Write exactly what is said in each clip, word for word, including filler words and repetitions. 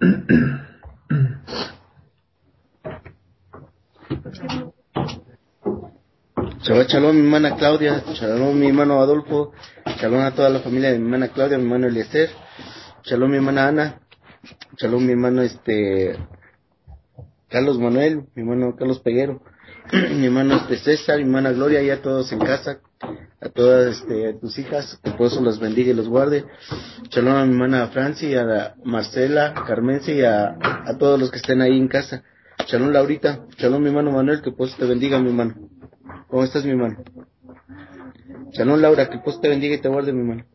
Shabbat shalom, mi hermana Claudia, shalom mi hermano Adolfo, shalom a toda la familia de mi hermana Claudia, mi hermano Eliezer, shalom mi hermana Ana, shalom mi hermano este Carlos Manuel, mi hermano Carlos Peguero, mi hermano este César, mi hermana Gloria, y a todos en casa, a todas este, tus hijas, que por eso los bendiga y los guarde. Shalom a mi hermana Franci, a la Marcela, Carmense y a, a todos los que estén ahí en casa. Shalom Laurita, shalom mi hermano Manuel, que por eso te bendiga mi hermano. ¿Cómo estás mi hermano? Shalom Laura, que por eso te bendiga y te guarde mi hermano.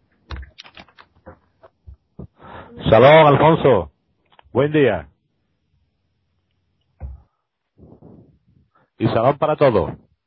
Shalom Alfonso, buen día. Y shalom para todos.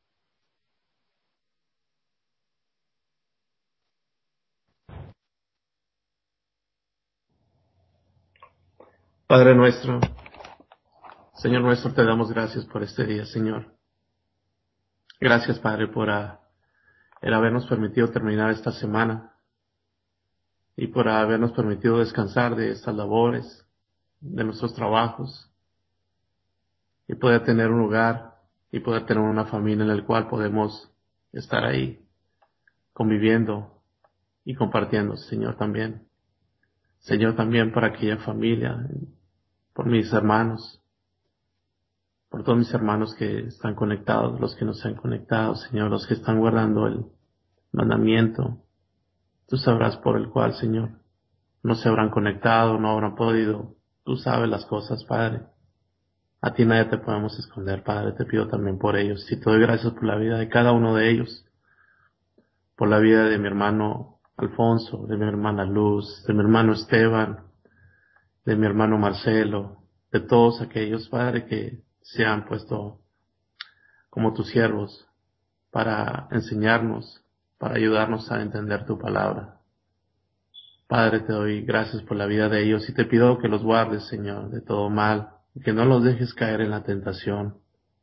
Padre nuestro, Señor nuestro, te damos gracias por este día, Señor. Gracias, Padre, por uh, el habernos permitido terminar esta semana y por habernos permitido descansar de estas labores, de nuestros trabajos, y poder tener un lugar y poder tener una familia en la cual podemos estar ahí conviviendo y compartiendo, Señor, también. Señor, también por aquella familia, por mis hermanos, por todos mis hermanos que están conectados, los que no se han conectado, Señor, los que están guardando el mandamiento. Tú sabrás por el cual, Señor, no se habrán conectado, no habrán podido. Tú sabes las cosas, Padre. A ti nadie te podemos esconder, Padre. Te pido también por ellos. Y te doy gracias por la vida de cada uno de ellos, por la vida de mi hermano Alfonso, de mi hermana Luz, de mi hermano Esteban, de mi hermano Marcelo, de todos aquellos, Padre, que se han puesto como tus siervos para enseñarnos, para ayudarnos a entender tu palabra. Padre, te doy gracias por la vida de ellos y te pido que los guardes, Señor, de todo mal, que no los dejes caer en la tentación,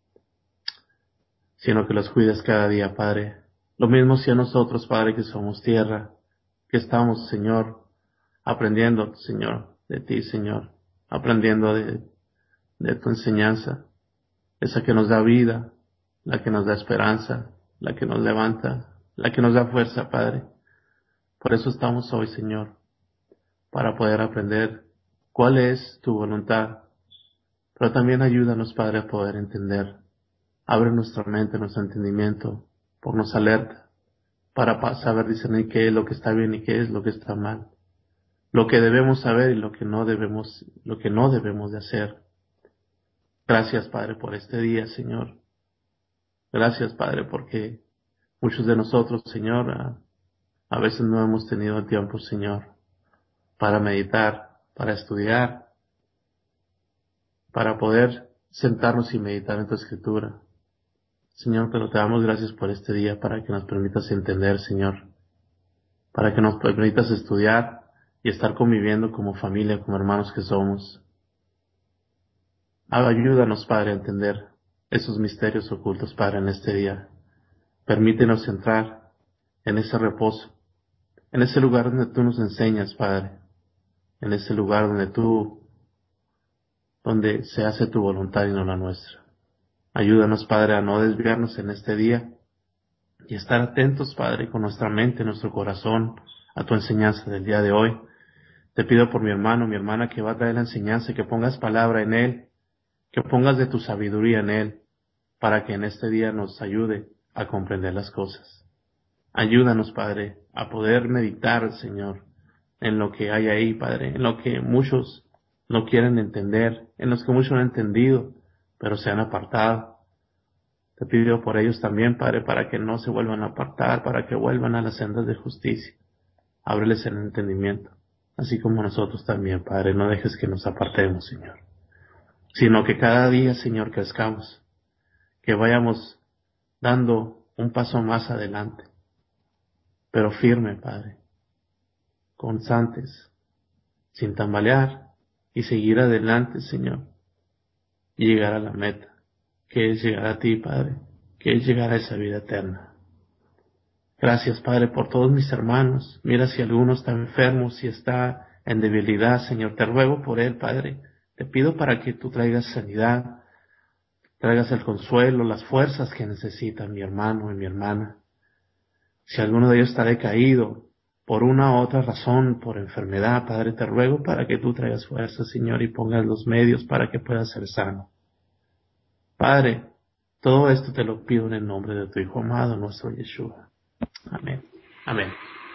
sino que los cuides cada día, Padre. Lo mismo si a nosotros, Padre, que somos tierra, que estamos, Señor, aprendiendo, Señor, de ti, Señor, aprendiendo de, de tu enseñanza, esa que nos da vida, la que nos da esperanza, la que nos levanta, la que nos da fuerza, Padre. Por eso estamos hoy, Señor, para poder aprender cuál es tu voluntad, pero también ayúdanos, Padre, a poder entender. Abre nuestra mente, nuestro entendimiento, ponnos alerta, para saber discernir qué es lo que está bien y qué es lo que está mal, lo que debemos saber y lo que no debemos, lo que no debemos de hacer. Gracias, Padre, por este día, Señor. Gracias, Padre, porque muchos de nosotros, Señor, a, a veces no hemos tenido tiempo, Señor, para meditar, para estudiar, para poder sentarnos y meditar en tu Escritura. Señor, pero te damos gracias por este día, para que nos permitas entender, Señor, para que nos permitas estudiar y estar conviviendo como familia, como hermanos que somos. Ayúdanos, Padre, a entender esos misterios ocultos, Padre, en este día. Permítenos entrar en ese reposo, en ese lugar donde tú nos enseñas, Padre, en ese lugar donde tú, donde se hace tu voluntad y no la nuestra. Ayúdanos, Padre, a no desviarnos en este día y estar atentos, Padre, con nuestra mente, nuestro corazón, a tu enseñanza del día de hoy. Te pido por mi hermano, mi hermana que va a traer la enseñanza, que pongas palabra en él, que pongas de tu sabiduría en él, para que en este día nos ayude a comprender las cosas. Ayúdanos, Padre, a poder meditar, Señor, en lo que hay ahí, Padre, en lo que muchos no quieren entender, en los que muchos no han entendido, pero se han apartado. Te pido por ellos también, Padre, para que no se vuelvan a apartar, para que vuelvan a las sendas de justicia. Ábreles el entendimiento, así como nosotros también, Padre. No dejes que nos apartemos, Señor, sino que cada día, Señor, crezcamos, que vayamos dando un paso más adelante, pero firme, Padre, constantes, sin tambalear, y seguir adelante, Señor, y llegar a la meta, que es llegar a ti, Padre, que es llegar a esa vida eterna. Gracias, Padre, por todos mis hermanos. Mira si alguno está enfermo, si está en debilidad, Señor. Te ruego por él, Padre. Te pido para que tú traigas sanidad, traigas el consuelo, las fuerzas que necesita mi hermano y mi hermana. Si alguno de ellos está decaído por una u otra razón, por enfermedad, Padre, te ruego para que tú traigas fuerzas, Señor, y pongas los medios para que pueda ser sano. Padre, todo esto te lo pido en el nombre de tu Hijo amado, nuestro Yeshua. Amén. Amén.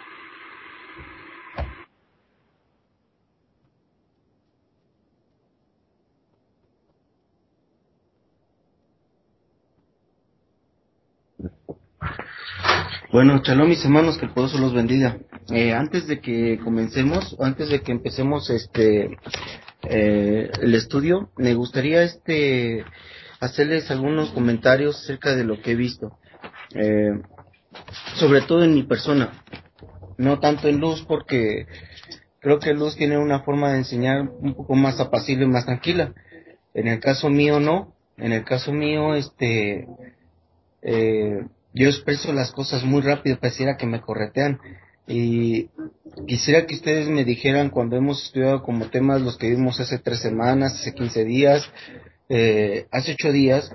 Bueno, shalom mis hermanos, que el poderoso los bendiga. Eh, antes de que comencemos, antes de que empecemos este eh, el estudio, me gustaría este hacerles algunos comentarios acerca de lo que he visto, eh, sobre todo en mi persona, no tanto en Luz, porque creo que Luz tiene una forma de enseñar un poco más apacible y más tranquila. En el caso mío no, en el caso mío este eh, yo expreso las cosas muy rápido, pareciera que me corretean, y quisiera que ustedes me dijeran, cuando hemos estudiado como temas los que vimos hace tres semanas, hace quince días, eh, hace ocho días,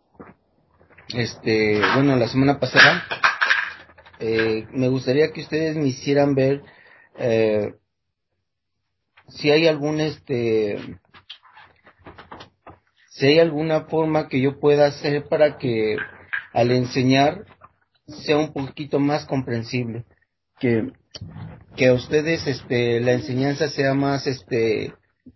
este, bueno, la semana pasada, eh, me gustaría que ustedes me hicieran ver eh, si hay algún este si hay alguna forma que yo pueda hacer para que al enseñar sea un poquito más comprensible, que que a ustedes este la enseñanza sea más este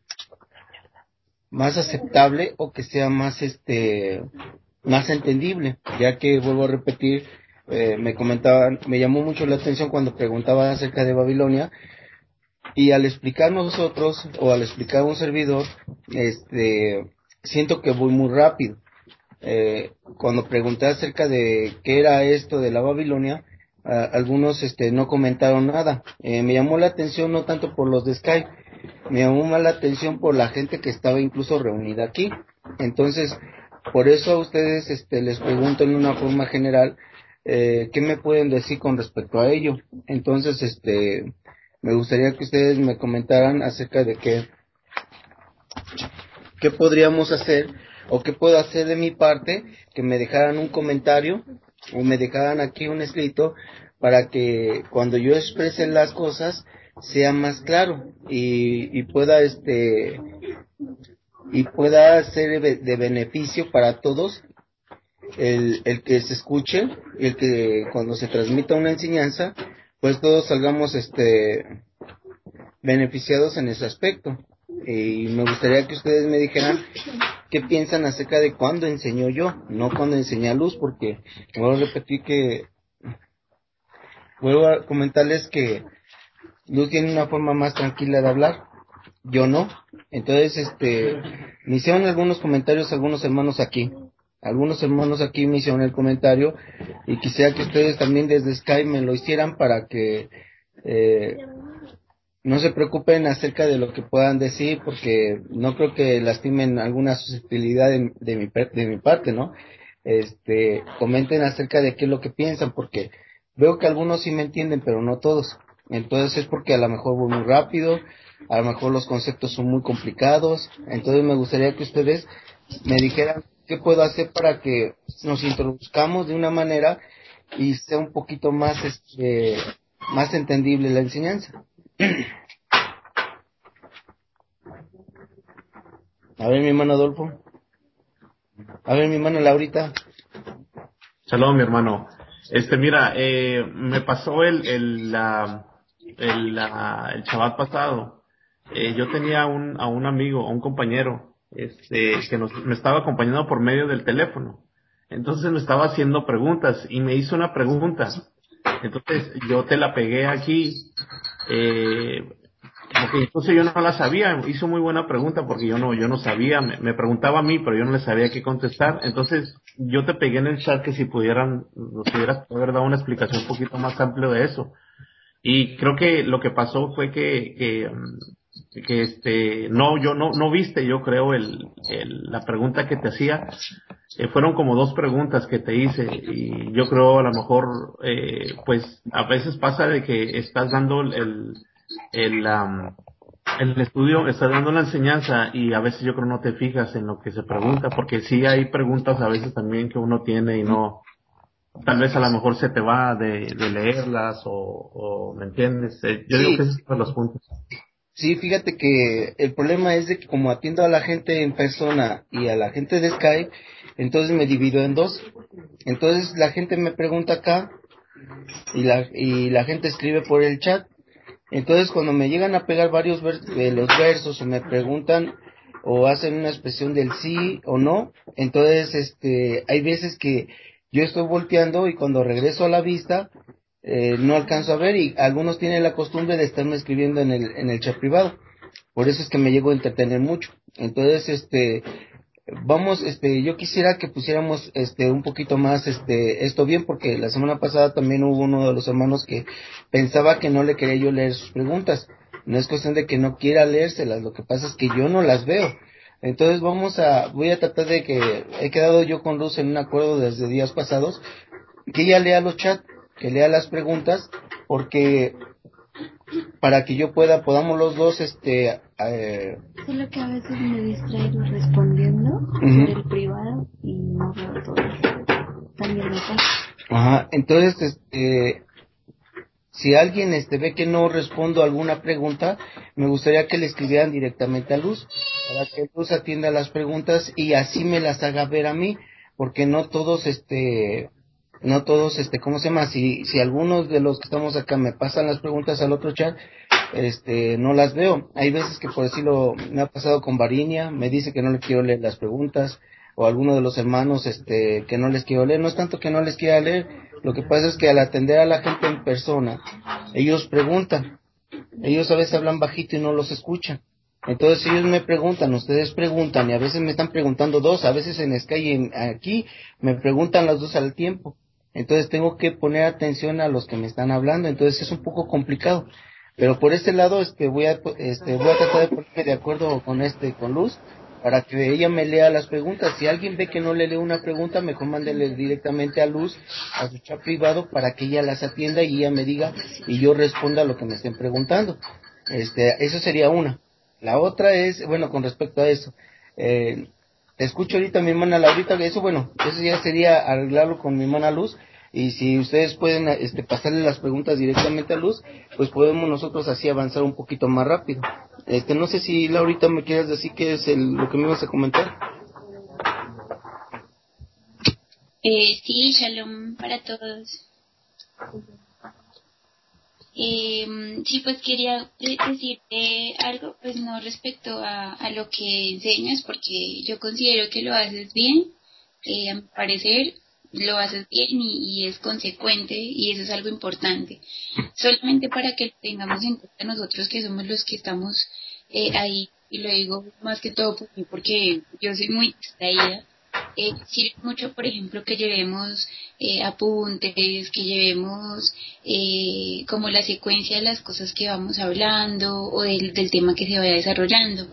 más aceptable, o que sea más este más entendible, ya que vuelvo a repetir, eh, me comentaban, me llamó mucho la atención cuando preguntaba acerca de Babilonia, y al explicar nosotros o al explicar un servidor, este siento que voy muy rápido. Eh, cuando pregunté acerca de qué era esto de la Babilonia, uh, algunos este no comentaron nada. Eh, me llamó la atención no tanto por los de Skype, me llamó más la atención por la gente que estaba incluso reunida aquí. Entonces, por eso a ustedes este les pregunto en una forma general, eh, ¿qué me pueden decir con respecto a ello? Entonces, este me gustaría que ustedes me comentaran acerca de qué qué podríamos hacer, o qué puedo hacer de mi parte, que me dejaran un comentario o me dejaran aquí un escrito, para que cuando yo exprese las cosas sea más claro, y, y pueda este y pueda ser de beneficio para todos, el, el que se escuche, el que cuando se transmita una enseñanza, pues todos salgamos este beneficiados en ese aspecto. Y me gustaría que ustedes me dijeran qué piensan acerca de cuando enseño yo, no cuando enseña Luz, porque vuelvo a repetir que vuelvo a comentarles que Luz tiene una forma más tranquila de hablar, yo no. Entonces, este, me hicieron algunos comentarios algunos hermanos aquí, algunos hermanos aquí me hicieron el comentario, y quisiera que ustedes también desde Skype me lo hicieran, para que eh, no se preocupen acerca de lo que puedan decir, porque no creo que lastimen alguna susceptibilidad de, de mi de mi parte, ¿no? Este, comenten acerca de qué es lo que piensan, porque veo que algunos sí me entienden, pero no todos. Entonces es porque a lo mejor voy muy rápido, a lo mejor los conceptos son muy complicados. Entonces me gustaría que ustedes me dijeran qué puedo hacer para que nos introduzcamos de una manera y sea un poquito más este más entendible la enseñanza. A ver, mi hermano Adolfo. A ver, mi hermano Laurita. Shalom, mi hermano. Este, mira, eh, me pasó el, el, la, el, la, el Shabbat pasado. Eh, yo tenía un, a un amigo, a un compañero, este, que nos, me estaba acompañando por medio del teléfono. Entonces me estaba haciendo preguntas y me hizo una pregunta. Entonces yo te la pegué aquí, eh, porque entonces yo no la sabía. Hizo muy buena pregunta porque yo no, yo no sabía. Me, me preguntaba a mí, pero yo no le sabía qué contestar. Entonces yo te pegué en el chat que si pudieran, nos pudieras haber dado una explicación un poquito más amplia de eso. Y creo que lo que pasó fue que, que, que este, no, yo no, no viste, yo creo, el, el, la pregunta que te hacía. Eh, fueron como dos preguntas que te hice, y yo creo a lo mejor, eh, pues a veces pasa de que estás dando el, el, um, el estudio está dando la enseñanza y a veces yo creo no te fijas en lo que se pregunta, porque sí hay preguntas a veces también que uno tiene y no, tal vez a lo mejor se te va de, de leerlas o, o, ¿me entiendes? Eh, yo digo Sí, que esos son los puntos. sí, fíjate que el problema es de que como atiendo a la gente en persona y a la gente de Skype, entonces me divido en dos. Entonces la gente me pregunta acá y la, y la gente escribe por el chat. Entonces cuando me llegan a pegar varios vers- de los versos o me preguntan o hacen una expresión del sí o no, entonces este hay veces que yo estoy volteando y cuando regreso a la vista eh, no alcanzo a ver y algunos tienen la costumbre de estarme escribiendo en el en el chat privado. Por eso es que me llego a entretener mucho. Entonces este vamos, este, yo quisiera que pusiéramos, este, un poquito más, este, esto bien, porque la semana pasada también hubo uno de los hermanos que pensaba que no le quería yo leer sus preguntas. No es cuestión de que no quiera leérselas, lo que pasa es que yo no las veo. Entonces vamos a, voy a tratar de que, he quedado yo con Luz en un acuerdo desde días pasados, que ella lea los chats, que lea las preguntas, porque para que yo pueda, podamos los dos, este, eh, Solo que a veces me distraigo respondiendo por ujú. el privado y no veo todo. También me pasa. Ajá, entonces, este, si alguien este ve que no respondo a alguna pregunta, me gustaría que le escribieran directamente a Luz, para que Luz atienda las preguntas y así me las haga ver a mí, porque no todos, este, no todos, este, ¿cómo se llama? Si, si algunos de los que estamos acá me pasan las preguntas al otro chat, este, no las veo. Hay veces que, por decirlo, me ha pasado con Varinia, me dice que no le quiero leer las preguntas, o alguno de los hermanos, este, que no les quiero leer. No es tanto que no les quiera leer, lo que pasa es que al atender a la gente en persona, ellos preguntan, ellos a veces hablan bajito y no los escuchan. Entonces ellos me preguntan, ustedes preguntan, y a veces me están preguntando dos, a veces en Sky y en- aquí me preguntan las dos al tiempo. Entonces tengo que poner atención a los que me están hablando, entonces es un poco complicado. Pero por este lado, este, voy a, este, voy a tratar de ponerme de acuerdo con este, con Luz, para que ella me lea las preguntas. Si alguien ve que no le leo una pregunta, mejor mándele directamente a Luz, a su chat privado, para que ella las atienda y ella me diga y yo responda a lo que me estén preguntando. Este, eso sería una. La otra es, bueno, con respecto a eso, eh, te escucho ahorita mi hermana Laurita, que eso, bueno, eso ya sería arreglarlo con mi hermana Luz, y si ustedes pueden, este, pasarle las preguntas directamente a Luz, pues podemos nosotros así avanzar un poquito más rápido. Este, no sé si Laurita me quieres decir qué es el, lo que me ibas a comentar. Eh, sí, shalom para todos. Eh, sí, pues quería de- decirte algo, pues no respecto a, a lo que enseñas, porque yo considero que lo haces bien, eh, a mi parecer lo haces bien y, y es consecuente y eso es algo importante. Solamente para que lo tengamos en cuenta nosotros que somos los que estamos eh, ahí, y lo digo más que todo por mí, porque yo soy muy distraída. Eh, sirve mucho, por ejemplo, que llevemos eh, apuntes, que llevemos eh, como la secuencia de las cosas que vamos hablando o del, del tema que se vaya desarrollando.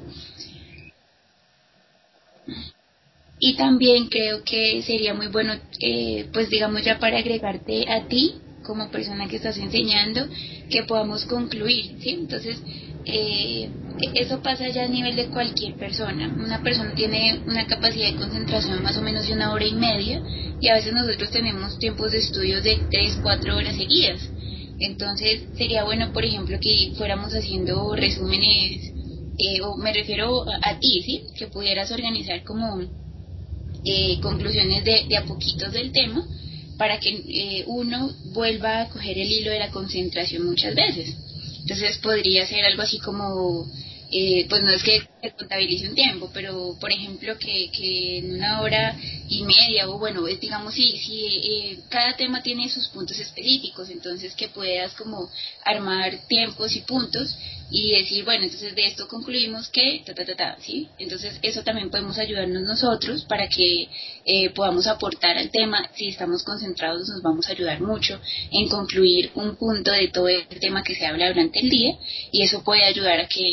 Y también creo que sería muy bueno, eh, pues digamos ya para agregarte a ti como persona que estás enseñando, que podamos concluir, ¿sí? Entonces, eh, eso pasa ya a nivel de cualquier persona. Una persona tiene una capacidad de concentración más o menos de una hora y media y a veces nosotros tenemos tiempos de estudios de tres, cuatro horas seguidas. Entonces, sería bueno, por ejemplo, que fuéramos haciendo resúmenes, eh, o me refiero a, a ti, ¿sí? Que pudieras organizar como eh, conclusiones de, de a poquitos del tema para que eh, uno vuelva a coger el hilo de la concentración muchas veces. Entonces podría ser algo así como, eh, pues no es que se contabilice un tiempo, pero por ejemplo que, que en una hora y media, o bueno, es, digamos, si, si eh, cada tema tiene sus puntos específicos, entonces que puedas como armar tiempos y puntos y decir, bueno, entonces de esto concluimos que, ta, ta, ta, ta, ¿sí? Entonces eso también podemos ayudarnos nosotros para que eh, podamos aportar al tema. Si estamos concentrados nos vamos a ayudar mucho en concluir un punto de todo el tema que se habla durante el día y eso puede ayudar a que mantener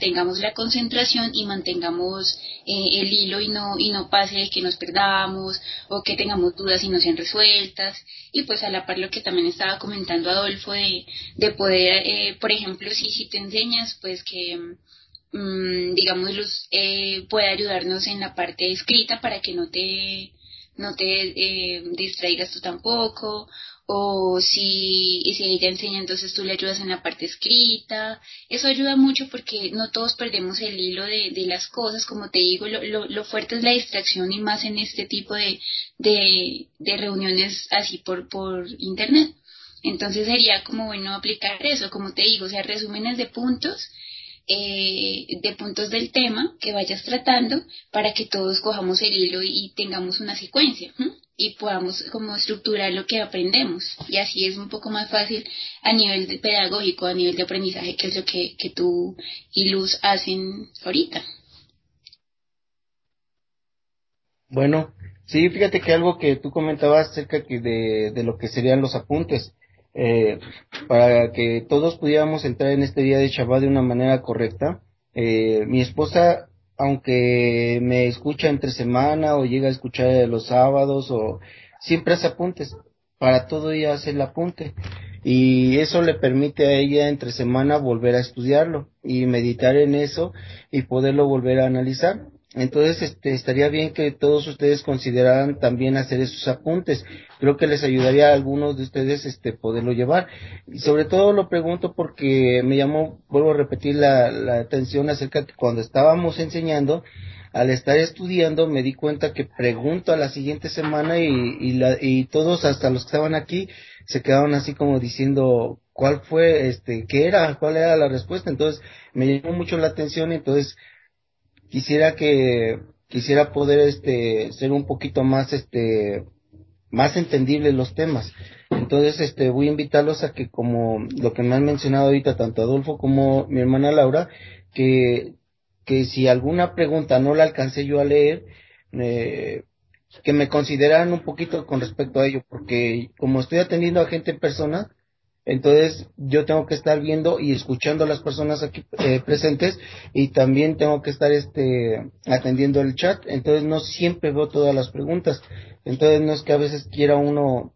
mantengamos la concentración y mantengamos eh, el hilo y no y no pase de que nos perdamos o que tengamos dudas y no sean resueltas. Y pues a la par lo que también estaba comentando Adolfo de, de poder, eh, por ejemplo, si, si te enseñas, pues que mmm, digamos los, eh, puede ayudarnos en la parte escrita para que no te no te eh, distraigas tú tampoco, o si, y si ella enseña, entonces tú le ayudas en la parte escrita. Eso ayuda mucho porque no todos perdemos el hilo de, de las cosas. Como te digo, lo, lo, lo fuerte es la distracción, y más en este tipo de, de, de reuniones así por, por internet. Entonces sería como bueno aplicar eso, como te digo, o sea, resúmenes de puntos, eh, de puntos del tema que vayas tratando, para que todos cojamos el hilo y, y tengamos una secuencia, ¿sí? Y podamos como estructurar lo que aprendemos, y así es un poco más fácil a nivel de pedagógico, a nivel de aprendizaje, que es lo que, que tú y Luz hacen ahorita. Bueno, sí, fíjate que algo que tú comentabas acerca que de, de lo que serían los apuntes, eh, para que todos pudiéramos entrar en este día de Shabbat de una manera correcta. Eh, mi esposa, aunque me escucha entre semana o llega a escuchar los sábados, o siempre hace apuntes, para todo ella hace el apunte, y eso le permite a ella entre semana volver a estudiarlo y meditar en eso y poderlo volver a analizar. Entonces, este, estaría bien que todos ustedes consideraran también hacer esos apuntes. Creo que les ayudaría a algunos de ustedes, este, poderlo llevar. Y sobre todo lo pregunto porque me llamó, vuelvo a repetir, la, la atención acerca que cuando estábamos enseñando, al estar estudiando, me di cuenta que pregunto a la siguiente semana, y, y, la, y todos, hasta los que estaban aquí, se quedaron así como diciendo, ¿cuál fue, este, qué era, cuál era la respuesta? Entonces, me llamó mucho la atención. Entonces, quisiera que quisiera poder este ser un poquito más este más entendibles los temas. Entonces, este voy a invitarlos a que, como lo que me han mencionado ahorita tanto Adolfo como mi hermana Laura, que que si alguna pregunta no la alcancé yo a leer, eh, que me consideraran un poquito con respecto a ello, porque como estoy atendiendo a gente en persona, entonces yo tengo que estar viendo y escuchando a las personas aquí eh, presentes, y también tengo que estar este atendiendo el chat. Entonces no siempre veo todas las preguntas. Entonces no es que a veces quiera uno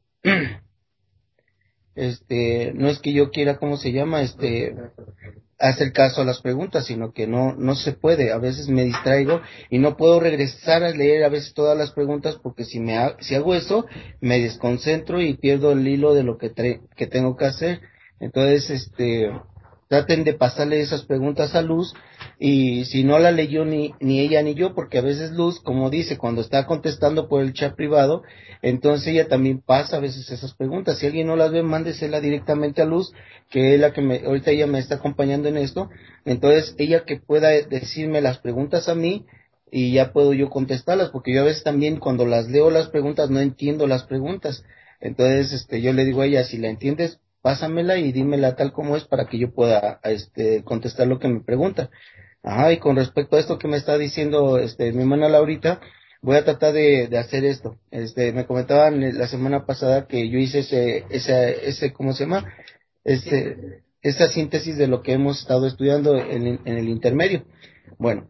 este no es que yo quiera, ¿cómo se llama? este hacer caso a las preguntas, sino que no no se puede. A veces me distraigo y no puedo regresar a leer a veces todas las preguntas, porque si me ha, si hago eso, me desconcentro y pierdo el hilo de lo que tre- que tengo que hacer. Entonces, este traten de pasarle esas preguntas a Luz, y si no la leyó ni ni ella ni yo, porque a veces Luz, como dice, cuando está contestando por el chat privado, entonces ella también pasa a veces esas preguntas. Si alguien no las ve, mándesela directamente a Luz, que es la que me, ahorita ella me está acompañando en esto. Entonces ella que pueda decirme las preguntas a mí, y ya puedo yo contestarlas, porque yo a veces también cuando las leo las preguntas no entiendo las preguntas. Entonces, este, yo le digo a ella, si la entiendes, pásamela y dímela tal como es, para que yo pueda, este, contestar lo que me pregunta. Ajá, y con respecto a esto que me está diciendo, este, mi hermana Laurita, voy a tratar de, de hacer esto. Este, me comentaban la semana pasada que yo hice ese, ese, ese, ¿cómo se llama? Ese, esa síntesis de lo que hemos estado estudiando en, en el intermedio. Bueno,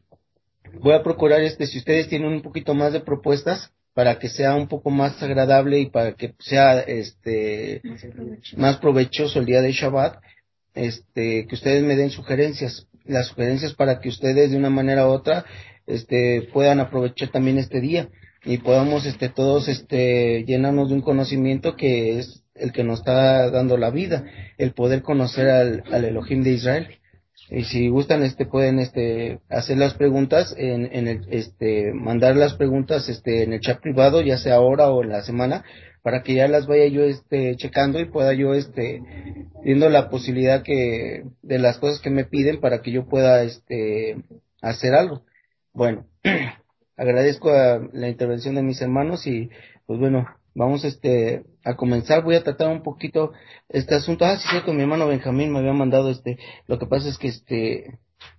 voy a procurar, este, si ustedes tienen un poquito más de propuestas, para que sea un poco más agradable y para que sea, este, Más provechoso. más provechoso el día de Shabbat, este, que ustedes me den sugerencias, las sugerencias para que ustedes de una manera u otra, este, puedan aprovechar también este día, y podamos, este, todos, este, llenarnos de un conocimiento que es el que nos está dando la vida, el poder conocer al, al Elohim de Israel. Y si gustan, este, pueden, este, hacer las preguntas en, en el, este, mandar las preguntas, este, en el chat privado, ya sea ahora o en la semana, para que ya las vaya yo, este, checando, y pueda yo, este, viendo la posibilidad que, de las cosas que me piden, para que yo pueda, este, hacer algo. Bueno, agradezco a la intervención de mis hermanos, y pues bueno, vamos, este, a comenzar. Voy a tratar un poquito este asunto. Ah, sí, cierto, mi hermano Benjamín me había mandado, este, lo que pasa es que, este,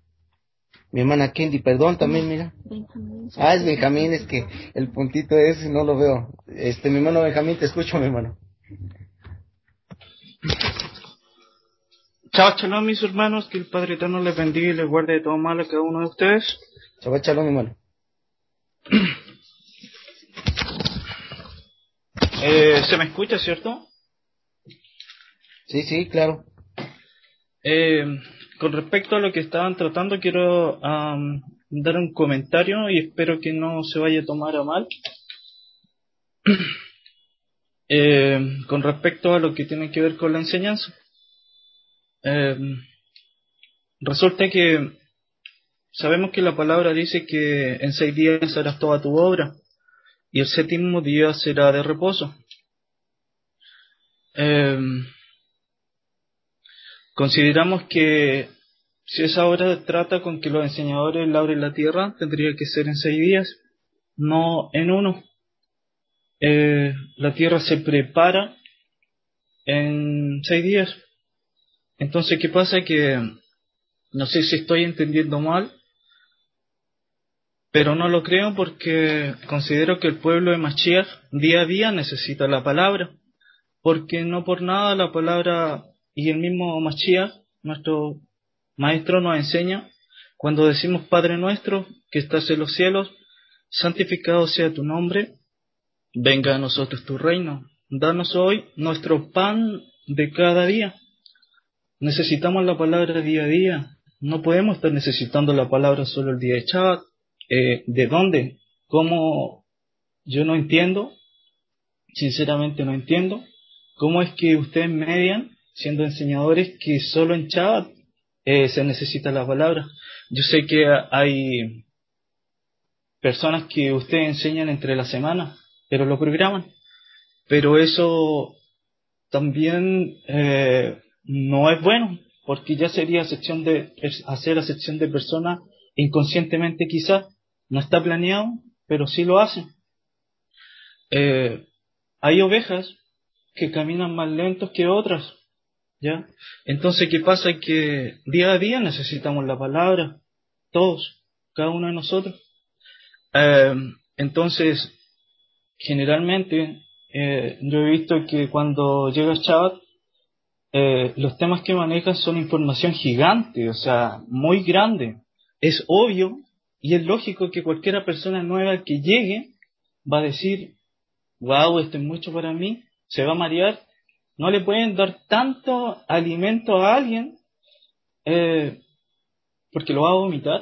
mi hermana Kendi, perdón, también, mira. Benjamín. Ah, es Benjamín, es que el puntito es, no lo veo. Este, mi hermano Benjamín, te escucho, mi hermano. Chao, shalom, mis hermanos, que el Padre Eterno les bendiga y les guarde de todo mal a cada uno de ustedes. Chao, shalom, hermano. Eh, ¿Se me escucha, cierto? Sí, sí, claro. Eh, con respecto a lo que estaban tratando, quiero um, dar un comentario y espero que no se vaya a tomar a mal. Eh, con respecto a lo que tiene que ver con la enseñanza. Eh, resulta que sabemos que la palabra dice que en seis días harás toda tu obra y el séptimo día será de reposo. Eh, consideramos que si esa obra trata con que los enseñadores labren la tierra, tendría que ser en seis días, no en uno. Eh, la tierra se prepara en seis días. Entonces, ¿qué pasa? Que no sé si estoy entendiendo mal, pero no lo creo porque considero que el pueblo de Mashiach día a día necesita la palabra, porque no por nada la palabra y el mismo Mashiach, nuestro maestro, nos enseña cuando decimos Padre nuestro que estás en los cielos, santificado sea tu nombre, venga a nosotros tu reino, danos hoy nuestro pan de cada día. Necesitamos la palabra día a día, no podemos estar necesitando la palabra solo el día de Shabbat. Eh, ¿de dónde? ¿Cómo? Yo no entiendo, sinceramente no entiendo, cómo es que ustedes median, siendo enseñadores, que solo en Shabbat eh, se necesita la palabra. Yo sé que hay personas que ustedes enseñan entre la semana, pero lo programan, pero eso también eh, no es bueno, porque ya sería sección de, hacer acepción de personas inconscientemente quizás. No está planeado, pero sí lo hacen. Eh, hay ovejas que caminan más lentos que otras, ¿ya? Entonces, ¿qué pasa? Que día a día necesitamos la palabra, todos, cada uno de nosotros. Eh, entonces, generalmente, eh, yo he visto que cuando llega Shabbat, eh, los temas que manejan son información gigante, o sea, muy grande. Es obvio y es lógico que cualquier persona nueva que llegue va a decir, wow, esto es mucho para mí, se va a marear. No le pueden dar tanto alimento a alguien eh, porque lo va a vomitar.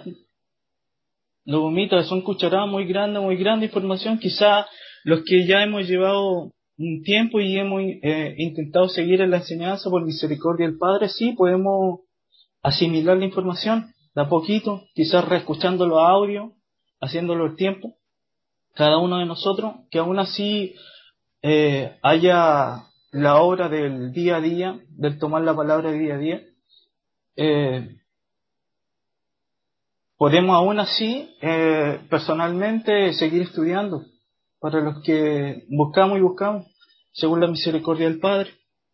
Lo vomita, son cucharadas muy grandes, muy grande información. Quizá los que ya hemos llevado un tiempo y hemos eh, intentado seguir en la enseñanza por misericordia del Padre, sí podemos asimilar la información de a poquito, quizás reescuchando los audios, haciéndolo el tiempo, cada uno de nosotros, que aún así eh, haya la obra del día a día, del tomar la palabra día a día. Eh, podemos aún así eh, personalmente seguir estudiando para los que buscamos y buscamos según la misericordia del Padre.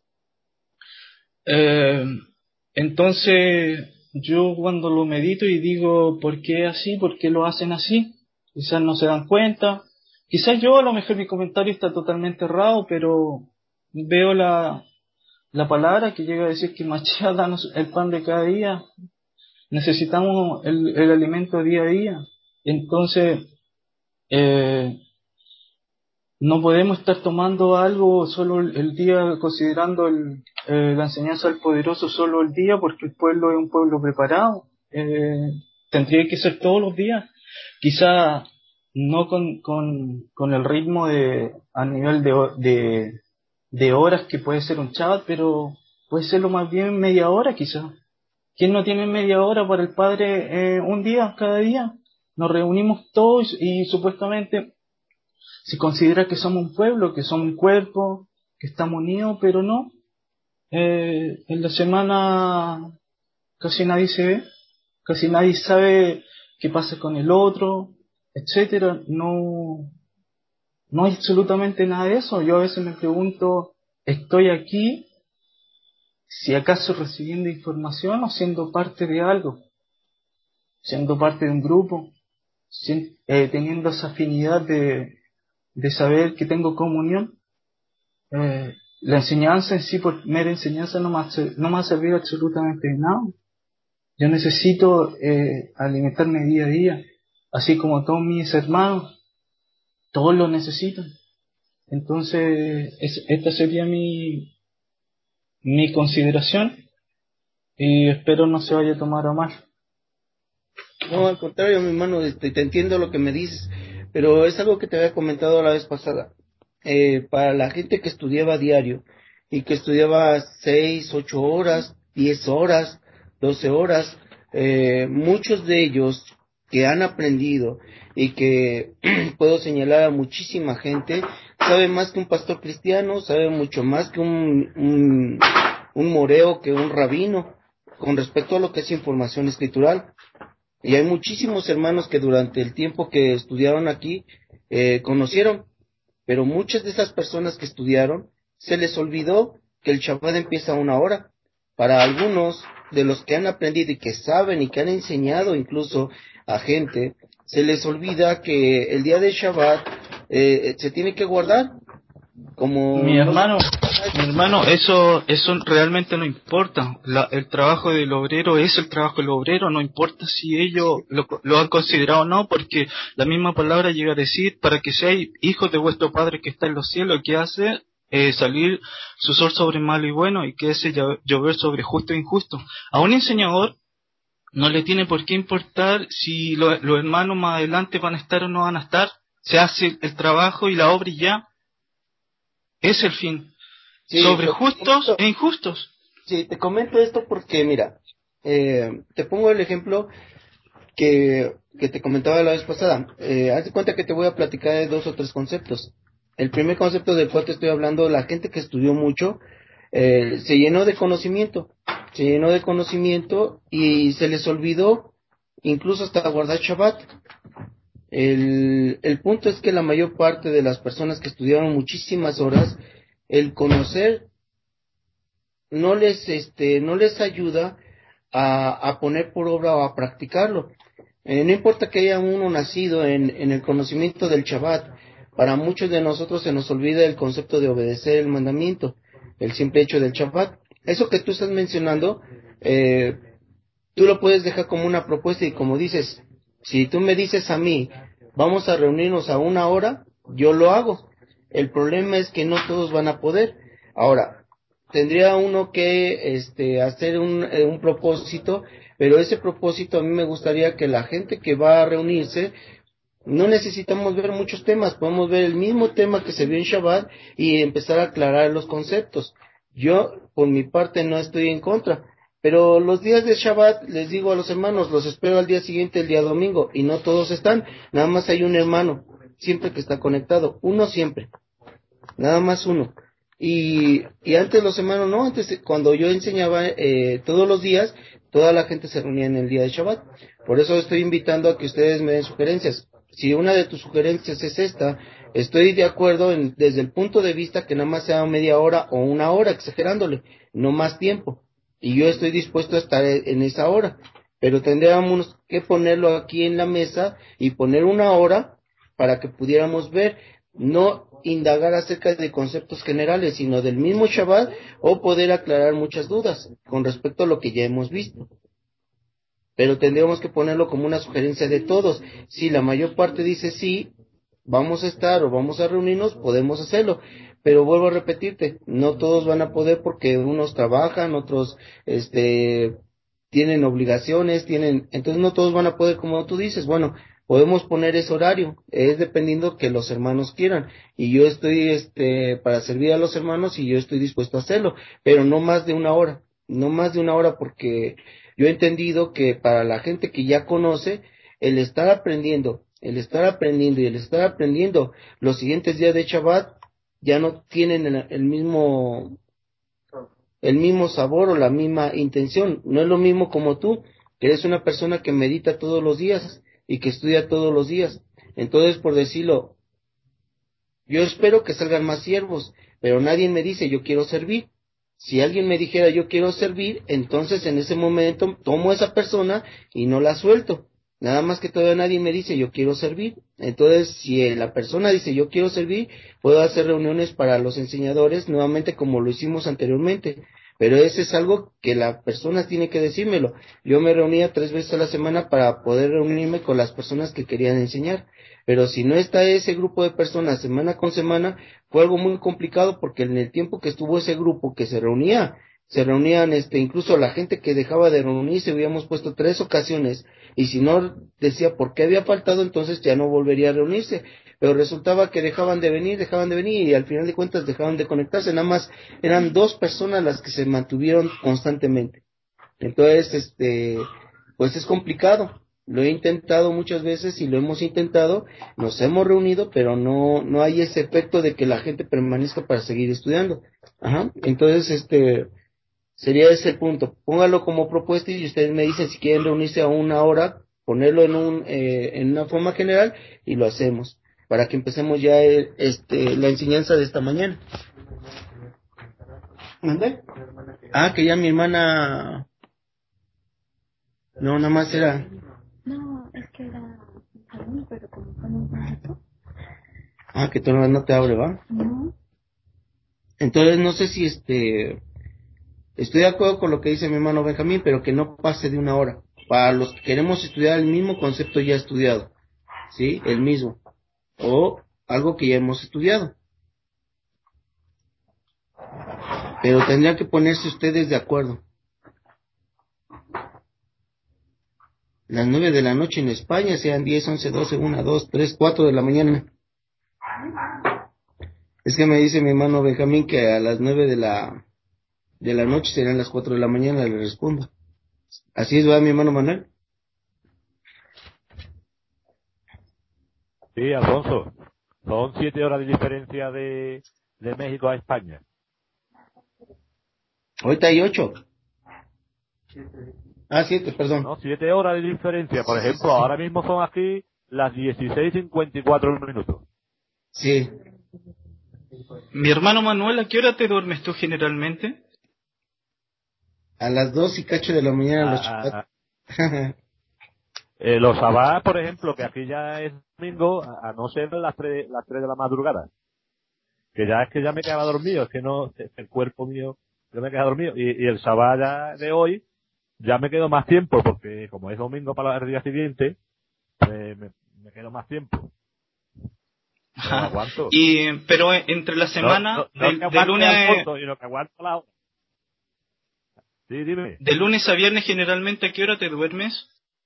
Eh, entonces yo cuando lo medito y digo ¿por qué así? ¿Por qué lo hacen así? Quizás no se dan cuenta, quizás yo a lo mejor mi comentario está totalmente errado, pero veo la, la palabra que llega a decir que Mashiach danos el pan de cada día. Necesitamos el, el alimento día a día. Entonces, eh, no podemos estar tomando algo solo el, el día, considerando el, eh, la enseñanza del poderoso solo el día, porque el pueblo es un pueblo preparado. Eh, tendría que ser todos los días. Quizá no con, con, con el ritmo de, a nivel de, de, de horas que puede ser un Shabbat, pero puede serlo más bien media hora quizá. ¿Quién no tiene media hora para el Padre eh, un día, cada día? Nos reunimos todos y supuestamente se considera que somos un pueblo, que somos un cuerpo, que estamos unidos, pero no. Eh, en la semana casi nadie se ve, casi nadie sabe qué pasa con el otro, etcétera. No, no hay absolutamente nada de eso. Yo a veces me pregunto, ¿estoy aquí si acaso recibiendo información o siendo parte de algo? Siendo parte de un grupo, sin, eh, teniendo esa afinidad de, de saber que tengo comunión. Eh, la enseñanza en sí, por mera enseñanza, no me ha, no me ha servido absolutamente de nada. Yo necesito eh, alimentarme día a día, así como todos mis hermanos, todos lo necesitan. Entonces, es, esta sería mi, mi consideración, y espero no se vaya a tomar a mal. No, al contrario, mi hermano, este, te entiendo lo que me dices, pero es algo que te había comentado la vez pasada. Eh, para la gente que estudiaba diario y que estudiaba seis, ocho horas, diez horas, doce horas, eh, muchos de ellos que han aprendido y que puedo señalar a muchísima gente, sabe más que un pastor cristiano, sabe mucho más que un, un, un moreo, que un rabino, con respecto a lo que es información escritural. Y hay muchísimos hermanos que durante el tiempo que estudiaron aquí, eh, conocieron, pero muchas de esas personas que estudiaron, se les olvidó que el Shabbat empieza a una hora. Para algunos de los que han aprendido y que saben y que han enseñado incluso a gente, se les olvida que el día de Shabbat eh, se tiene que guardar. Como Mi no hermano, se- mi hermano, eso, eso realmente no importa. La, el trabajo del obrero es el trabajo del obrero, no importa si ellos lo, lo han considerado o no, porque la misma palabra llega a decir, para que seáis hijos de vuestro Padre que está en los cielos, que hace eh, salir su sol sobre malo y bueno, y que hace llo- llover sobre justo e injusto. A un enseñador no le tiene por qué importar si lo- los hermanos más adelante van a estar o no van a estar. Se hace el trabajo y la obra y ya. Es el fin. Sí, Sobre pero te justos comento, e injustos. sí, te comento esto porque, mira, eh, te pongo el ejemplo que, que te comentaba la vez pasada. Eh, haz de cuenta que te voy a platicar de dos o tres conceptos. El primer concepto del cual te estoy hablando, la gente que estudió mucho, eh, se llenó de conocimiento, se llenó de conocimiento y se les olvidó incluso hasta guardar Shabbat. El, el punto es que la mayor parte de las personas que estudiaron muchísimas horas, el conocer no les, este, no les ayuda a, a poner por obra o a practicarlo. Eh, no importa que haya uno nacido en, en el conocimiento del Shabbat, para muchos de nosotros se nos olvida el concepto de obedecer el mandamiento, el simple hecho del Shabbat. Eso que tú estás mencionando, eh, tú lo puedes dejar como una propuesta y como dices, si tú me dices a mí, vamos a reunirnos a una hora, yo lo hago. El problema es que no todos van a poder. Ahora, tendría uno que este, hacer un, eh, un propósito, pero ese propósito a mí me gustaría que la gente que va a reunirse, no necesitamos ver muchos temas, podemos ver el mismo tema que se vio en Shabbat y empezar a aclarar los conceptos. Yo, por mi parte, no estoy en contra, pero los días de Shabbat, les digo a los hermanos, los espero al día siguiente, el día domingo, y no todos están, nada más hay un hermano, siempre que está conectado, uno siempre, nada más uno. Y, y antes los hermanos, no, antes eh, cuando yo enseñaba eh, todos los días, toda la gente se reunía en el día de Shabbat. Por eso estoy invitando a que ustedes me den sugerencias. Si una de tus sugerencias es esta, estoy de acuerdo en, desde el punto de vista que nada más sea media hora o una hora, exagerándole, no más tiempo. Y yo estoy dispuesto a estar en esa hora. Pero tendríamos que ponerlo aquí en la mesa y poner una hora para que pudiéramos ver, no indagar acerca de conceptos generales, sino del mismo Shabbat, o poder aclarar muchas dudas con respecto a lo que ya hemos visto. Pero tendríamos que ponerlo como una sugerencia de todos. Si la mayor parte dice sí, vamos a estar o vamos a reunirnos, podemos hacerlo. Pero vuelvo a repetirte, no todos van a poder porque unos trabajan, otros este tienen obligaciones, tienen, entonces no todos van a poder, como tú dices. Bueno, podemos poner ese horario, es dependiendo que los hermanos quieran, y yo estoy este para servir a los hermanos y yo estoy dispuesto a hacerlo, pero no más de una hora, no más de una hora, porque yo he entendido que para la gente que ya conoce, el estar aprendiendo, el estar aprendiendo y el estar aprendiendo los siguientes días de Shabbat ya no tienen el, el mismo el mismo sabor o la misma intención. No es lo mismo como tú, que eres una persona que medita todos los días y que estudia todos los días. Entonces, por decirlo, yo espero que salgan más siervos, pero nadie me dice yo quiero servir. Si alguien me dijera yo quiero servir, entonces en ese momento tomo a esa persona y no la suelto. Nada más que todavía nadie me dice yo quiero servir. Entonces, si la persona dice yo quiero servir, puedo hacer reuniones para los enseñadores nuevamente como lo hicimos anteriormente. Pero eso es algo que la persona tiene que decírmelo. Yo me reunía tres veces a la semana para poder reunirme con las personas que querían enseñar. Pero si no está ese grupo de personas semana con semana, fue algo muy complicado porque en el tiempo que estuvo ese grupo que se reunía, se reunían, este, incluso la gente que dejaba de reunirse, habíamos puesto tres ocasiones, y si no decía por qué había faltado, entonces ya no volvería a reunirse, pero resultaba que dejaban de venir, dejaban de venir, y al final de cuentas dejaban de conectarse, nada más eran dos personas las que se mantuvieron constantemente. Entonces, este, pues es complicado, lo he intentado muchas veces y lo hemos intentado, nos hemos reunido, pero no, no hay ese efecto de que la gente permanezca para seguir estudiando. Ajá, entonces, este, sería ese el punto. Póngalo como propuesta y ustedes me dicen si quieren reunirse a una hora, ponerlo en un eh, en una forma general y lo hacemos para que empecemos ya el, este la enseñanza de esta mañana. ¿Dónde? Ah, que ya mi hermana. No, nada más era. No, es que era un salón, pero como fue un ratito. Ah, que todavía no te abre, ¿va? No. Entonces no sé si este. Estoy de acuerdo con lo que dice mi hermano Benjamín, pero que no pase de una hora. Para los que queremos estudiar el mismo concepto ya estudiado, ¿sí? El mismo. O algo que ya hemos estudiado. Pero tendrían que ponerse ustedes de acuerdo. Las nueve de la noche en España sean diez, once, doce, una, dos, tres, cuatro de la mañana. Es que me dice mi hermano Benjamín que a las nueve de la de la noche serán las cuatro de la mañana, le respondo. Así es, ¿va, mi hermano Manuel? Sí, Alfonso. Son siete horas de diferencia de, de México a España. Ahorita hay ocho. Ah, siete, perdón. No, siete horas de diferencia. Por ejemplo, ahora mismo son aquí las dieciséis cincuenta y cuatro minutos. Sí. Mi hermano Manuel, ¿a qué hora te duermes tú generalmente? A las dos y cacho de la mañana los Ah, chicos. eh, los sabás, por ejemplo, que aquí ya es domingo, a, a no ser las tres, las tres de la madrugada. Que ya es que ya me quedaba dormido, es que no, el cuerpo mío, yo me quedaba dormido. Y, y el sabá ya de hoy, ya me quedo más tiempo, porque como es domingo para el día siguiente, pues me, me quedo más tiempo. No lo aguanto. Y, pero entre la semana, no, no, no de, que de lunes, Alfonso, sino que aguanto la hora. Sí, dime. de lunes a viernes generalmente, ¿a qué hora te duermes?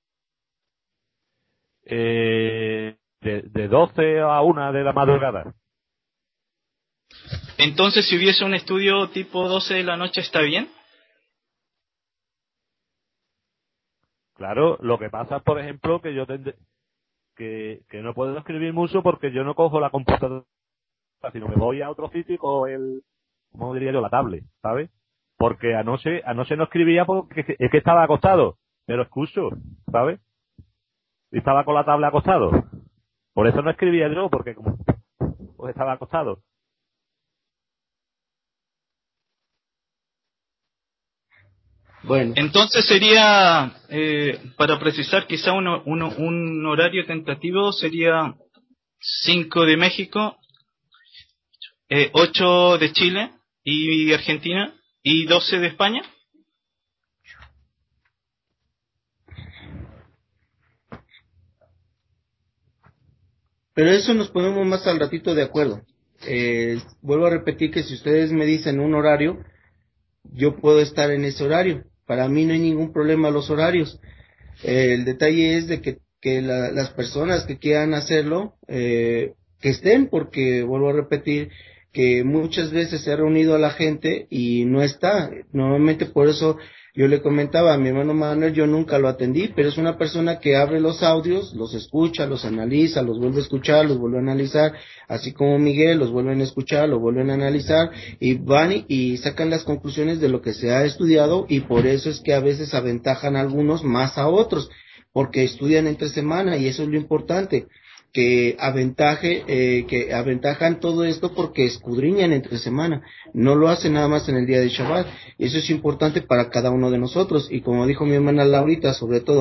Eh, de, de doce a una de la madrugada. Entonces, si hubiese un estudio tipo doce de la noche, ¿está bien? Claro, lo que pasa, por ejemplo, que yo tendré, que, que no puedo escribir mucho porque yo no cojo la computadora, sino me voy a otro sitio y cojo el, ¿cómo diría yo? La tablet, ¿sabes? Porque anoche, anoche no escribía porque es que estaba acostado, pero escucho, ¿sabes? Y estaba con la tablet acostado. Por eso no escribía yo, porque como pues estaba acostado. Bueno. Entonces sería, eh, para precisar, quizá uno, uno, un horario tentativo sería cinco de México, eh, ocho de Chile y Argentina y doce de España. Pero eso nos ponemos más al ratito de acuerdo. Eh, vuelvo a repetir que si ustedes me dicen un horario, yo puedo estar en ese horario. Para mí no hay ningún problema los horarios. Eh, el detalle es de que, que la, las personas que quieran hacerlo, eh, que estén, porque vuelvo a repetir que muchas veces se ha reunido a la gente y no está. Normalmente por eso yo le comentaba a mi hermano Manuel, yo nunca lo atendí, pero es una persona que abre los audios, los escucha, los analiza, los vuelve a escuchar, los vuelve a analizar, así como Miguel, los vuelven a escuchar, los vuelven a analizar y van y, y sacan las conclusiones de lo que se ha estudiado y por eso es que a veces aventajan a algunos más a otros, porque estudian entre semana y eso es lo importante, que aventaje, eh, que aventajan todo esto porque escudriñan entre semana, no lo hacen nada más en el día de Shabbat, y eso es importante para cada uno de nosotros, y como dijo mi hermana Laurita, sobre todo,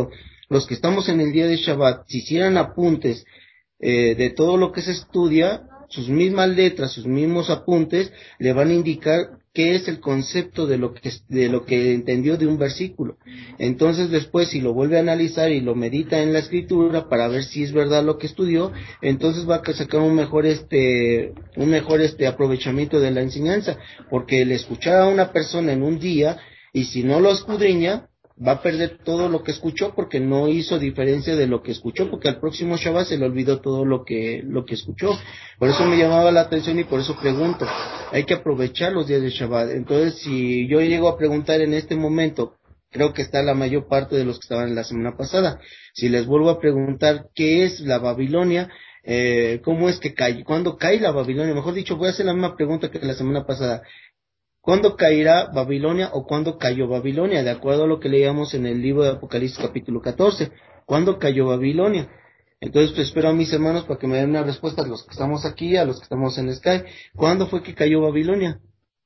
los que estamos en el día de Shabbat, si hicieran apuntes eh, de todo lo que se estudia, sus mismas letras, sus mismos apuntes, le van a indicar qué es el concepto de lo que de lo que entendió de un versículo. Entonces después, si lo vuelve a analizar y lo medita en la escritura para ver si es verdad lo que estudió, entonces va a sacar un mejor este un mejor este aprovechamiento de la enseñanza, porque el escuchar a una persona en un día, y si no lo escudriña, va a perder todo lo que escuchó porque no hizo diferencia de lo que escuchó, porque al próximo Shabbat se le olvidó todo lo que lo que escuchó. Por eso me llamaba la atención y por eso pregunto. Hay que aprovechar los días de Shabbat. Entonces, si yo llego a preguntar en este momento, creo que está la mayor parte de los que estaban la semana pasada. Si les vuelvo a preguntar qué es la Babilonia, eh, cómo es que cae, cuándo cae la Babilonia, mejor dicho, voy a hacer la misma pregunta que la semana pasada. ¿Cuándo caerá Babilonia o cuándo cayó Babilonia? De acuerdo a lo que leíamos en el libro de Apocalipsis capítulo catorce. ¿Cuándo cayó Babilonia? Entonces pues, espero a mis hermanos para que me den una respuesta a los que estamos aquí, a los que estamos en Skype. ¿Cuándo fue que cayó Babilonia?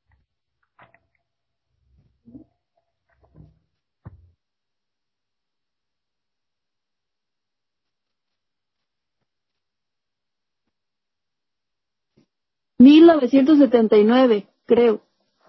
mil novecientos setenta y nueve, creo.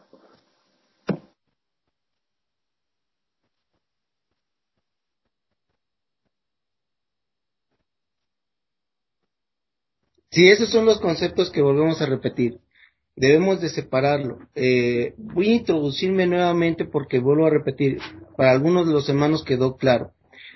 Sí, esos son los conceptos que volvemos a repetir. Debemos de separarlo. Eh, voy a introducirme nuevamente porque vuelvo a repetir, para algunos de los hermanos quedó claro.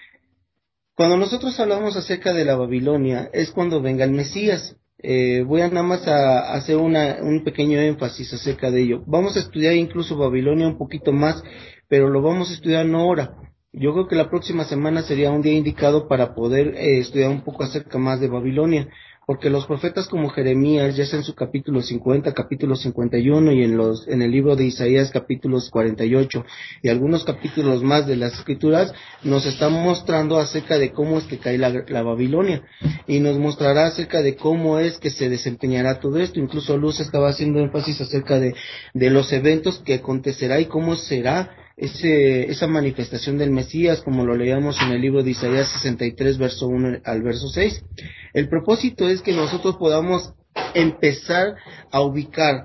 Cuando nosotros hablamos acerca de la Babilonia, es cuando venga el Mesías. Eh, voy a nada más a, a hacer una, un pequeño énfasis acerca de ello. Vamos a estudiar incluso Babilonia un poquito más, pero lo vamos a estudiar no ahora. Yo creo que la próxima semana sería un día indicado para poder eh, estudiar un poco acerca más de Babilonia, porque los profetas como Jeremías, ya sea en su capítulo cincuenta, capítulo cincuenta y uno y en los en el libro de Isaías capítulos cuarenta y ocho y algunos capítulos más de las escrituras, nos están mostrando acerca de cómo es que cae la, la Babilonia, y nos mostrará acerca de cómo es que se desempeñará todo esto. Incluso Luz estaba haciendo énfasis acerca de, de los eventos que acontecerá y cómo será ese, esa manifestación del Mesías, como lo leíamos en el libro de Isaías sesenta y tres, verso uno al verso seis. El propósito es que nosotros podamos empezar a ubicar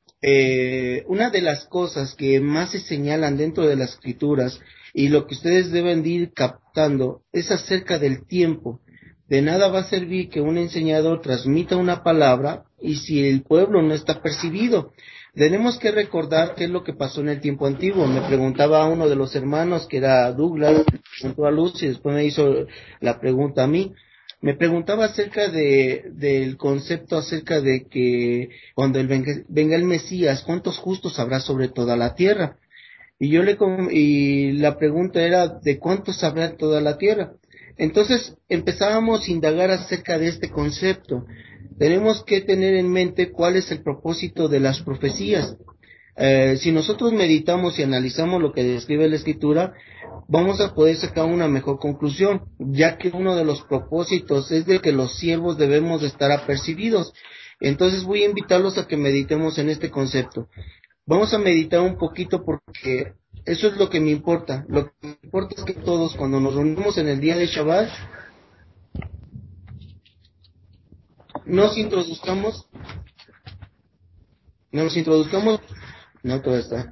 eh, una de las cosas que más se señalan dentro de las escrituras, y lo que ustedes deben de ir captando es acerca del tiempo. De nada va a servir que un enseñador transmita una palabra y si el pueblo no está percibido. Tenemos que recordar qué es lo que pasó en el tiempo antiguo. Me preguntaba a uno de los hermanos, que era Douglas, preguntó a Luz y después me hizo la pregunta a mí. Me preguntaba acerca de del concepto acerca de que cuando el venga, venga el Mesías, ¿cuántos justos habrá sobre toda la tierra? Y yo le y la pregunta era de cuántos habrá en toda la tierra. Entonces empezábamos a indagar acerca de este concepto. Tenemos que tener en mente cuál es el propósito de las profecías. Eh, si nosotros meditamos y analizamos lo que describe la Escritura, vamos a poder sacar una mejor conclusión, ya que uno de los propósitos es de que los siervos debemos de estar apercibidos. Entonces voy a invitarlos a que meditemos en este concepto. Vamos a meditar un poquito porque eso es lo que me importa. Lo que me importa es que todos, cuando nos reunimos en el día de Shabbat, nos introduzcamos, nos introduzcamos, no, todo está.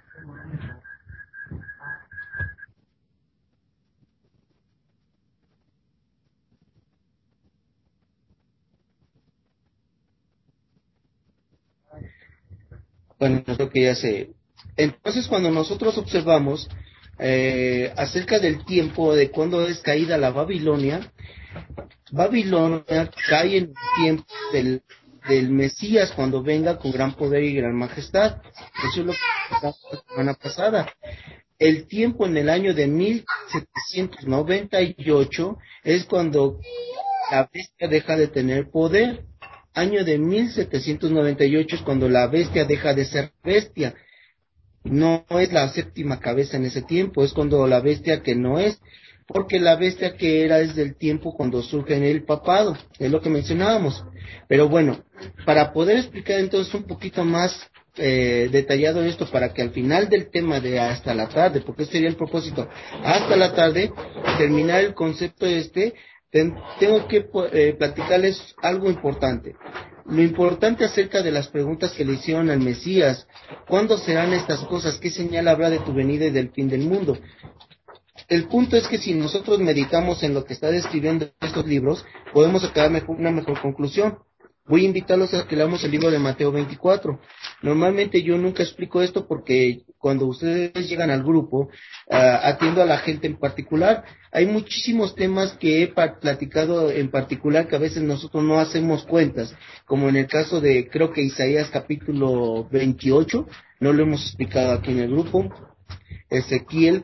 Bueno, creo que ya sé. Entonces, cuando nosotros observamos eh, acerca del tiempo de cuando es caída la Babilonia, Babilonia cae en el tiempo del, del Mesías, cuando venga con gran poder y gran majestad. Eso es lo que pasó la semana pasada. El tiempo en el año de mil setecientos noventa y ocho es cuando la bestia deja de tener poder. Año de mil setecientos noventa y ocho es cuando la bestia deja de ser bestia. No es la séptima cabeza en ese tiempo, es cuando la bestia que no es, porque la bestia que era es del tiempo cuando surge en el papado, es lo que mencionábamos. Pero bueno, para poder explicar entonces un poquito más eh, detallado esto, para que al final del tema de hasta la tarde, porque este sería el propósito, hasta la tarde, terminar el concepto este, ten, tengo que eh, platicarles algo importante. Lo importante acerca de las preguntas que le hicieron al Mesías. ¿Cuándo serán estas cosas? ¿Qué señal habrá de tu venida y del fin del mundo? El punto es que si nosotros meditamos en lo que está describiendo estos libros, podemos sacar mejor, una mejor conclusión. Voy a invitarlos a que leamos el libro de Mateo veinticuatro. Normalmente yo nunca explico esto porque cuando ustedes llegan al grupo, uh, atiendo a la gente en particular. Hay muchísimos temas que he platicado en particular que a veces nosotros no hacemos cuentas, como en el caso de, creo que Isaías capítulo veintiocho, no lo hemos explicado aquí en el grupo. Ezequiel,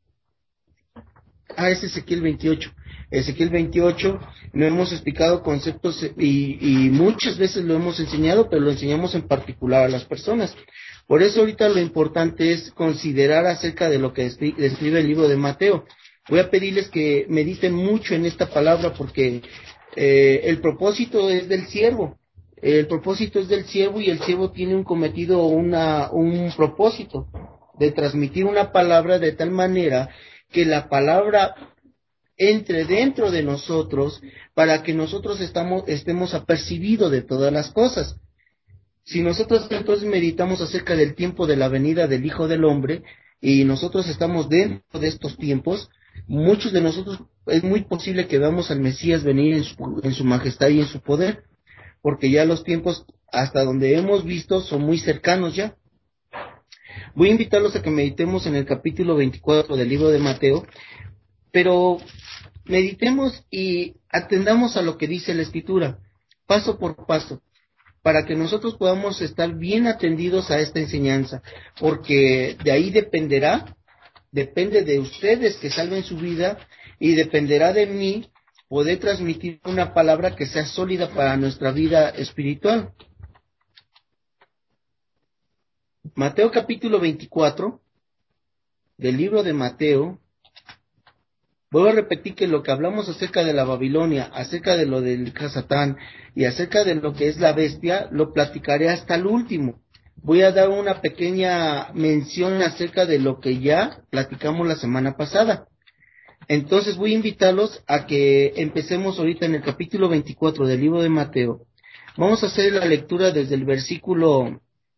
ah, es Ezequiel veintiocho. Ezequiel veintiocho, no hemos explicado conceptos y, y muchas veces lo hemos enseñado, pero lo enseñamos en particular a las personas. Por eso ahorita lo importante es considerar acerca de lo que describe el libro de Mateo. Voy a pedirles que mediten mucho en esta palabra porque eh, el propósito es del siervo. El propósito es del siervo y el siervo tiene un cometido, una, un propósito de transmitir una palabra de tal manera que la palabra entre dentro de nosotros para que nosotros estamos, estemos apercibidos de todas las cosas. Si nosotros entonces meditamos acerca del tiempo de la venida del Hijo del Hombre y nosotros estamos dentro de estos tiempos, muchos de nosotros es muy posible que veamos al Mesías venir en su, en su majestad y en su poder, porque ya los tiempos hasta donde hemos visto son muy cercanos ya. Voy a invitarlos a que meditemos en el capítulo veinticuatro del libro de Mateo, pero meditemos y atendamos a lo que dice la Escritura, paso por paso, para que nosotros podamos estar bien atendidos a esta enseñanza, porque de ahí dependerá, depende de ustedes que salven su vida, y dependerá de mí poder transmitir una palabra que sea sólida para nuestra vida espiritual. Mateo capítulo veinticuatro, del libro de Mateo. Vuelvo a repetir que lo que hablamos acerca de la Babilonia, acerca de lo del Hasatán y acerca de lo que es la bestia, lo platicaré hasta el último. Voy a dar una pequeña mención acerca de lo que ya platicamos la semana pasada. Entonces voy a invitarlos a que empecemos ahorita en el capítulo veinticuatro del libro de Mateo. Vamos a hacer la lectura desde el versículo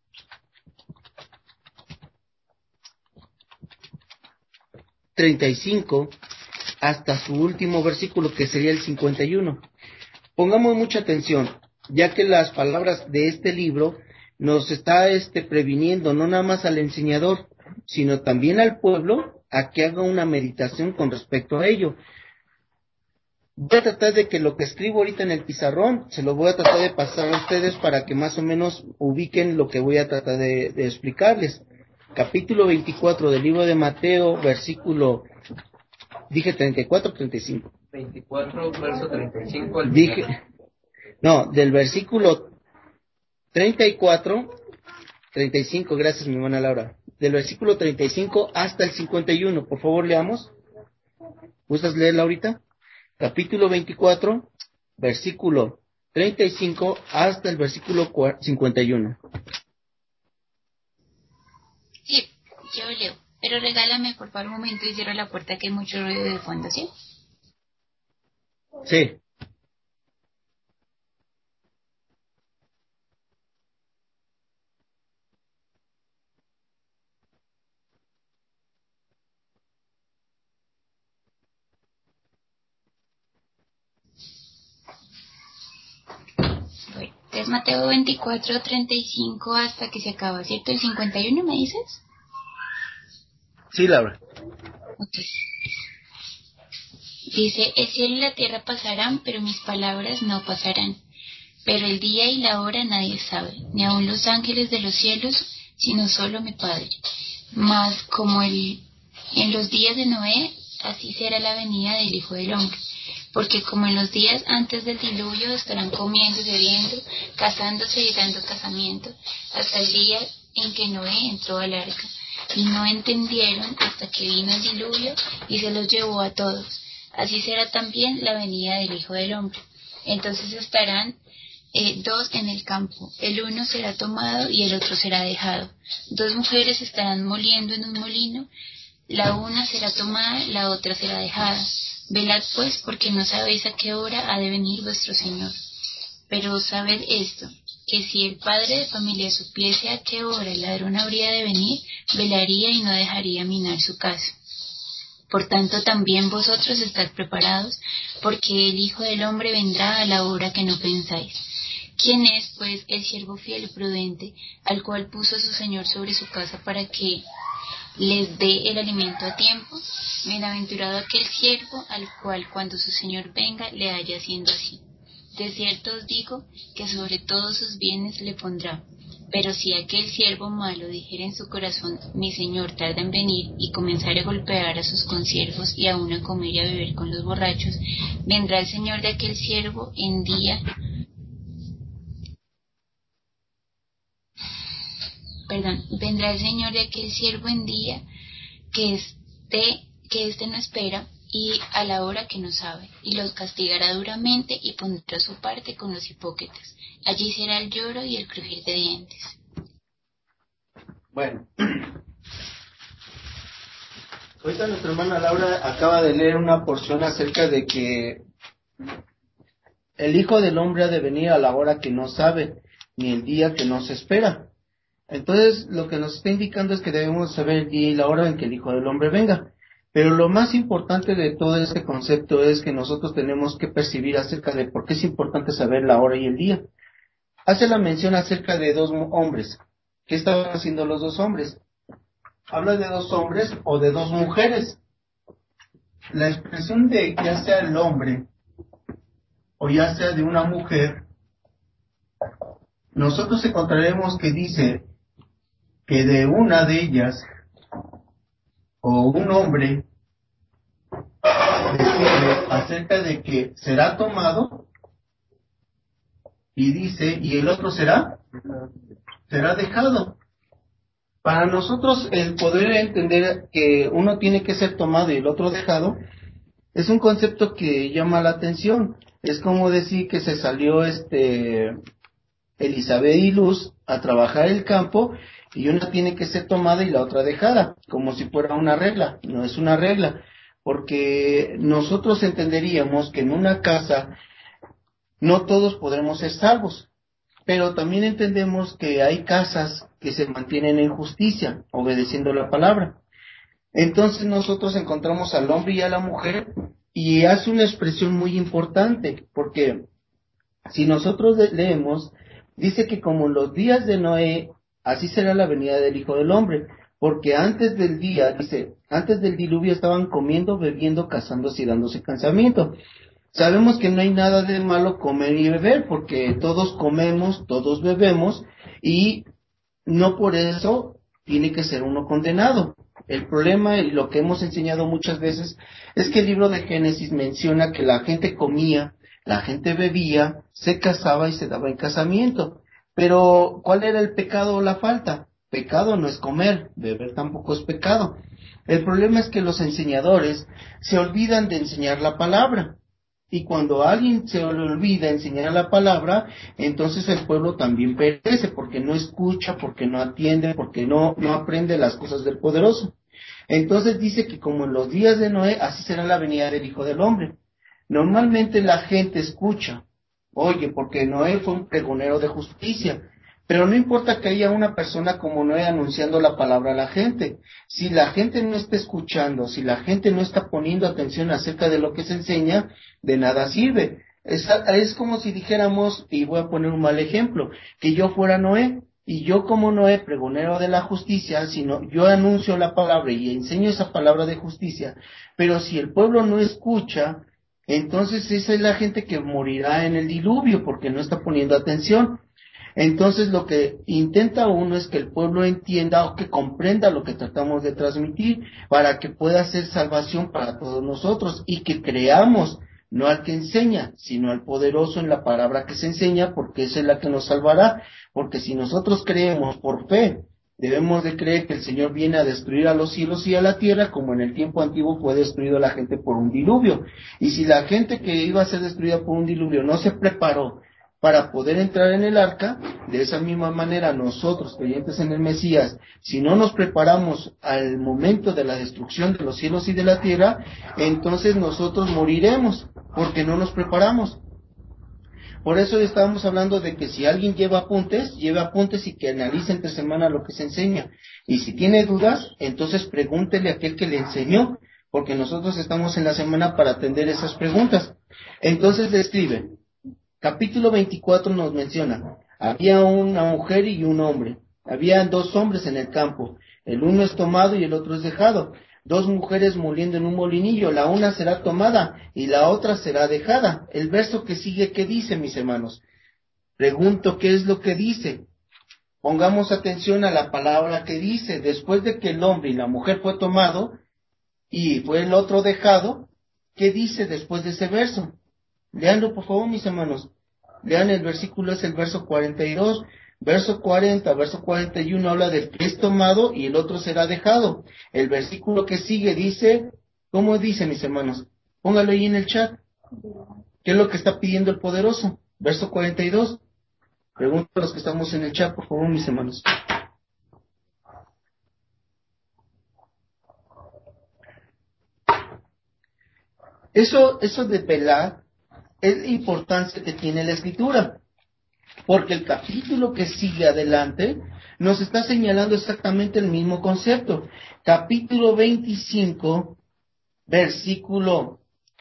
treinta y cinco hasta su último versículo, que sería el cincuenta y uno. Pongamos mucha atención, ya que las palabras de este libro nos está este, previniendo no nada más al enseñador, sino también al pueblo a que haga una meditación con respecto a ello. Voy a tratar de que lo que escribo ahorita en el pizarrón, se lo voy a tratar de pasar a ustedes para que más o menos ubiquen lo que voy a tratar de, de explicarles. Capítulo veinticuatro del libro de Mateo, versículo, dije treinta y cuatro o treinta y cinco. veinticuatro, verso treinta y cinco al Dije, final. no, del versículo treinta y cuatro, treinta y cinco, gracias mi hermana Laura. Del versículo treinta y cinco hasta el cincuenta y uno, por favor leamos. ¿Gustas leerla ahorita? Capítulo veinticuatro, versículo treinta y cinco hasta el versículo cincuenta y uno. Sí, yo leo, pero regálame por favor un momento y cierro la puerta que hay mucho ruido de fondo, ¿sí? Sí. Bueno, es Mateo veinticuatro, treinta y cinco hasta que se acaba, ¿cierto? ¿El cincuenta y uno me dices? Sí, Laura. Ok. Dice, el cielo y la tierra pasarán, pero mis palabras no pasarán. Pero el día y la hora nadie sabe, ni aun los ángeles de los cielos, sino solo mi Padre. Mas como el, en los días de Noé, así será la venida del Hijo del Hombre. Porque como en los días antes del diluvio estarán comiendo y bebiendo, casándose y dando casamiento, hasta el día en que Noé entró al arca. Y no entendieron hasta que vino el diluvio y se los llevó a todos. Así será también la venida del Hijo del Hombre. Entonces estarán eh, dos en el campo, el uno será tomado y el otro será dejado. Dos mujeres estarán moliendo en un molino, la una será tomada, la otra será dejada. Velad pues, porque no sabéis a qué hora ha de venir vuestro Señor. Pero sabed esto, que si el padre de familia supiese a qué hora el ladrón habría de venir, velaría y no dejaría minar su casa. Por tanto, también vosotros estad preparados, porque el Hijo del Hombre vendrá a la hora que no pensáis. ¿Quién es, pues, el siervo fiel y prudente, al cual puso su Señor sobre su casa para que les dé el alimento a tiempo? Bienaventurado aquel siervo al cual, cuando su Señor venga, le haya haciendo así. De cierto os digo que sobre todos sus bienes le pondrá. Pero si aquel siervo malo dijera en su corazón, mi señor tarda en venir, y comenzare a golpear a sus consiervos y aun a comer y a beber con los borrachos, vendrá el señor de aquel siervo en día, perdón, vendrá el señor de aquel siervo en día que este, que éste no espera, y a la hora que no sabe, y los castigará duramente y pondrá su parte con los hipócritas. Allí será el lloro y el crujir de dientes. Bueno, ahorita nuestra hermana Laura acaba de leer una porción acerca de que el Hijo del Hombre ha de venir a la hora que no sabe, ni el día que no se espera. Entonces, lo que nos está indicando es que debemos saber el día y la hora en que el Hijo del Hombre venga. Pero lo más importante de todo este concepto es que nosotros tenemos que percibir acerca de por qué es importante saber la hora y el día. Hace la mención acerca de dos hombres. ¿Qué estaban haciendo los dos hombres? Habla de dos hombres o de dos mujeres. La expresión de ya sea el hombre o ya sea de una mujer, nosotros encontraremos que dice que de una de ellas o un hombre describe acerca de que será tomado y dice, y el otro será, será dejado. Para nosotros el poder entender que uno tiene que ser tomado y el otro dejado es un concepto que llama la atención. Es como decir que se salió este Elizabeth y Luz a trabajar el campo y una tiene que ser tomada y la otra dejada, como si fuera una regla. No es una regla, porque nosotros entenderíamos que en una casa no todos podremos ser salvos, pero también entendemos que hay casas que se mantienen en justicia, obedeciendo la palabra. Entonces nosotros encontramos al hombre y a la mujer y hace una expresión muy importante, porque si nosotros leemos, dice que como en los días de Noé, así será la venida del Hijo del Hombre, porque antes del día, dice, antes del diluvio estaban comiendo, bebiendo, casándose y dándose casamiento. Sabemos que no hay nada de malo comer y beber, porque todos comemos, todos bebemos, y no por eso tiene que ser uno condenado. El problema, y lo que hemos enseñado muchas veces, es que el libro de Génesis menciona que la gente comía, la gente bebía, se casaba y se daba en casamiento. Pero, ¿cuál era el pecado o la falta? Pecado no es comer, beber tampoco es pecado. El problema es que los enseñadores se olvidan de enseñar la palabra. Y cuando a alguien se le olvida enseñar la palabra, entonces el pueblo también perece, porque no escucha, porque no atiende, porque no, no aprende las cosas del poderoso. Entonces dice que como en los días de Noé, así será la venida del Hijo del Hombre. Normalmente la gente escucha, oye, porque Noé fue un pregonero de justicia, pero no importa que haya una persona como Noé anunciando la palabra a la gente. Si la gente no está escuchando, si la gente no está poniendo atención acerca de lo que se enseña, de nada sirve. Es, es como si dijéramos, y voy a poner un mal ejemplo, que yo fuera Noé, y yo como Noé, pregonero de la justicia, sino yo anuncio la palabra y enseño esa palabra de justicia, pero si el pueblo no escucha, entonces esa es la gente que morirá en el diluvio porque no está poniendo atención. Entonces lo que intenta uno es que el pueblo entienda o que comprenda lo que tratamos de transmitir para que pueda ser salvación para todos nosotros y que creamos no al que enseña, sino al poderoso en la palabra que se enseña, porque esa es la que nos salvará. Porque si nosotros creemos por fe, debemos de creer que el Señor viene a destruir a los cielos y a la tierra, como en el tiempo antiguo fue destruido la gente por un diluvio. Y si la gente que iba a ser destruida por un diluvio no se preparó para poder entrar en el arca. De esa misma manera nosotros, creyentes en el Mesías, si no nos preparamos al momento de la destrucción de los cielos y de la tierra, entonces nosotros moriremos, porque no nos preparamos. Por eso estábamos hablando de que si alguien lleva apuntes, lleve apuntes y que analice entre semana lo que se enseña. Y si tiene dudas, entonces pregúntele a aquel que le enseñó, porque nosotros estamos en la semana para atender esas preguntas. Entonces le escribe, capítulo veinticuatro nos menciona, había una mujer y un hombre, había dos hombres en el campo, el uno es tomado y el otro es dejado. Dos mujeres moliendo en un molinillo, la una será tomada y la otra será dejada. El verso que sigue, ¿qué dice, mis hermanos? Pregunto, ¿qué es lo que dice? Pongamos atención a la palabra que dice. Después de que el hombre y la mujer fue tomado y fue el otro dejado, ¿qué dice después de ese verso? Leanlo, por favor, mis hermanos. Lean el versículo, es el verso cuarenta y dos. Verso cuarenta, verso cuarenta y uno habla del que es tomado y el otro será dejado. El versículo que sigue dice, ¿cómo dice, mis hermanos? Póngalo ahí en el chat. ¿Qué es lo que está pidiendo el poderoso? Verso cuarenta y dos. Pregunto a los que estamos en el chat, por favor, mis hermanos. Eso, eso de velar es la importancia que tiene la Escritura. Porque el capítulo que sigue adelante nos está señalando exactamente el mismo concepto. Capítulo veinticinco, versículo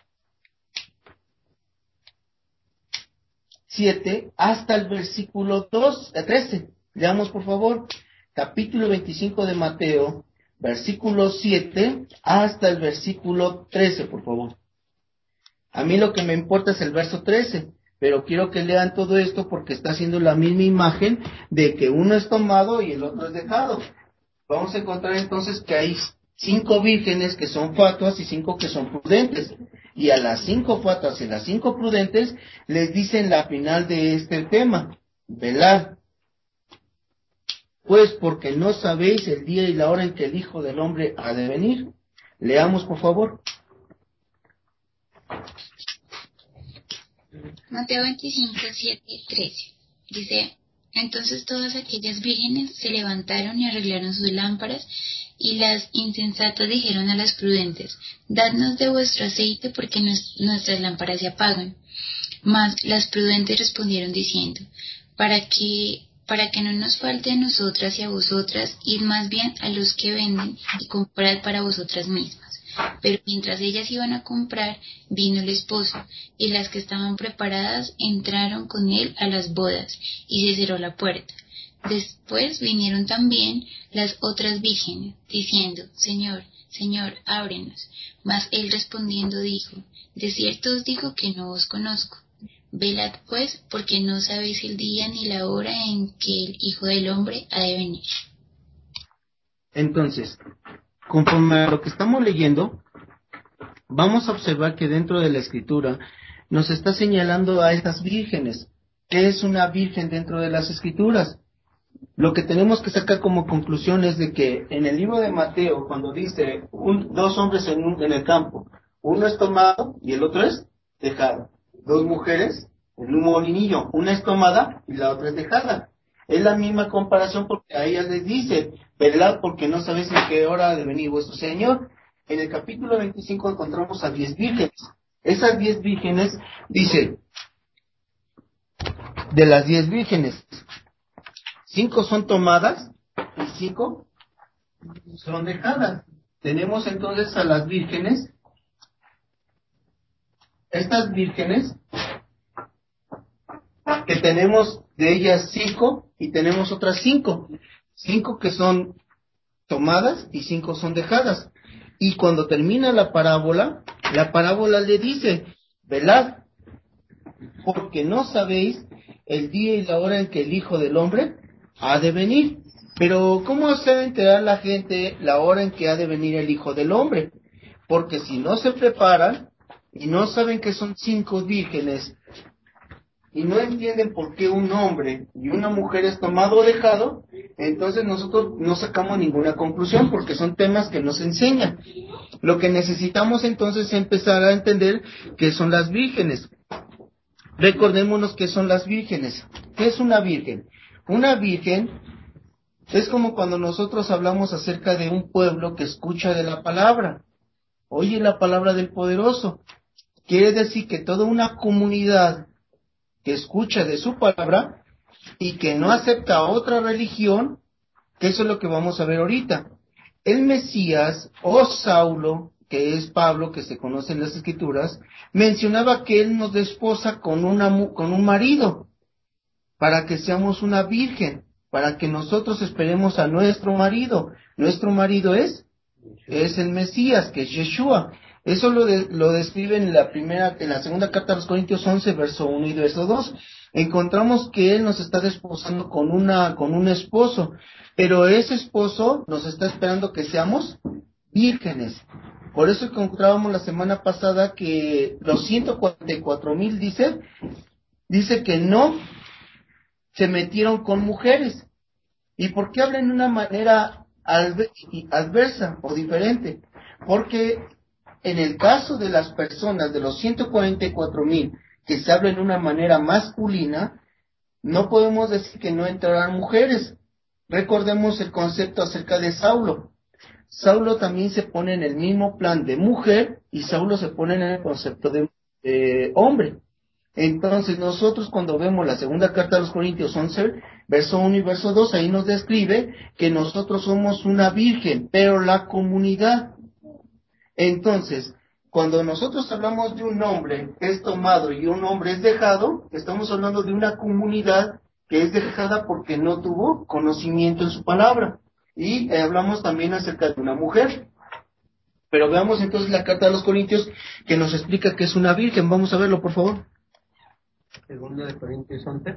siete hasta el versículo dos, trece. Leamos, por favor. Capítulo veinticinco de Mateo, versículo siete hasta el versículo trece, por favor. A mí lo que me importa es el verso trece. Pero quiero que lean todo esto porque está haciendo la misma imagen de que uno es tomado y el otro es dejado. Vamos a encontrar entonces que hay cinco vírgenes que son fatuas y cinco que son prudentes. Y a las cinco fatuas y las cinco prudentes les dicen la final de este tema, velad. Pues porque no sabéis el día y la hora en que el Hijo del Hombre ha de venir. Leamos, por favor. Mateo veinticinco, siete, trece. Dice, entonces todas aquellas vírgenes se levantaron y arreglaron sus lámparas, y las insensatas dijeron a las prudentes, dadnos de vuestro aceite porque nos, nuestras lámparas se apagan. Mas las prudentes respondieron diciendo, para que, para que no nos falte a nosotras y a vosotras, id más bien a los que venden y comprad para vosotras mismas. Pero mientras ellas iban a comprar, vino el esposo, y las que estaban preparadas entraron con él a las bodas, y se cerró la puerta. Después vinieron también las otras vírgenes, diciendo, Señor, Señor, ábrenos. Mas él respondiendo dijo, de cierto os digo que no os conozco. Velad pues, porque no sabéis el día ni la hora en que el Hijo del Hombre ha de venir. Entonces, conforme a lo que estamos leyendo, vamos a observar que dentro de la Escritura nos está señalando a estas vírgenes. ¿Qué es una virgen dentro de las Escrituras? Lo que tenemos que sacar como conclusión es de que en el libro de Mateo, cuando dice un, dos hombres en, un, en el campo, uno es tomado y el otro es dejado. Dos mujeres en un molinillo, una es tomada y la otra es dejada. Es la misma comparación porque a ellas les dice, velad porque no sabéis en qué hora ha de venir vuestro Señor. En el capítulo veinticinco encontramos a diez vírgenes. Esas diez vírgenes, dice, de las diez vírgenes, cinco son tomadas y cinco son dejadas. Tenemos entonces a las vírgenes, estas vírgenes, que tenemos de ellas cinco y tenemos otras cinco. Cinco que son tomadas y cinco son dejadas. Y cuando termina la parábola, la parábola le dice, velad, porque no sabéis el día y la hora en que el Hijo del Hombre ha de venir. Pero ¿cómo se debe enterar la gente la hora en que ha de venir el Hijo del Hombre? Porque si no se preparan y no saben que son cinco vírgenes y no entienden por qué un hombre y una mujer es tomado o dejado, entonces nosotros no sacamos ninguna conclusión porque son temas que nos enseñan. Lo que necesitamos entonces es empezar a entender qué son las vírgenes. Recordémonos que son las vírgenes. ¿Qué es una virgen? Una virgen es como cuando nosotros hablamos acerca de un pueblo que escucha de la palabra, oye la palabra del poderoso. Quiere decir que toda una comunidad que escucha de su palabra y que no acepta otra religión, que eso es lo que vamos a ver ahorita. El Mesías o Saulo, que es Pablo, que se conoce en las Escrituras, mencionaba que él nos desposa con, una, con un marido, para que seamos una virgen, para que nosotros esperemos a nuestro marido. Nuestro marido es, es el Mesías, que es Yeshua. Eso lo, de, lo describe en la primera, en la segunda carta a los Corintios once, verso uno y verso dos. Encontramos que él nos está desposando con una, con un esposo, pero ese esposo nos está esperando que seamos vírgenes. Por eso encontrábamos la semana pasada que los ciento cuarenta y cuatro mil dice, dice que no se metieron con mujeres. ¿Y por qué hablan de una manera adversa o diferente? Porque en el caso de las personas, de los ciento cuarenta y cuatro mil, que se habla en una manera masculina, no podemos decir que no entrarán mujeres. Recordemos el concepto acerca de Saulo. Saulo también se pone en el mismo plan de mujer y Saulo se pone en el concepto de eh, hombre. Entonces nosotros cuando vemos la segunda carta a los Corintios once, verso uno y verso dos, ahí nos describe que nosotros somos una virgen, pero la comunidad. Entonces, cuando nosotros hablamos de un hombre que es tomado y un hombre es dejado, estamos hablando de una comunidad que es dejada porque no tuvo conocimiento en su palabra. Y eh, hablamos también acerca de una mujer. Pero veamos entonces la carta a los Corintios que nos explica que es una virgen. Vamos a verlo, por favor. Segunda de Corintios once.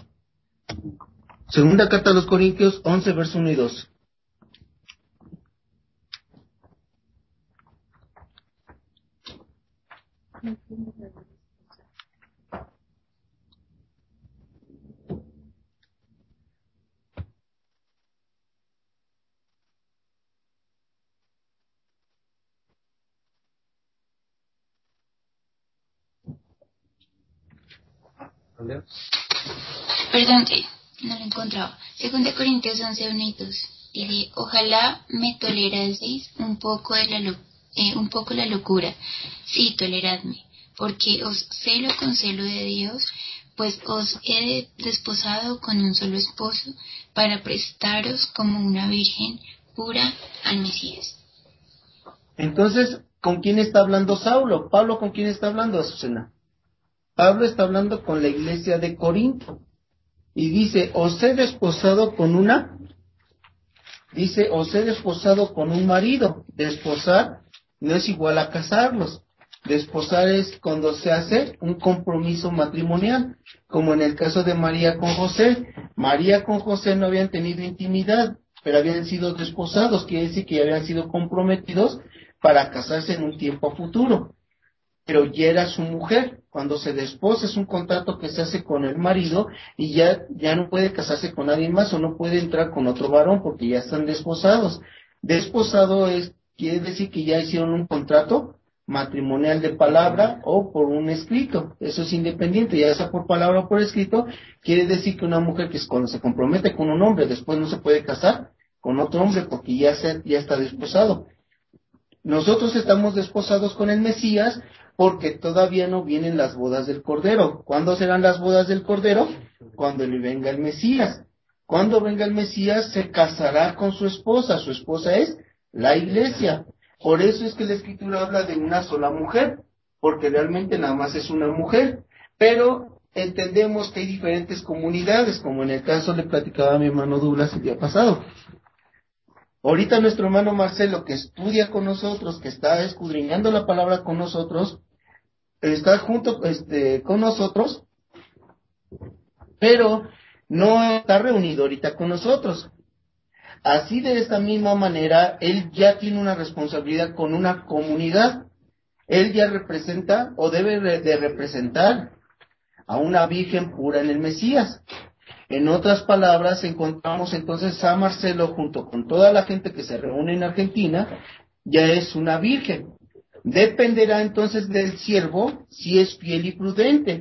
Segunda carta a los Corintios once, verso uno y dos. Perdón, eh, no lo encontraba. Segunda Corintios once, uno y dos. Dice, ojalá me toleraseis un poco de la lo- eh, un poco la locura. Sí, toleradme, porque os celo con celo de Dios, pues os he desposado con un solo esposo, para prestaros como una virgen pura al Mesías. Entonces, ¿con quién está hablando Saulo? Pablo, ¿con quién está hablando, Azucena? Pablo está hablando con la iglesia de Corinto. Y dice, os he desposado con una, dice, os he desposado con un marido. Desposar no es igual a casarlos. Desposar es cuando se hace un compromiso matrimonial, como en el caso de María con José. María con José no habían tenido intimidad, pero habían sido desposados, quiere decir que ya habían sido comprometidos para casarse en un tiempo futuro. Pero ya era su mujer. Cuando se desposa es un contrato que se hace con el marido y ya, ya no puede casarse con nadie más o no puede entrar con otro varón porque ya están desposados. Desposado es, quiere decir que ya hicieron un contrato matrimonial de palabra o por un escrito. Eso es independiente, ya sea por palabra o por escrito. Quiere decir que una mujer que es cuando se compromete con un hombre después no se puede casar con otro hombre porque ya, se, ya está desposado. Nosotros estamos desposados con el Mesías porque todavía no vienen las bodas del Cordero. ¿Cuándo serán las bodas del Cordero? Cuando le venga el Mesías. Cuando venga el Mesías se casará con su esposa. Su esposa es la iglesia. Por eso es que la Escritura habla de una sola mujer, porque realmente nada más es una mujer. Pero entendemos que hay diferentes comunidades, como en el caso le platicaba a mi hermano Douglas el día pasado. Ahorita nuestro hermano Marcelo, que estudia con nosotros, que está escudriñando la palabra con nosotros, está junto este, con nosotros, pero no está reunido ahorita con nosotros. Así de esta misma manera, él ya tiene una responsabilidad con una comunidad. Él ya representa o debe de representar a una virgen pura en el Mesías. En otras palabras, encontramos entonces a Marcelo junto con toda la gente que se reúne en Argentina, ya es una virgen. Dependerá entonces del siervo si es fiel y prudente,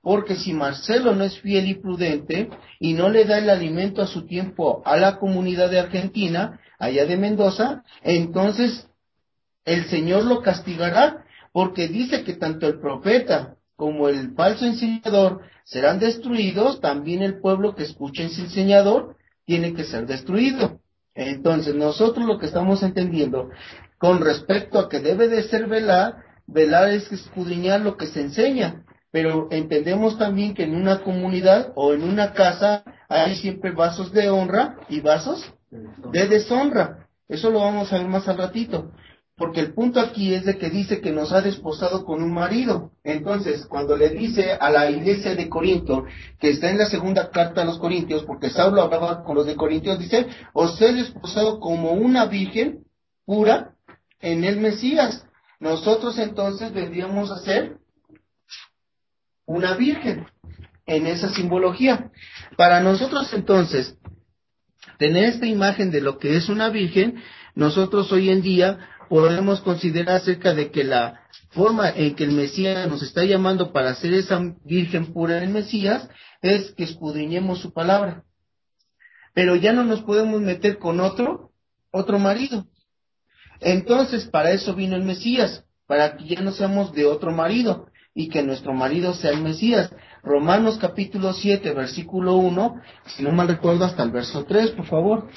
porque si Marcelo no es fiel y prudente y no le da el alimento a su tiempo a la comunidad de Argentina, allá de Mendoza, entonces el Señor lo castigará, porque dice que tanto el profeta como el falso enseñador serán destruidos, también el pueblo que escucha ese enseñador tiene que ser destruido. Entonces nosotros lo que estamos entendiendo con respecto a que debe de ser velar, velar es escudriñar lo que se enseña, pero entendemos también que en una comunidad o en una casa hay siempre vasos de honra y vasos de deshonra. Eso lo vamos a ver más al ratito, porque el punto aquí es de que dice que nos ha desposado con un marido. Entonces, cuando le dice a la iglesia de Corinto, que está en la segunda carta a los Corintios, porque Saulo hablaba con los de Corintios, dice, os he desposado como una virgen pura en el Mesías. Nosotros entonces vendríamos a ser una virgen en esa simbología. Para nosotros entonces tener esta imagen de lo que es una virgen, nosotros hoy en día podemos considerar acerca de que la forma en que el Mesías nos está llamando para ser esa virgen pura en el Mesías es que escudriñemos su palabra. Pero ya no nos podemos meter con otro, otro marido. Entonces, para eso vino el Mesías, para que ya no seamos de otro marido y que nuestro marido sea el Mesías. Romanos capítulo siete, versículo uno, si no mal recuerdo hasta el verso tres, por favor.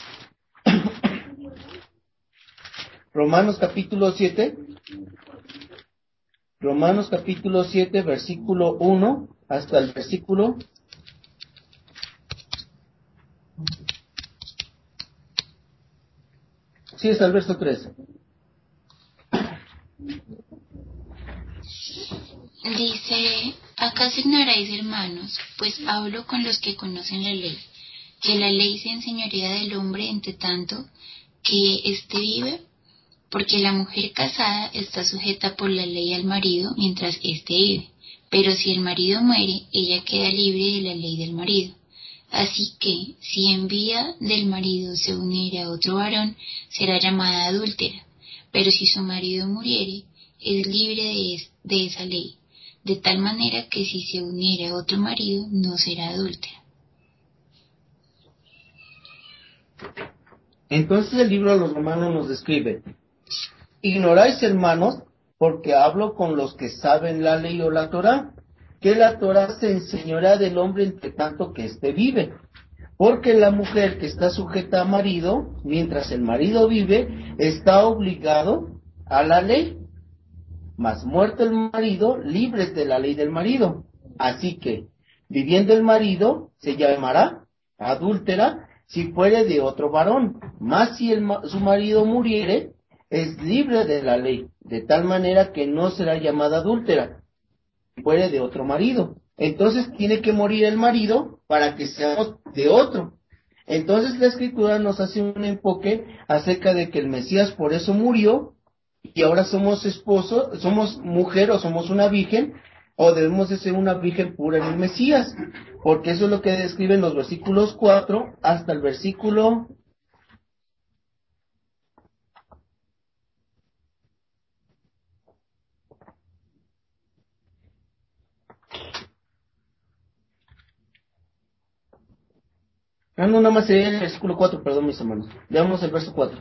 Romanos capítulo siete, Romanos capítulo siete, versículo uno hasta el versículo sí, hasta el verso tres. Dice, ¿acaso ignoráis, hermanos? Pues hablo con los que conocen la ley, que la ley se enseñorea del hombre entre tanto que éste vive, porque la mujer casada está sujeta por la ley al marido mientras éste vive, pero si el marido muere, ella queda libre de la ley del marido. Así que, si en vía del marido se uniere a otro varón, será llamada adúltera, pero si su marido muriere, es libre de, es, de esa ley, de tal manera que si se uniere a otro marido, no será adúltera. Entonces el libro de los Romanos nos describe, ignoráis, hermanos, porque hablo con los que saben la ley o la Torá, que la Torá se enseñorea del hombre entre tanto que éste vive. Porque la mujer que está sujeta a marido, mientras el marido vive, está obligado a la ley. Mas muerto el marido, libres de la ley del marido. Así que, viviendo el marido, se llamará adúltera si fuere de otro varón. Mas si el, su marido muriere, es libre de la ley, de tal manera que no será llamada adúltera si fuere de otro marido. Entonces tiene que morir el marido para que seamos de otro. Entonces la Escritura nos hace un enfoque acerca de que el Mesías por eso murió, y ahora somos esposos, somos mujer o somos una virgen, o debemos de ser una virgen pura en el Mesías, porque eso es lo que describen los versículos cuatro hasta el versículo Ah, no, nada más sería el versículo cuatro, perdón, mis hermanos. Veamos el verso cuatro.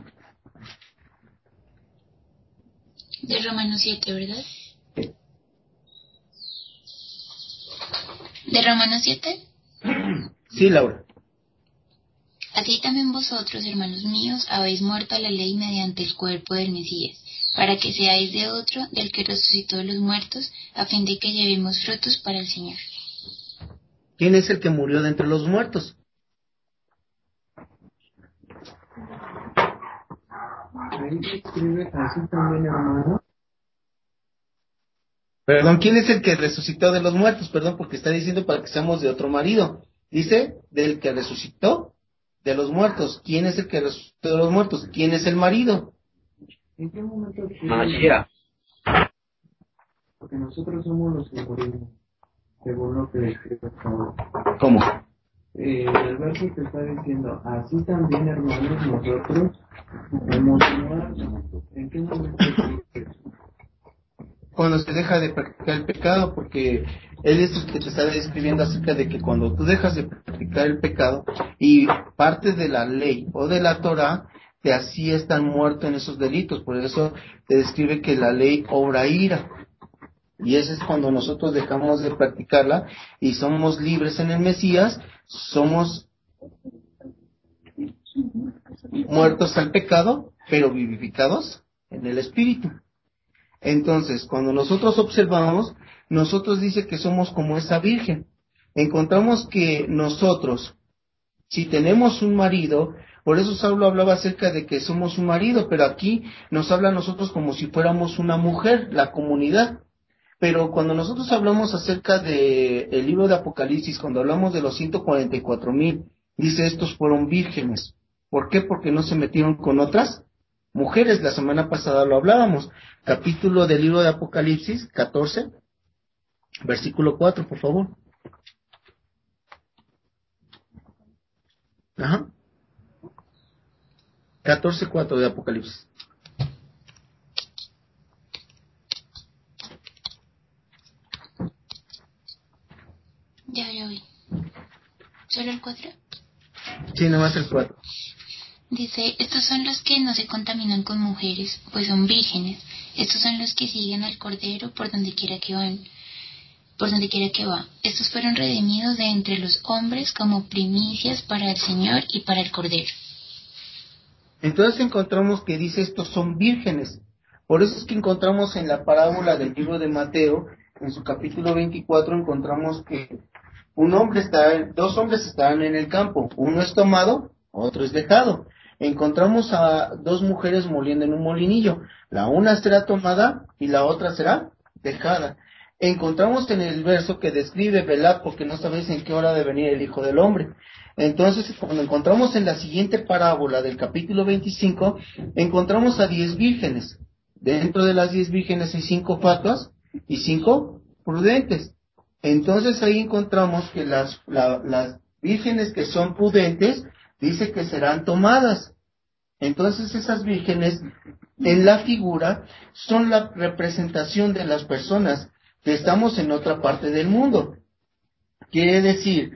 De Romanos siete, ¿verdad? Sí. ¿De Romanos siete? Sí, Laura. Así también vosotros, hermanos míos, habéis muerto a la ley mediante el cuerpo del Mesías, para que seáis de otro, del que resucitó de los muertos, a fin de que llevemos frutos para el Señor. ¿Quién es el que murió de entre los muertos? Ahí se escribe así también, hermano. Perdón, ¿quién es el que resucitó de los muertos? Perdón, porque está diciendo para que seamos de otro marido. Dice, del que resucitó de los muertos. ¿Quién es el que resucitó de los muertos? ¿Quién es el marido? ¿En qué momento? Mashiach. Porque nosotros somos los que morimos, según lo que escribe Pablo. ¿Cómo? Eh, el verso te está diciendo, así también, hermanos, nosotros hemos muerto. ¿En qué momento? Cuando se deja de practicar el pecado, porque Él es el que te está describiendo acerca de que cuando tú dejas de practicar el pecado y parte de la ley o de la Torah, te así están muertos en esos delitos. Por eso te describe que la ley obra ira. Y ese es cuando nosotros dejamos de practicarla y somos libres en el Mesías, somos muertos al pecado, pero vivificados en el Espíritu. Entonces, cuando nosotros observamos, nosotros dice que somos como esa virgen. Encontramos que nosotros, si tenemos un marido, por eso Saulo hablaba acerca de que somos un marido, pero aquí nos habla a nosotros como si fuéramos una mujer, la comunidad. Pero cuando nosotros hablamos acerca del de libro de Apocalipsis, cuando hablamos de los ciento cuarenta y cuatro mil, dice estos fueron vírgenes. ¿Por qué? Porque no se metieron con otras mujeres. La semana pasada lo hablábamos. Capítulo del libro de Apocalipsis, catorce, versículo cuatro, por favor. Ajá. catorce cuatro de Apocalipsis. Ya, ya vi. ¿Solo el cuatro? Sí, nomás el cuatro. Dice, estos son los que no se contaminan con mujeres, pues son vírgenes. Estos son los que siguen al Cordero por donde quiera que van, por donde quiera que va. Estos fueron redimidos de entre los hombres como primicias para el Señor y para el Cordero. Entonces encontramos que dice estos son vírgenes. Por eso es que encontramos en la parábola del libro de Mateo, en su capítulo veinticuatro, encontramos que un hombre está, dos hombres estarán en el campo, uno es tomado, otro es dejado. Encontramos a dos mujeres moliendo en un molinillo, la una será tomada y la otra será dejada. Encontramos en el verso que describe, velad porque no sabéis en qué hora de venir el Hijo del Hombre. Entonces, cuando encontramos en la siguiente parábola del capítulo veinticinco, encontramos a diez vírgenes. Dentro de las diez vírgenes hay cinco fatuas y cinco prudentes. Entonces ahí encontramos que las, la, las vírgenes que son prudentes, dice que serán tomadas. Entonces esas vírgenes, en la figura, son la representación de las personas que estamos en otra parte del mundo. Quiere decir,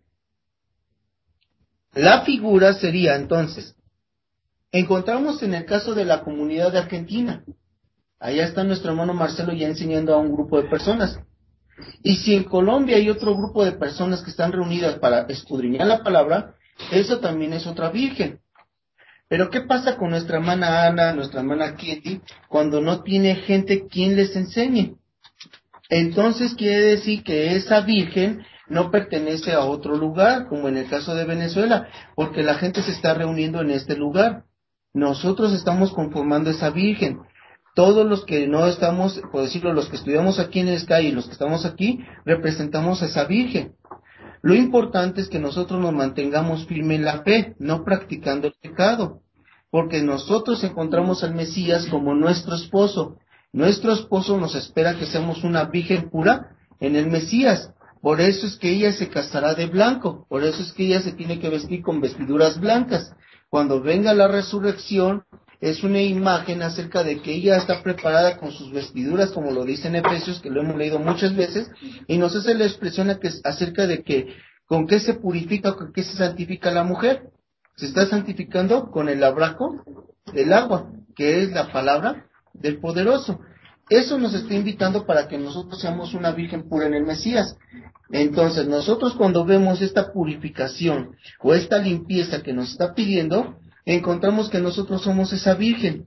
la figura sería entonces, encontramos en el caso de la comunidad de Argentina, allá está nuestro hermano Marcelo ya enseñando a un grupo de personas. Y si en Colombia hay otro grupo de personas que están reunidas para escudriñar la palabra, eso también es otra virgen. Pero ¿qué pasa con nuestra hermana Ana, nuestra hermana Kitty, cuando no tiene gente quien les enseñe? Entonces quiere decir que esa virgen no pertenece a otro lugar, como en el caso de Venezuela, porque la gente se está reuniendo en este lugar. Nosotros estamos conformando esa virgen. Todos los que no estamos, por decirlo, los que estudiamos aquí en el Sky y los que estamos aquí, representamos a esa virgen. Lo importante es que nosotros nos mantengamos firmes en la fe, no practicando el pecado, porque nosotros encontramos al Mesías como nuestro esposo. Nuestro esposo nos espera que seamos una virgen pura en el Mesías. Por eso es que ella se casará de blanco, por eso es que ella se tiene que vestir con vestiduras blancas. Cuando venga la resurrección, es una imagen acerca de que ella está preparada con sus vestiduras, como lo dice en Efesios, que lo hemos leído muchas veces, y nos hace la expresión acerca de que con qué se purifica, con qué se santifica la mujer. Se está santificando con el abrazo del agua, que es la palabra del poderoso. Eso nos está invitando para que nosotros seamos una virgen pura en el Mesías. Entonces, nosotros cuando vemos esta purificación o esta limpieza que nos está pidiendo, encontramos que nosotros somos esa virgen.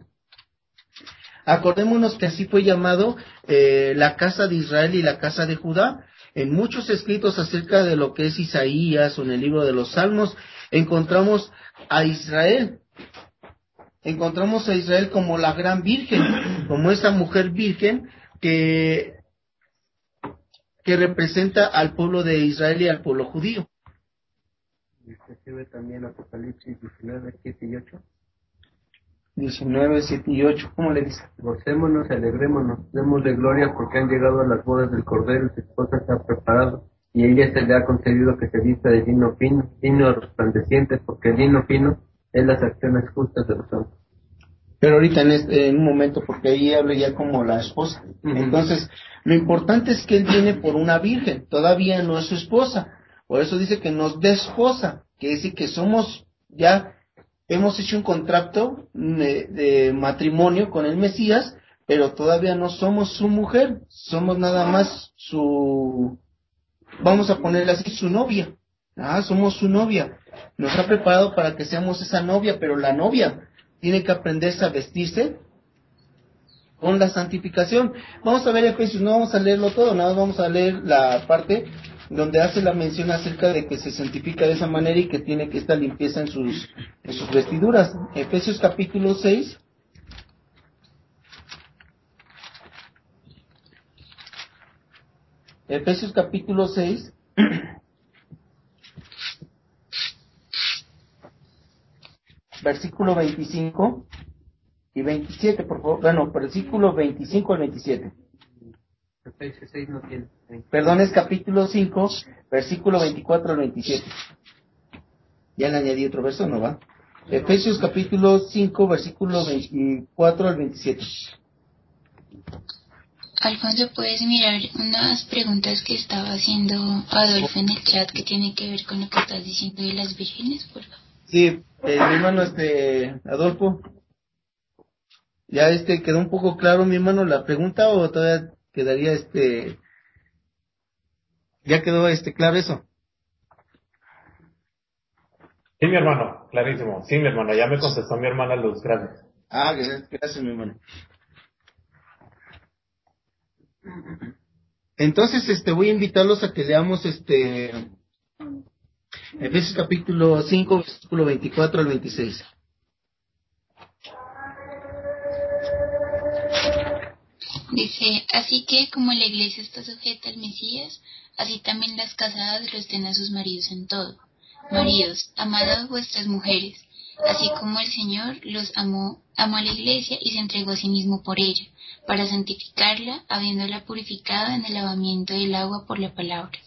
Acordémonos que así fue llamado eh, la casa de Israel y la casa de Judá. En muchos escritos acerca de lo que es Isaías o en el libro de los Salmos, encontramos a Israel. Encontramos a Israel como la gran virgen, como esa mujer virgen que, que representa al pueblo de Israel y al pueblo judío. Escribe también Apocalipsis diecinueve, siete y ocho. diecinueve, siete y ocho, ¿cómo le dice? Gocémonos, alegrémonos, démosle gloria porque han llegado a las bodas del Cordero y su esposa se ha preparado, y a ella se le ha concedido que se vista de lino fino, lino resplandeciente, porque el lino fino es las acciones justas de los hombres. pero ahorita en, este, en un momento, porque ahí habla ya como la esposa. Uh-huh. Entonces, lo importante es que él viene por una virgen, todavía no es su esposa, por eso dice que nos desposa, que decir que somos ya, hemos hecho un contrato de, de matrimonio con el Mesías, pero todavía no somos su mujer, somos nada más su, vamos a ponerle así, su novia. Ah, somos su novia. Nos ha preparado para que seamos esa novia, pero la novia tiene que aprenderse a vestirse con la santificación. Vamos a ver Efesios, no vamos a leerlo todo, nada más vamos a leer la parte donde hace la mención acerca de que se santifica de esa manera y que tiene que esta limpieza en sus, en sus vestiduras. Efesios capítulo seis. Efesios capítulo seis. Versículo veinticinco y veintisiete, por favor. Bueno, versículo veinticinco al veintisiete. Efesios seis no tiene. Perdón, es capítulo cinco, versículo veinticuatro al veintisiete. Ya le añadí otro verso, ¿no va? Efesios capítulo cinco, versículo veinticuatro al veintisiete. Alfonso, ¿puedes mirar unas preguntas que estaba haciendo Adolfo en el chat que tiene que ver con lo que estás diciendo de las vírgenes, por favor? Sí, eh, mi hermano este Adolfo, ya este quedó un poco claro, mi hermano, la pregunta, o todavía quedaría este, ya quedó este claro eso. Sí, mi hermano, clarísimo. Sí, mi hermano, ya me contestó mi hermana Luz, gracias. Ah, gracias, gracias mi hermano. Entonces, este, voy a invitarlos a que leamos este Efesios capítulo cinco, versículo veinticuatro al veintiséis. Dice, así que como la iglesia está sujeta al Mesías, así también las casadas lo estén a sus maridos en todo. Maridos, amad a vuestras mujeres, así como el Señor los amó, amó a la iglesia y se entregó a sí mismo por ella, para santificarla, habiéndola purificado en el lavamiento del agua por la palabra.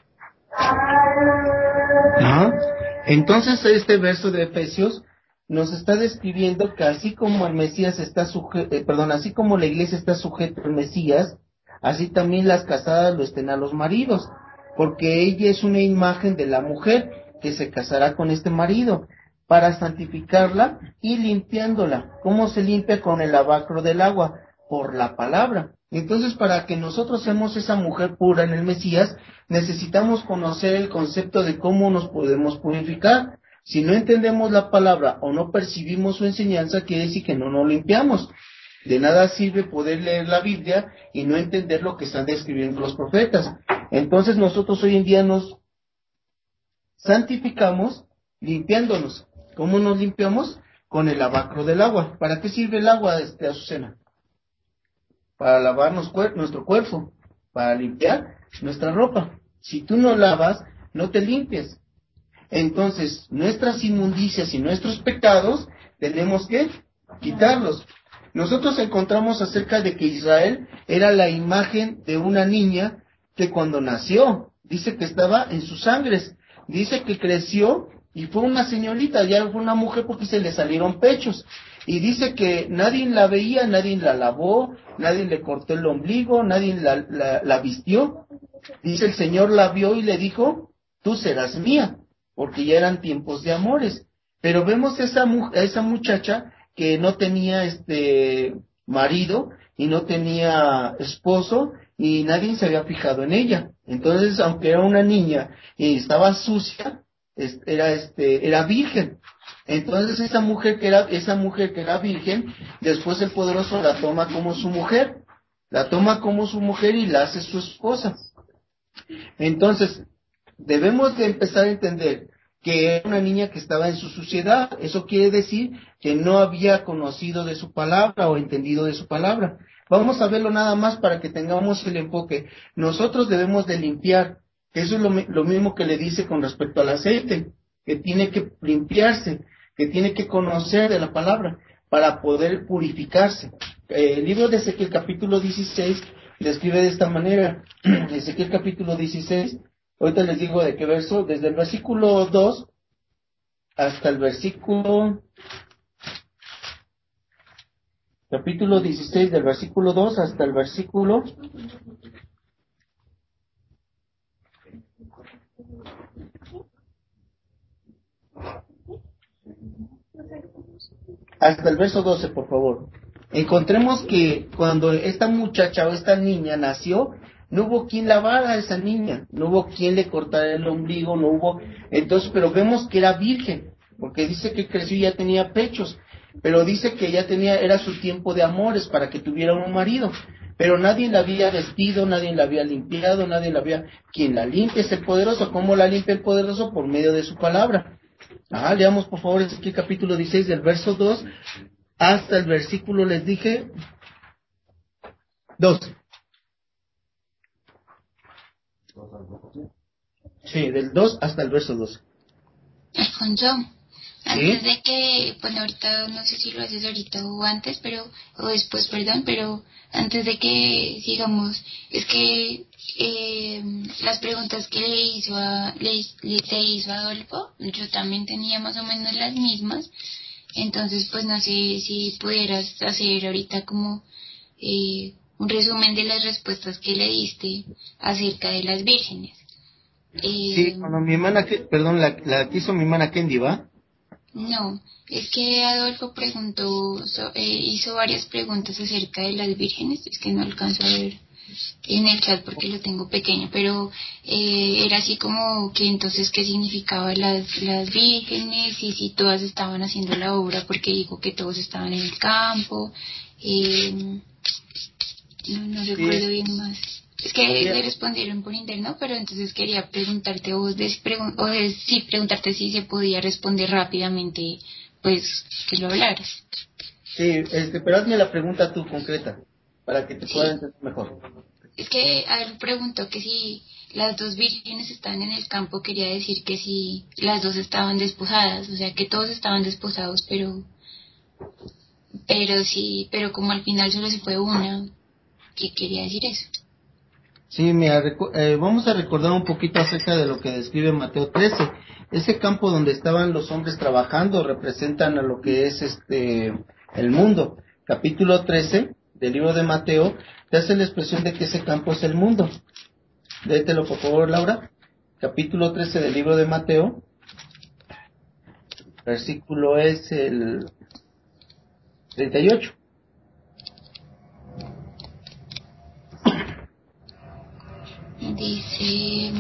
¿Ah? Entonces este verso de Efesios nos está describiendo que así como el Mesías está sujeto, eh, perdón, así como la iglesia está sujeta al Mesías, así también las casadas lo estén a los maridos, porque ella es una imagen de la mujer que se casará con este marido para santificarla y limpiándola. ¿Cómo se limpia? Con el lavacro del agua, por la palabra. Entonces, para que nosotros seamos esa mujer pura en el Mesías, necesitamos conocer el concepto de cómo nos podemos purificar. Si no entendemos la palabra o no percibimos su enseñanza, quiere decir que no nos limpiamos. De nada sirve poder leer la Biblia y no entender lo que están describiendo los profetas. Entonces nosotros hoy en día nos santificamos limpiándonos. ¿Cómo nos limpiamos? Con el lavacro del agua. ¿Para qué sirve el agua, este, Azucena? Para lavar nuestro cuerpo, para limpiar nuestra ropa. Si tú no lavas, no te limpias. Entonces, nuestras inmundicias y nuestros pecados tenemos que quitarlos. Nosotros encontramos acerca de que Israel era la imagen de una niña que cuando nació, dice que estaba en sus sangres, dice que creció y fue una señorita, ya fue una mujer porque se le salieron pechos. Y dice que nadie la veía, nadie la lavó, nadie le cortó el ombligo, nadie la, la, la vistió. Dice el Señor la vio y le dijo, tú serás mía, porque ya eran tiempos de amores. Pero vemos esa, a esa muchacha que no tenía este marido y no tenía esposo y nadie se había fijado en ella. Entonces, aunque era una niña y estaba sucia, era este era virgen. Entonces esa mujer que era esa mujer que era virgen, después el poderoso la toma como su mujer, la toma como su mujer y la hace su esposa. Entonces debemos de empezar a entender que era una niña que estaba en su suciedad. Eso quiere decir que no había conocido de su palabra o entendido de su palabra. Vamos a verlo nada más para que tengamos el enfoque. Nosotros debemos de limpiar. Eso es lo, lo mismo que le dice con respecto al aceite, que tiene que limpiarse, que tiene que conocer de la palabra para poder purificarse. Eh, el libro de Ezequiel capítulo dieciséis describe de esta manera. Ezequiel capítulo dieciséis, ahorita les digo de qué verso, desde el versículo dos hasta el versículo capítulo dieciséis, del versículo dos hasta el versículo hasta el verso doce, por favor. Encontremos que cuando esta muchacha o esta niña nació, no hubo quien lavara a esa niña, no hubo quien le cortara el ombligo, no hubo, entonces, pero vemos que era virgen, porque dice que creció y ya tenía pechos, pero dice que ya tenía, era su tiempo de amores para que tuviera un marido, pero nadie la había vestido, nadie la había limpiado, nadie la había, quien la limpia es el poderoso. ¿Cómo la limpia el poderoso? Por medio de su palabra. Ah, leamos por favor Ezequiel capítulo dieciséis del verso dos hasta el versículo, les dije, dos. Sí, del dos hasta el verso dos. Alfonso, antes ¿Sí? de que, bueno, ahorita no sé si lo haces ahorita o antes, pero, o después, perdón, pero antes de que sigamos, es que eh, las preguntas que le hizo a, le, le te hizo Adolfo, yo también tenía más o menos las mismas, entonces pues no sé si pudieras hacer ahorita como eh, un resumen de las respuestas que le diste acerca de las vírgenes. Sí, Eh, cuando mi hermana, perdón, la, la que hizo mi hermana Kendi, ¿va? No, es que Adolfo preguntó, so- eh, hizo varias preguntas acerca de las vírgenes, es que no alcanzo a ver en el chat porque lo tengo pequeño, pero eh, era así como que entonces qué significaba las, las vírgenes y si todas estaban haciendo la obra, porque dijo que todos estaban en el campo, eh, no, no Sí, recuerdo bien más. Es que sí. le respondieron por interno, pero entonces quería preguntarte vos, des, pregun- o des, sí, preguntarte si se podía responder rápidamente, pues que lo hablaras. Sí, este, pero hazme la pregunta tú concreta, para que te pueda Sí, entender mejor. es que a él preguntó que si las dos vírgenes estaban en el campo, quería decir que si las dos estaban desposadas, o sea que todos estaban desposados, pero, pero sí, pero como al final solo se fue una, ¿qué quería decir eso? Sí, mira, recu- eh, vamos a recordar un poquito acerca de lo que describe Mateo trece. Ese campo donde estaban los hombres trabajando representan a lo que es este el mundo. Capítulo trece del libro de Mateo te hace la expresión de que ese campo es el mundo. Léetelo por favor, Laura. Capítulo trece del libro de Mateo. Versículo es el treinta y ocho. Dice,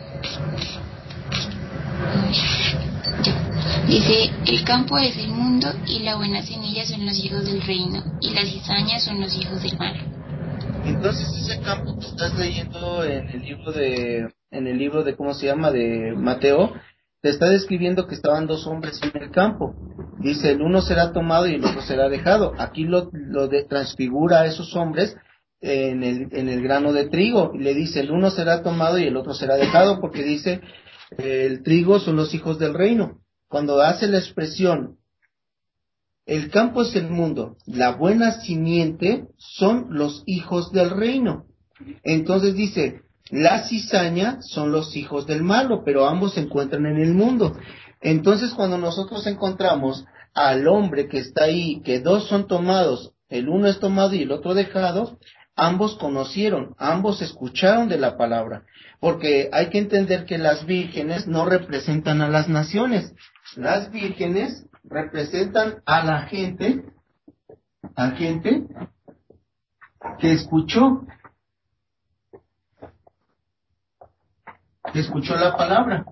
dice, el campo es el mundo y la buena semilla son los hijos del reino y las cizañas son los hijos del mal. Entonces ese campo que estás leyendo en el libro de, en el libro de, ¿cómo se llama? De Mateo, te está describiendo que estaban dos hombres en el campo. Dice, el uno será tomado y el otro será dejado. Aquí lo, lo de, transfigura a esos hombres en el, en el grano de trigo. Y le dice, el uno será tomado y el otro será dejado, porque dice, eh, el trigo son los hijos del reino. Cuando hace la expresión, el campo es el mundo, la buena simiente son los hijos del reino. Entonces dice, la cizaña son los hijos del malo, pero ambos se encuentran en el mundo. Entonces cuando nosotros encontramos al hombre que está ahí, que dos son tomados, el uno es tomado y el otro dejado, ambos conocieron, ambos escucharon de la palabra, porque hay que entender que las vírgenes no representan a las naciones, las vírgenes representan a la gente, a gente que escuchó, que escuchó la palabra.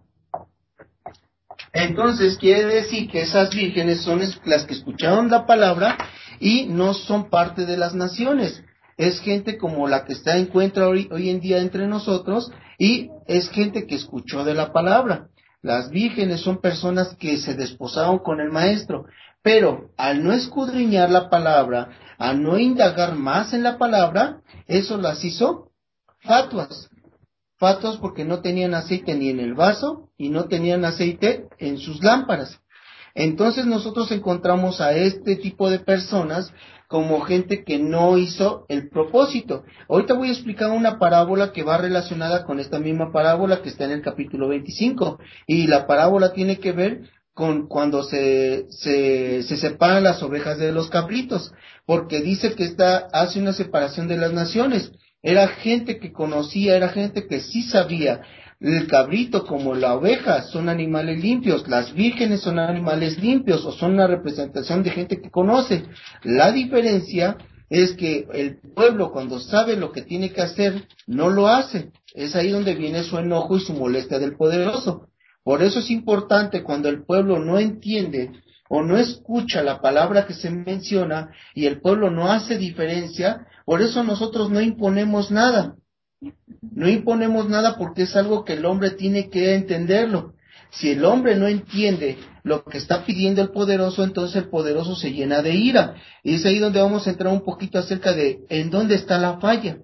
Entonces quiere decir que esas vírgenes son las que escucharon la palabra y no son parte de las naciones. Es gente como la que está encuentra hoy, hoy en día entre nosotros y es gente que escuchó de la palabra. Las vírgenes son personas que se desposaron con el maestro, pero al no escudriñar la palabra, al no indagar más en la palabra, eso las hizo fatuas. Fatuas porque no tenían aceite ni en el vaso y no tenían aceite en sus lámparas. Entonces nosotros encontramos a este tipo de personas como gente que no hizo el propósito. Ahorita voy a explicar una parábola que va relacionada con esta misma parábola que está en el capítulo veinticinco. Y la parábola tiene que ver con cuando se, se, se separan las ovejas de los cabritos, porque dice que esta hace una separación de las naciones. Era gente que conocía, era gente que sí sabía. El cabrito como la oveja son animales limpios, las vírgenes son animales limpios, o son una representación de gente que conoce. La diferencia es que el pueblo, cuando sabe lo que tiene que hacer, no lo hace. Es ahí donde viene su enojo y su molestia del poderoso. Por eso es importante, cuando el pueblo no entiende o no escucha la palabra que se menciona y el pueblo no hace diferencia, por eso nosotros no imponemos nada. No imponemos nada porque es algo que el hombre tiene que entenderlo. Si el hombre no entiende lo que está pidiendo el poderoso, entonces el poderoso se llena de ira. Y es ahí donde vamos a entrar un poquito acerca de en dónde está la falla.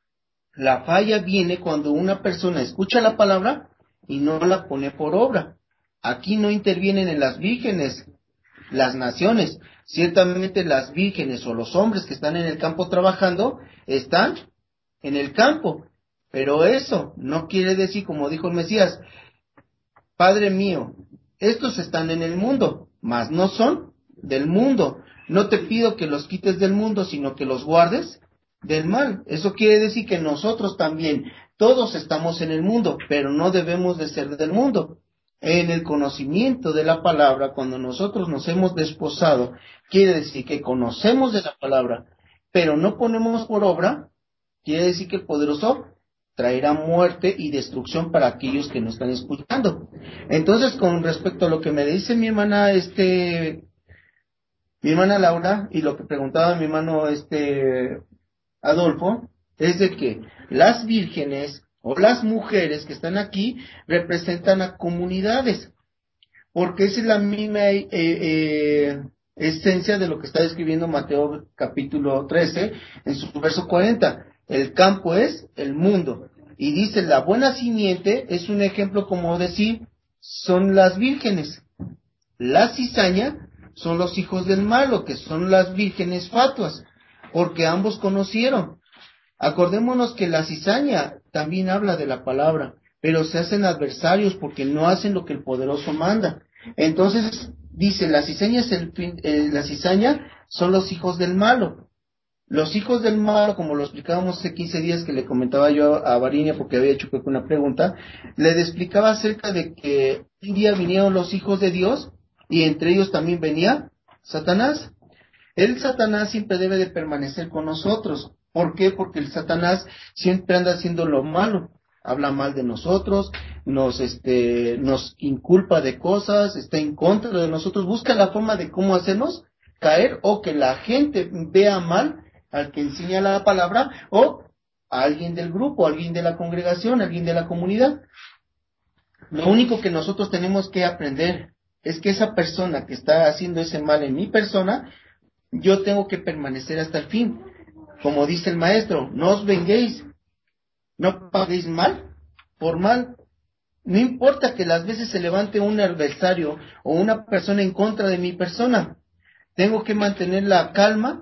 La falla viene cuando una persona escucha la palabra y no la pone por obra. Aquí no intervienen en las vírgenes, las naciones. Ciertamente las vírgenes o los hombres que están en el campo trabajando, están en el campo. Pero eso no quiere decir, como dijo el Mesías, Padre mío, estos están en el mundo, mas no son del mundo. No te pido que los quites del mundo, sino que los guardes del mal. Eso quiere decir que nosotros también, todos estamos en el mundo, pero no debemos de ser del mundo. En el conocimiento de la palabra, cuando nosotros nos hemos desposado, quiere decir que conocemos de la palabra, pero no ponemos por obra, quiere decir que el poderoso traerá muerte y destrucción para aquellos que no están escuchando. Entonces, con respecto a lo que me dice mi hermana, este, mi hermana Laura, y lo que preguntaba mi hermano, este, Adolfo, es de que las vírgenes o las mujeres que están aquí representan a comunidades, porque esa es la misma eh, eh, esencia de lo que está describiendo Mateo capítulo trece en su verso cuarenta. El campo es el mundo. Y dice, la buena simiente es un ejemplo como decir, son las vírgenes. La cizaña son los hijos del malo, que son las vírgenes fatuas, porque ambos conocieron. Acordémonos que la cizaña también habla de la palabra, pero se hacen adversarios porque no hacen lo que el poderoso manda. Entonces, dice, la cizaña, es el, eh, la cizaña son los hijos del malo. Los hijos del mal, como lo explicábamos hace quince días que le comentaba yo a Varinia porque había hecho una pregunta, le explicaba acerca de que un día vinieron los hijos de Dios y entre ellos también venía Satanás. El Satanás siempre debe de permanecer con nosotros. ¿Por qué? Porque el Satanás siempre anda haciendo lo malo. Habla mal de nosotros, nos, este, nos inculpa de cosas, está en contra de nosotros, busca la forma de cómo hacernos caer o que la gente vea mal al que enseña la palabra o a alguien del grupo, a alguien de la congregación, a alguien de la comunidad. Lo único que nosotros tenemos que aprender es que esa persona que está haciendo ese mal en mi persona, yo tengo que permanecer hasta el fin. Como dice el maestro, no os venguéis, no paguéis mal por mal. No importa que las veces se levante un adversario o una persona en contra de mi persona, tengo que mantener la calma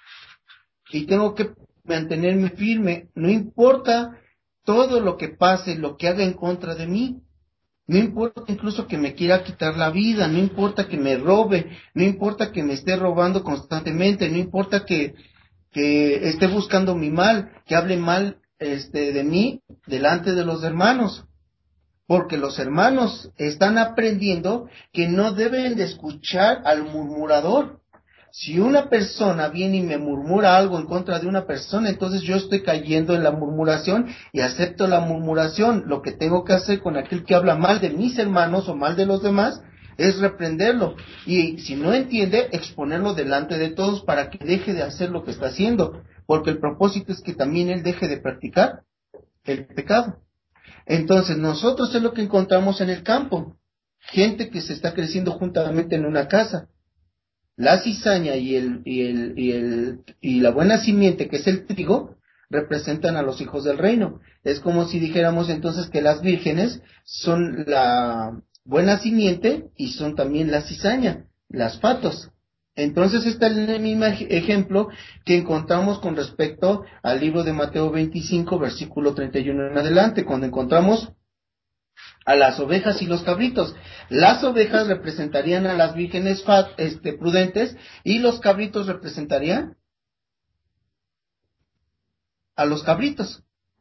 y tengo que mantenerme firme, no importa todo lo que pase, lo que haga en contra de mí, no importa incluso que me quiera quitar la vida, no importa que me robe, no importa que me esté robando constantemente, no importa que, que esté buscando mi mal, que hable mal este, de mí delante de los hermanos, porque los hermanos están aprendiendo que no deben de escuchar al murmurador. Si una persona viene y me murmura algo en contra de una persona, entonces yo estoy cayendo en la murmuración y acepto la murmuración. Lo que tengo que hacer con aquel que habla mal de mis hermanos o mal de los demás es reprenderlo. Y si no entiende, exponerlo delante de todos para que deje de hacer lo que está haciendo. Porque el propósito es que también él deje de practicar el pecado. Entonces nosotros es lo que encontramos en el campo. Gente que se está creciendo juntamente en una casa. La cizaña y el, y el, y el, y la buena simiente, que es el trigo, representan a los hijos del reino. Es como si dijéramos entonces que las vírgenes son la buena simiente y son también la cizaña, las patos. Entonces está el mismo ejemplo que encontramos con respecto al libro de Mateo veinticinco, versículo treinta y uno en adelante, cuando encontramos a las ovejas y los cabritos. Las ovejas representarían a las vírgenes fat, este, prudentes, y los cabritos representarían a los cabritos,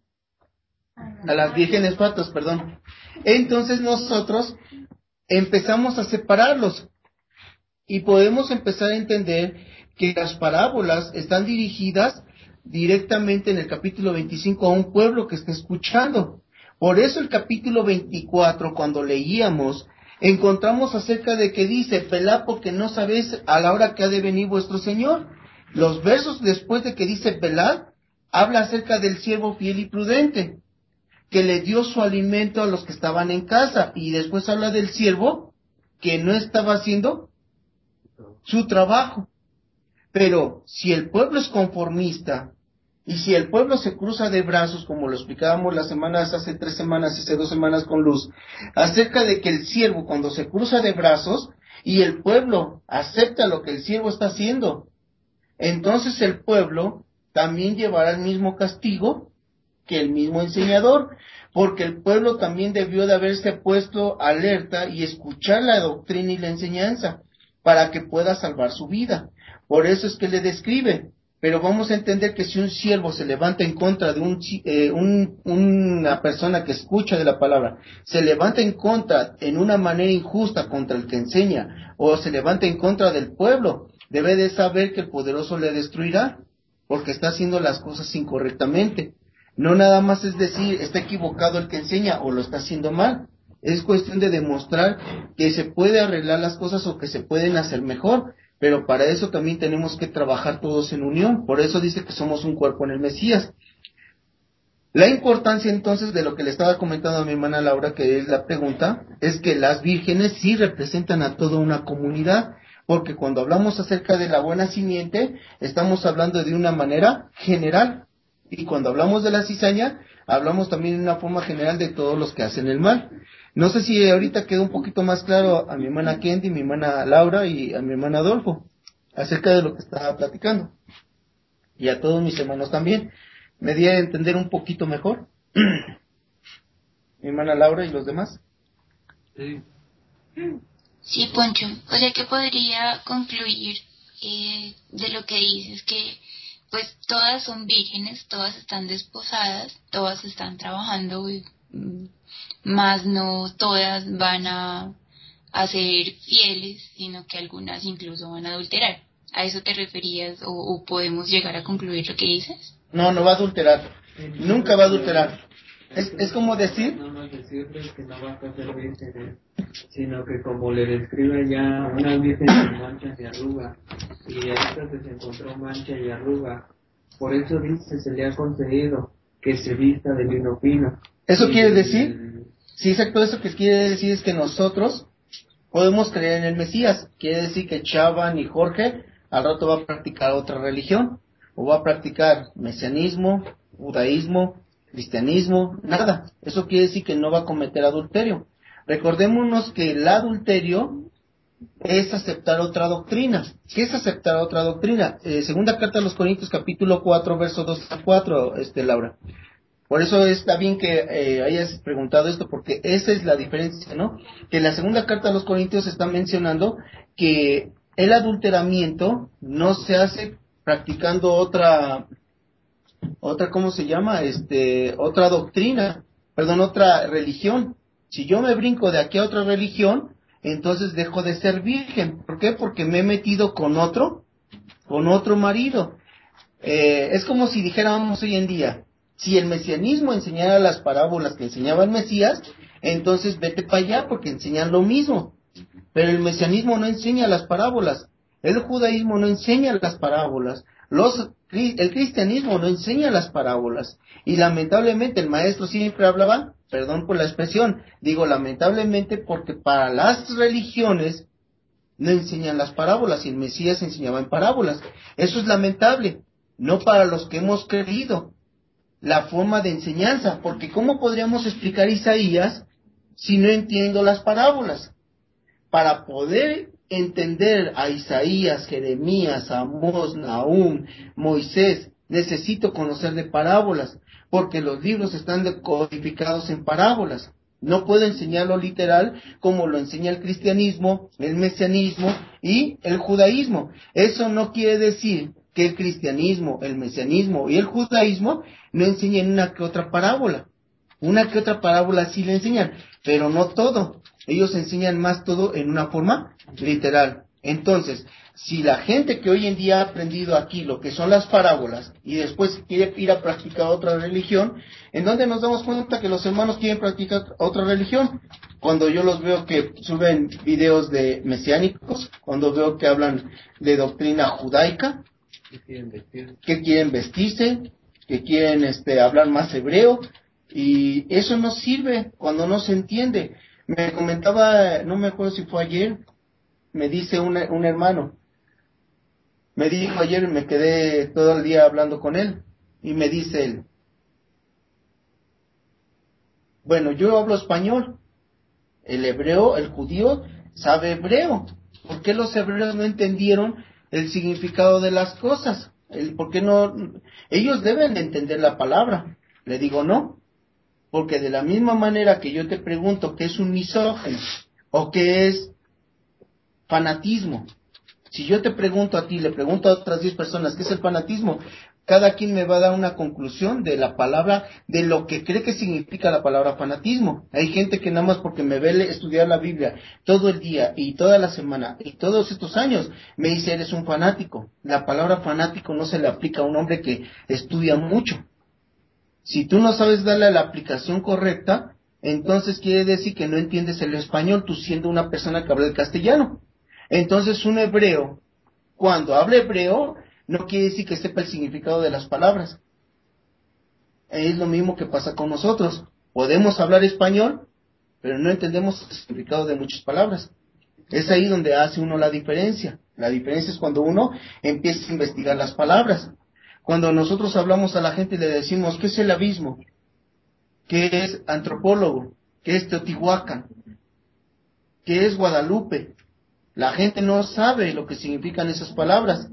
a las vírgenes fatas, perdón. Entonces nosotros empezamos a separarlos y podemos empezar a entender que las parábolas están dirigidas directamente en el capítulo veinticinco a un pueblo que está escuchando. Por eso el capítulo veinticuatro, cuando leíamos, encontramos acerca de que dice, velad porque no sabéis a la hora que ha de venir vuestro Señor. Los versos después de que dice velad, habla acerca del siervo fiel y prudente, que le dio su alimento a los que estaban en casa, y después habla del siervo que no estaba haciendo su trabajo. Pero si el pueblo es conformista, y si el pueblo se cruza de brazos, como lo explicábamos las semanas, hace tres semanas, hace dos semanas con Luz, acerca de que el siervo cuando se cruza de brazos, y el pueblo acepta lo que el siervo está haciendo, entonces el pueblo también llevará el mismo castigo que el mismo enseñador, porque el pueblo también debió de haberse puesto alerta y escuchar la doctrina y la enseñanza, para que pueda salvar su vida. Por eso es que le describe. Pero vamos a entender que si un siervo se levanta en contra de un, eh, un, una persona que escucha de la palabra, se levanta en contra en una manera injusta contra el que enseña, o se levanta en contra del pueblo, debe de saber que el poderoso le destruirá, porque está haciendo las cosas incorrectamente. No nada más es decir, está equivocado el que enseña o lo está haciendo mal. Es cuestión de demostrar que se puede arreglar las cosas o que se pueden hacer mejor, pero para eso también tenemos que trabajar todos en unión. Por eso dice que somos un cuerpo en el Mesías. La importancia entonces de lo que le estaba comentando a mi hermana Laura, que es la pregunta, es que las vírgenes sí representan a toda una comunidad, porque cuando hablamos acerca de la buena simiente, estamos hablando de una manera general, y cuando hablamos de la cizaña, hablamos también de una forma general de todos los que hacen el mal. No sé si ahorita quedó un poquito más claro a mi hermana Kendi, mi hermana Laura y a mi hermana Adolfo, acerca de lo que estaba platicando, y a todos mis hermanos también. ¿Me di a entender un poquito mejor? Mi hermana Laura y los demás. Sí. Sí, Poncho. O sea que podría concluir eh, de lo que dices que pues todas son vírgenes, todas están desposadas, todas están trabajando, mm, más no todas van a, a ser fieles, sino que algunas incluso van a adulterar. ¿A eso te referías o, o podemos llegar a concluir lo que dices? No, no va a adulterar. Nunca va a adulterar. Es, es como decir... No, no decirles que no va a ser vírgenes, sino que como le describe ya una virgen sin mancha ni arruga, y ahorita se encontró mancha y arruga. Por eso dice, se le ha concedido que se vista de lino fino. ¿Eso y quiere de, decir? Sí, exacto, eso que quiere decir es que nosotros podemos creer en el Mesías. Quiere decir que Chava y Jorge al rato va a practicar otra religión, o va a practicar mesianismo, judaísmo, cristianismo, nada. Eso quiere decir que no va a cometer adulterio. Recordémonos que el adulterio es aceptar otra doctrina. ¿Qué es aceptar otra doctrina? Eh, segunda carta a los Corintios, capítulo cuatro, verso dos a cuatro, este, Laura. Por eso está bien que eh, hayas preguntado esto, porque esa es la diferencia, ¿no? Que en la segunda carta a los Corintios está mencionando que el adulteramiento no se hace practicando otra, otra, ¿cómo se llama? Este, otra doctrina, perdón, otra religión. Si yo me brinco de aquí a otra religión, entonces dejo de ser virgen. ¿Por qué? Porque me he metido con otro, con otro marido. Eh, es como si dijéramos hoy en día, si el mesianismo enseñara las parábolas que enseñaba el Mesías, entonces vete para allá porque enseñan lo mismo. Pero el mesianismo no enseña las parábolas, el judaísmo no enseña las parábolas, los, el cristianismo no enseña las parábolas. Y lamentablemente el maestro siempre hablaba, perdón por la expresión, digo lamentablemente porque para las religiones no enseñan las parábolas y el Mesías enseñaba en parábolas. Eso es lamentable, no para los que hemos creído la forma de enseñanza, porque ¿cómo podríamos explicar Isaías si no entiendo las parábolas? Para poder entender a Isaías, Jeremías, Amós, Nahum, Moisés, necesito conocer de parábolas, porque los libros están codificados en parábolas. No puedo enseñarlo literal como lo enseña el cristianismo, el mesianismo y el judaísmo. Eso no quiere decir que el cristianismo, el mesianismo y el judaísmo no enseñen una que otra parábola. Una que otra parábola sí le enseñan, pero no todo. Ellos enseñan más todo en una forma literal. Entonces, si la gente que hoy en día ha aprendido aquí lo que son las parábolas y después quiere ir a practicar otra religión, ¿en dónde nos damos cuenta que los hermanos quieren practicar otra religión? Cuando yo los veo que suben videos de mesiánicos, cuando veo que hablan de doctrina judaica, que quieren vestir. que quieren vestirse, que quieren este hablar más hebreo, y eso no sirve cuando no se entiende. Me comentaba, no me acuerdo si fue ayer, me dice un, un hermano, me dijo ayer, me quedé todo el día hablando con él, y me dice él, bueno, yo hablo español, el hebreo, el judío, sabe hebreo. ¿Por qué los hebreos no entendieron el significado de las cosas? El, ¿Por qué no? Ellos deben de entender la palabra. Le digo, no, porque de la misma manera que yo te pregunto qué es un misógino o qué es fanatismo, si yo te pregunto a ti, le pregunto a otras diez personas qué es el fanatismo, cada quien me va a dar una conclusión de la palabra, de lo que cree que significa la palabra fanatismo. Hay gente que nada más porque me ve estudiar la Biblia todo el día y toda la semana y todos estos años, me dice, eres un fanático. La palabra fanático no se le aplica a un hombre que estudia mucho. Si tú no sabes darle la aplicación correcta, entonces quiere decir que no entiendes el español, tú siendo una persona que habla el castellano. Entonces un hebreo, cuando habla hebreo, no quiere decir que sepa el significado de las palabras. Es lo mismo que pasa con nosotros. Podemos hablar español, pero no entendemos el significado de muchas palabras. Es ahí donde hace uno la diferencia. La diferencia es cuando uno empieza a investigar las palabras. Cuando nosotros hablamos a la gente y le decimos, ¿qué es el abismo? ¿Qué es antropólogo? ¿Qué es Teotihuacán? ¿Qué es Guadalupe? La gente no sabe lo que significan esas palabras.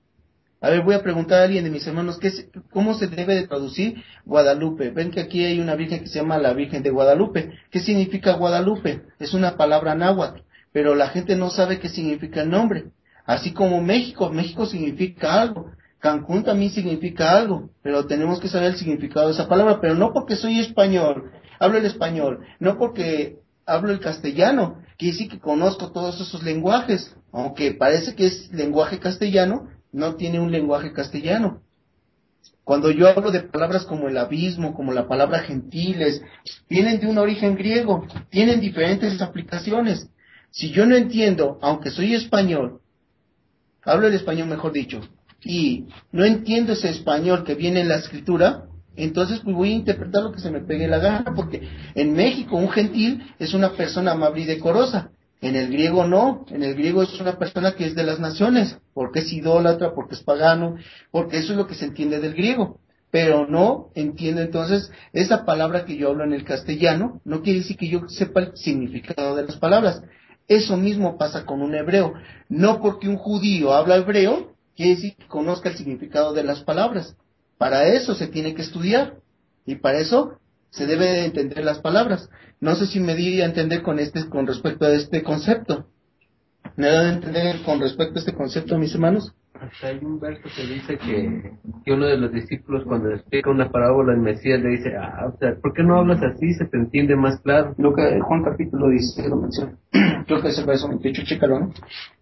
A ver, voy a preguntar a alguien de mis hermanos, ¿qué es, ¿cómo se debe de traducir Guadalupe? Ven que aquí hay una virgen que se llama la Virgen de Guadalupe. ¿Qué significa Guadalupe? Es una palabra náhuatl, pero la gente no sabe qué significa el nombre. Así como México, México significa algo. Cancún también significa algo, pero tenemos que saber el significado de esa palabra, pero no porque soy español, hablo el español, no porque hablo el castellano, quiere decir que conozco todos esos lenguajes, aunque parece que es lenguaje castellano, no tiene un lenguaje castellano. Cuando yo hablo de palabras como el abismo, como la palabra gentiles, vienen de un origen griego, tienen diferentes aplicaciones. Si yo no entiendo, aunque soy español, hablo el español mejor dicho, y no entiendo ese español que viene en la escritura, entonces pues voy a interpretar lo que se me pegue la gana, porque en México un gentil es una persona amable y decorosa, en el griego no, en el griego es una persona que es de las naciones, porque es idólatra, porque es pagano, porque eso es lo que se entiende del griego, pero no entiendo entonces esa palabra que yo hablo en el castellano, no quiere decir que yo sepa el significado de las palabras. Eso mismo pasa con un hebreo, no porque un judío habla hebreo, quiere decir que conozca el significado de las palabras. Para eso se tiene que estudiar y para eso se debe de entender las palabras. No sé si me di a entender con este, con respecto a este concepto. ¿Me da a entender con respecto a este concepto, mis hermanos? Hasta hay un verso que dice que, que uno de los discípulos cuando le explica una parábola al Mesías le dice, ah, o sea, ¿por qué no hablas así? Se te entiende más claro. Lo que Juan capítulo dieciséis lo menciona. Creo que es el verso veintiocho, chécalo, ¿no?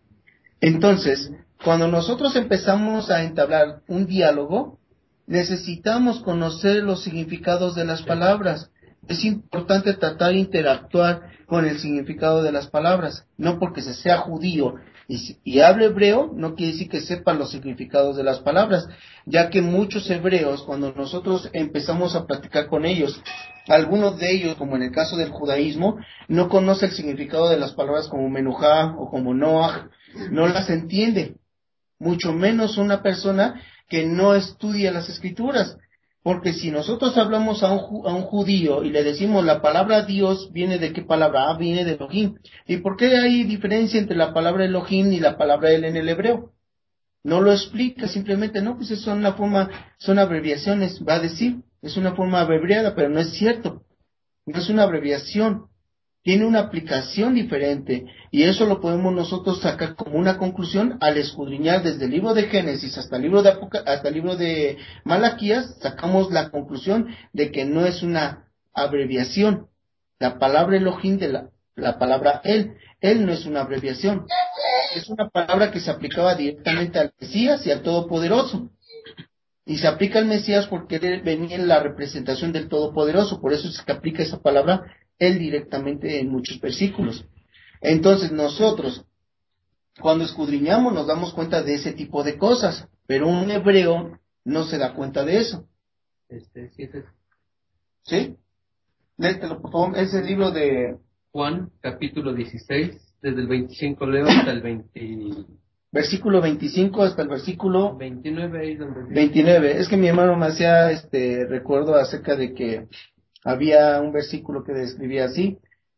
Entonces, cuando nosotros empezamos a entablar un diálogo, necesitamos conocer los significados de las palabras. Es importante tratar de interactuar con el significado de las palabras. No porque se sea judío y, y hable hebreo, no quiere decir que sepa los significados de las palabras, ya que muchos hebreos, cuando nosotros empezamos a platicar con ellos, algunos de ellos, como en el caso del judaísmo, no conoce el significado de las palabras como menujá o como noach, no las entiende, mucho menos una persona que no estudia las escrituras. Porque si nosotros hablamos a un, a un judío y le decimos la palabra Dios, ¿viene de qué palabra? Ah, viene de Elohim. ¿Y por qué hay diferencia entre la palabra Elohim y la palabra él en el hebreo? No lo explica, simplemente, no, pues son una forma, son abreviaciones, va a decir, es una forma abreviada, pero no es cierto. no es una abreviación, tiene una aplicación diferente, y eso lo podemos nosotros sacar como una conclusión al escudriñar desde el libro de Génesis hasta el libro de Apoca- hasta el libro de Malaquías. Sacamos la conclusión de que no es una abreviación. La palabra Elohim de la, la palabra él, él no es una abreviación, es una palabra que se aplicaba directamente al Mesías y al Todopoderoso. Y se aplica al Mesías porque él venía en la representación del Todopoderoso, por eso es que aplica esa palabra él directamente en muchos versículos. Entonces nosotros, cuando escudriñamos, nos damos cuenta de ese tipo de cosas, pero un hebreo no se da cuenta de eso. Este, sí, este es ¿Sí? Léetelo, por favor, es el libro de Juan, capítulo dieciséis, desde el veinticinco leo hasta el veinte, versículo veinticinco hasta el versículo veintinueve, ahí donde dice. veintinueve. Es que mi hermano me hacía este recuerdo acerca de que había un versículo que describía así,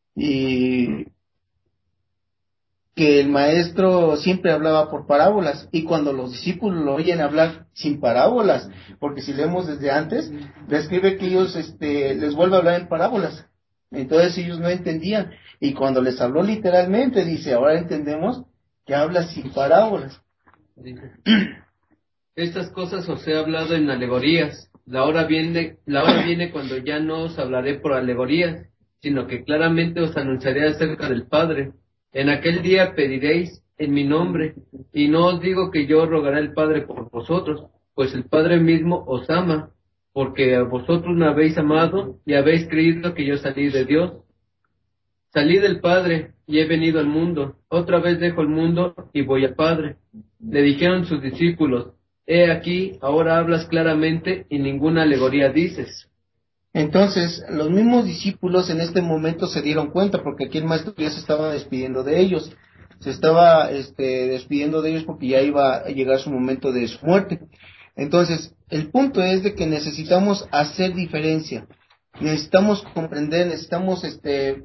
y que el maestro siempre hablaba por parábolas, y cuando los discípulos lo oyen hablar sin parábolas, porque si leemos desde antes, describe que ellos este les vuelve a hablar en parábolas, entonces ellos no entendían, y cuando les habló literalmente, dice, ahora entendemos que habla sin parábolas. Dice, estas cosas os he hablado en alegorías. La hora viene, la hora viene cuando ya no os hablaré por alegorías, sino que claramente os anunciaré acerca del Padre. En aquel día pediréis en mi nombre, y no os digo que yo rogaré al Padre por vosotros, pues el Padre mismo os ama, porque a vosotros me habéis amado y habéis creído que yo salí de Dios. Salí del Padre y he venido al mundo. Otra vez dejo el mundo y voy al Padre. Le dijeron sus discípulos, he aquí, ahora hablas claramente y ninguna alegoría dices. Entonces, los mismos discípulos en este momento se dieron cuenta, porque aquí el maestro ya se estaba despidiendo de ellos, se estaba este, despidiendo de ellos porque ya iba a llegar su momento de su muerte. Entonces, el punto es de que necesitamos hacer diferencia, necesitamos comprender, necesitamos este,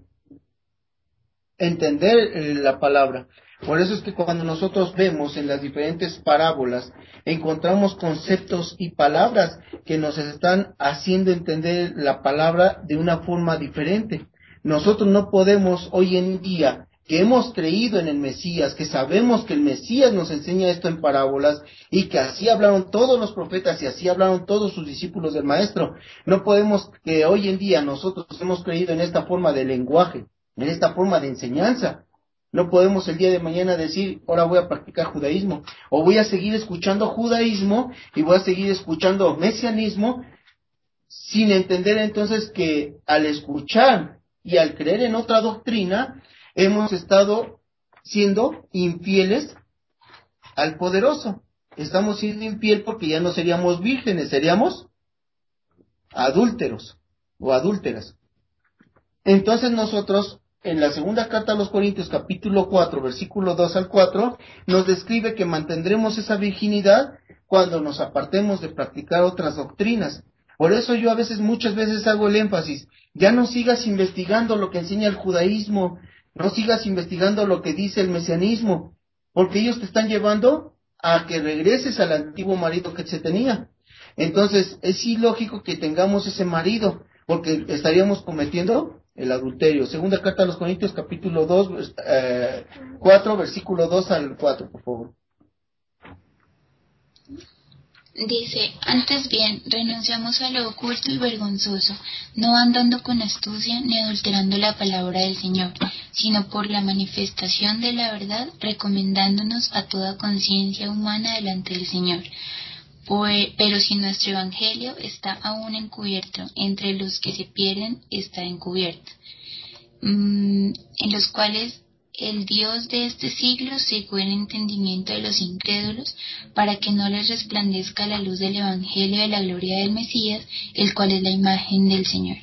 entender eh, la palabra. Por eso es que cuando nosotros vemos en las diferentes parábolas, encontramos conceptos y palabras que nos están haciendo entender la palabra de una forma diferente. Nosotros no podemos hoy en día, que hemos creído en el Mesías, que sabemos que el Mesías nos enseña esto en parábolas, y que así hablaron todos los profetas y así hablaron todos sus discípulos del Maestro, no podemos que hoy en día nosotros hemos creído en esta forma de lenguaje, en esta forma de enseñanza. No podemos el día de mañana decir, ahora voy a practicar judaísmo, o voy a seguir escuchando judaísmo y voy a seguir escuchando mesianismo, sin entender entonces que al escuchar y al creer en otra doctrina, hemos estado siendo infieles al poderoso. Estamos siendo infiel porque ya no seríamos vírgenes, seríamos adúlteros o adúlteras. Entonces nosotros, en la segunda carta a los Corintios, capítulo cuatro, versículo dos al cuatro, nos describe que mantendremos esa virginidad cuando nos apartemos de practicar otras doctrinas. Por eso yo a veces, muchas veces hago el énfasis, ya no sigas investigando lo que enseña el judaísmo, no sigas investigando lo que dice el mesianismo, porque ellos te están llevando a que regreses al antiguo marido que se tenía. Entonces es ilógico que tengamos ese marido, porque estaríamos cometiendo el adulterio. Segunda carta a los Corintios, capítulo dos, eh, cuatro, versículo dos al cuatro, por favor. Dice, antes bien, renunciamos a lo oculto y vergonzoso, no andando con astucia ni adulterando la palabra del Señor, sino por la manifestación de la verdad, recomendándonos a toda conciencia humana delante del Señor. Pues, pero si nuestro evangelio está aún encubierto, entre los que se pierden está encubierto, mm, en los cuales el Dios de este siglo cegó el entendimiento de los incrédulos, para que no les resplandezca la luz del evangelio de la gloria del Mesías, el cual es la imagen del Señor.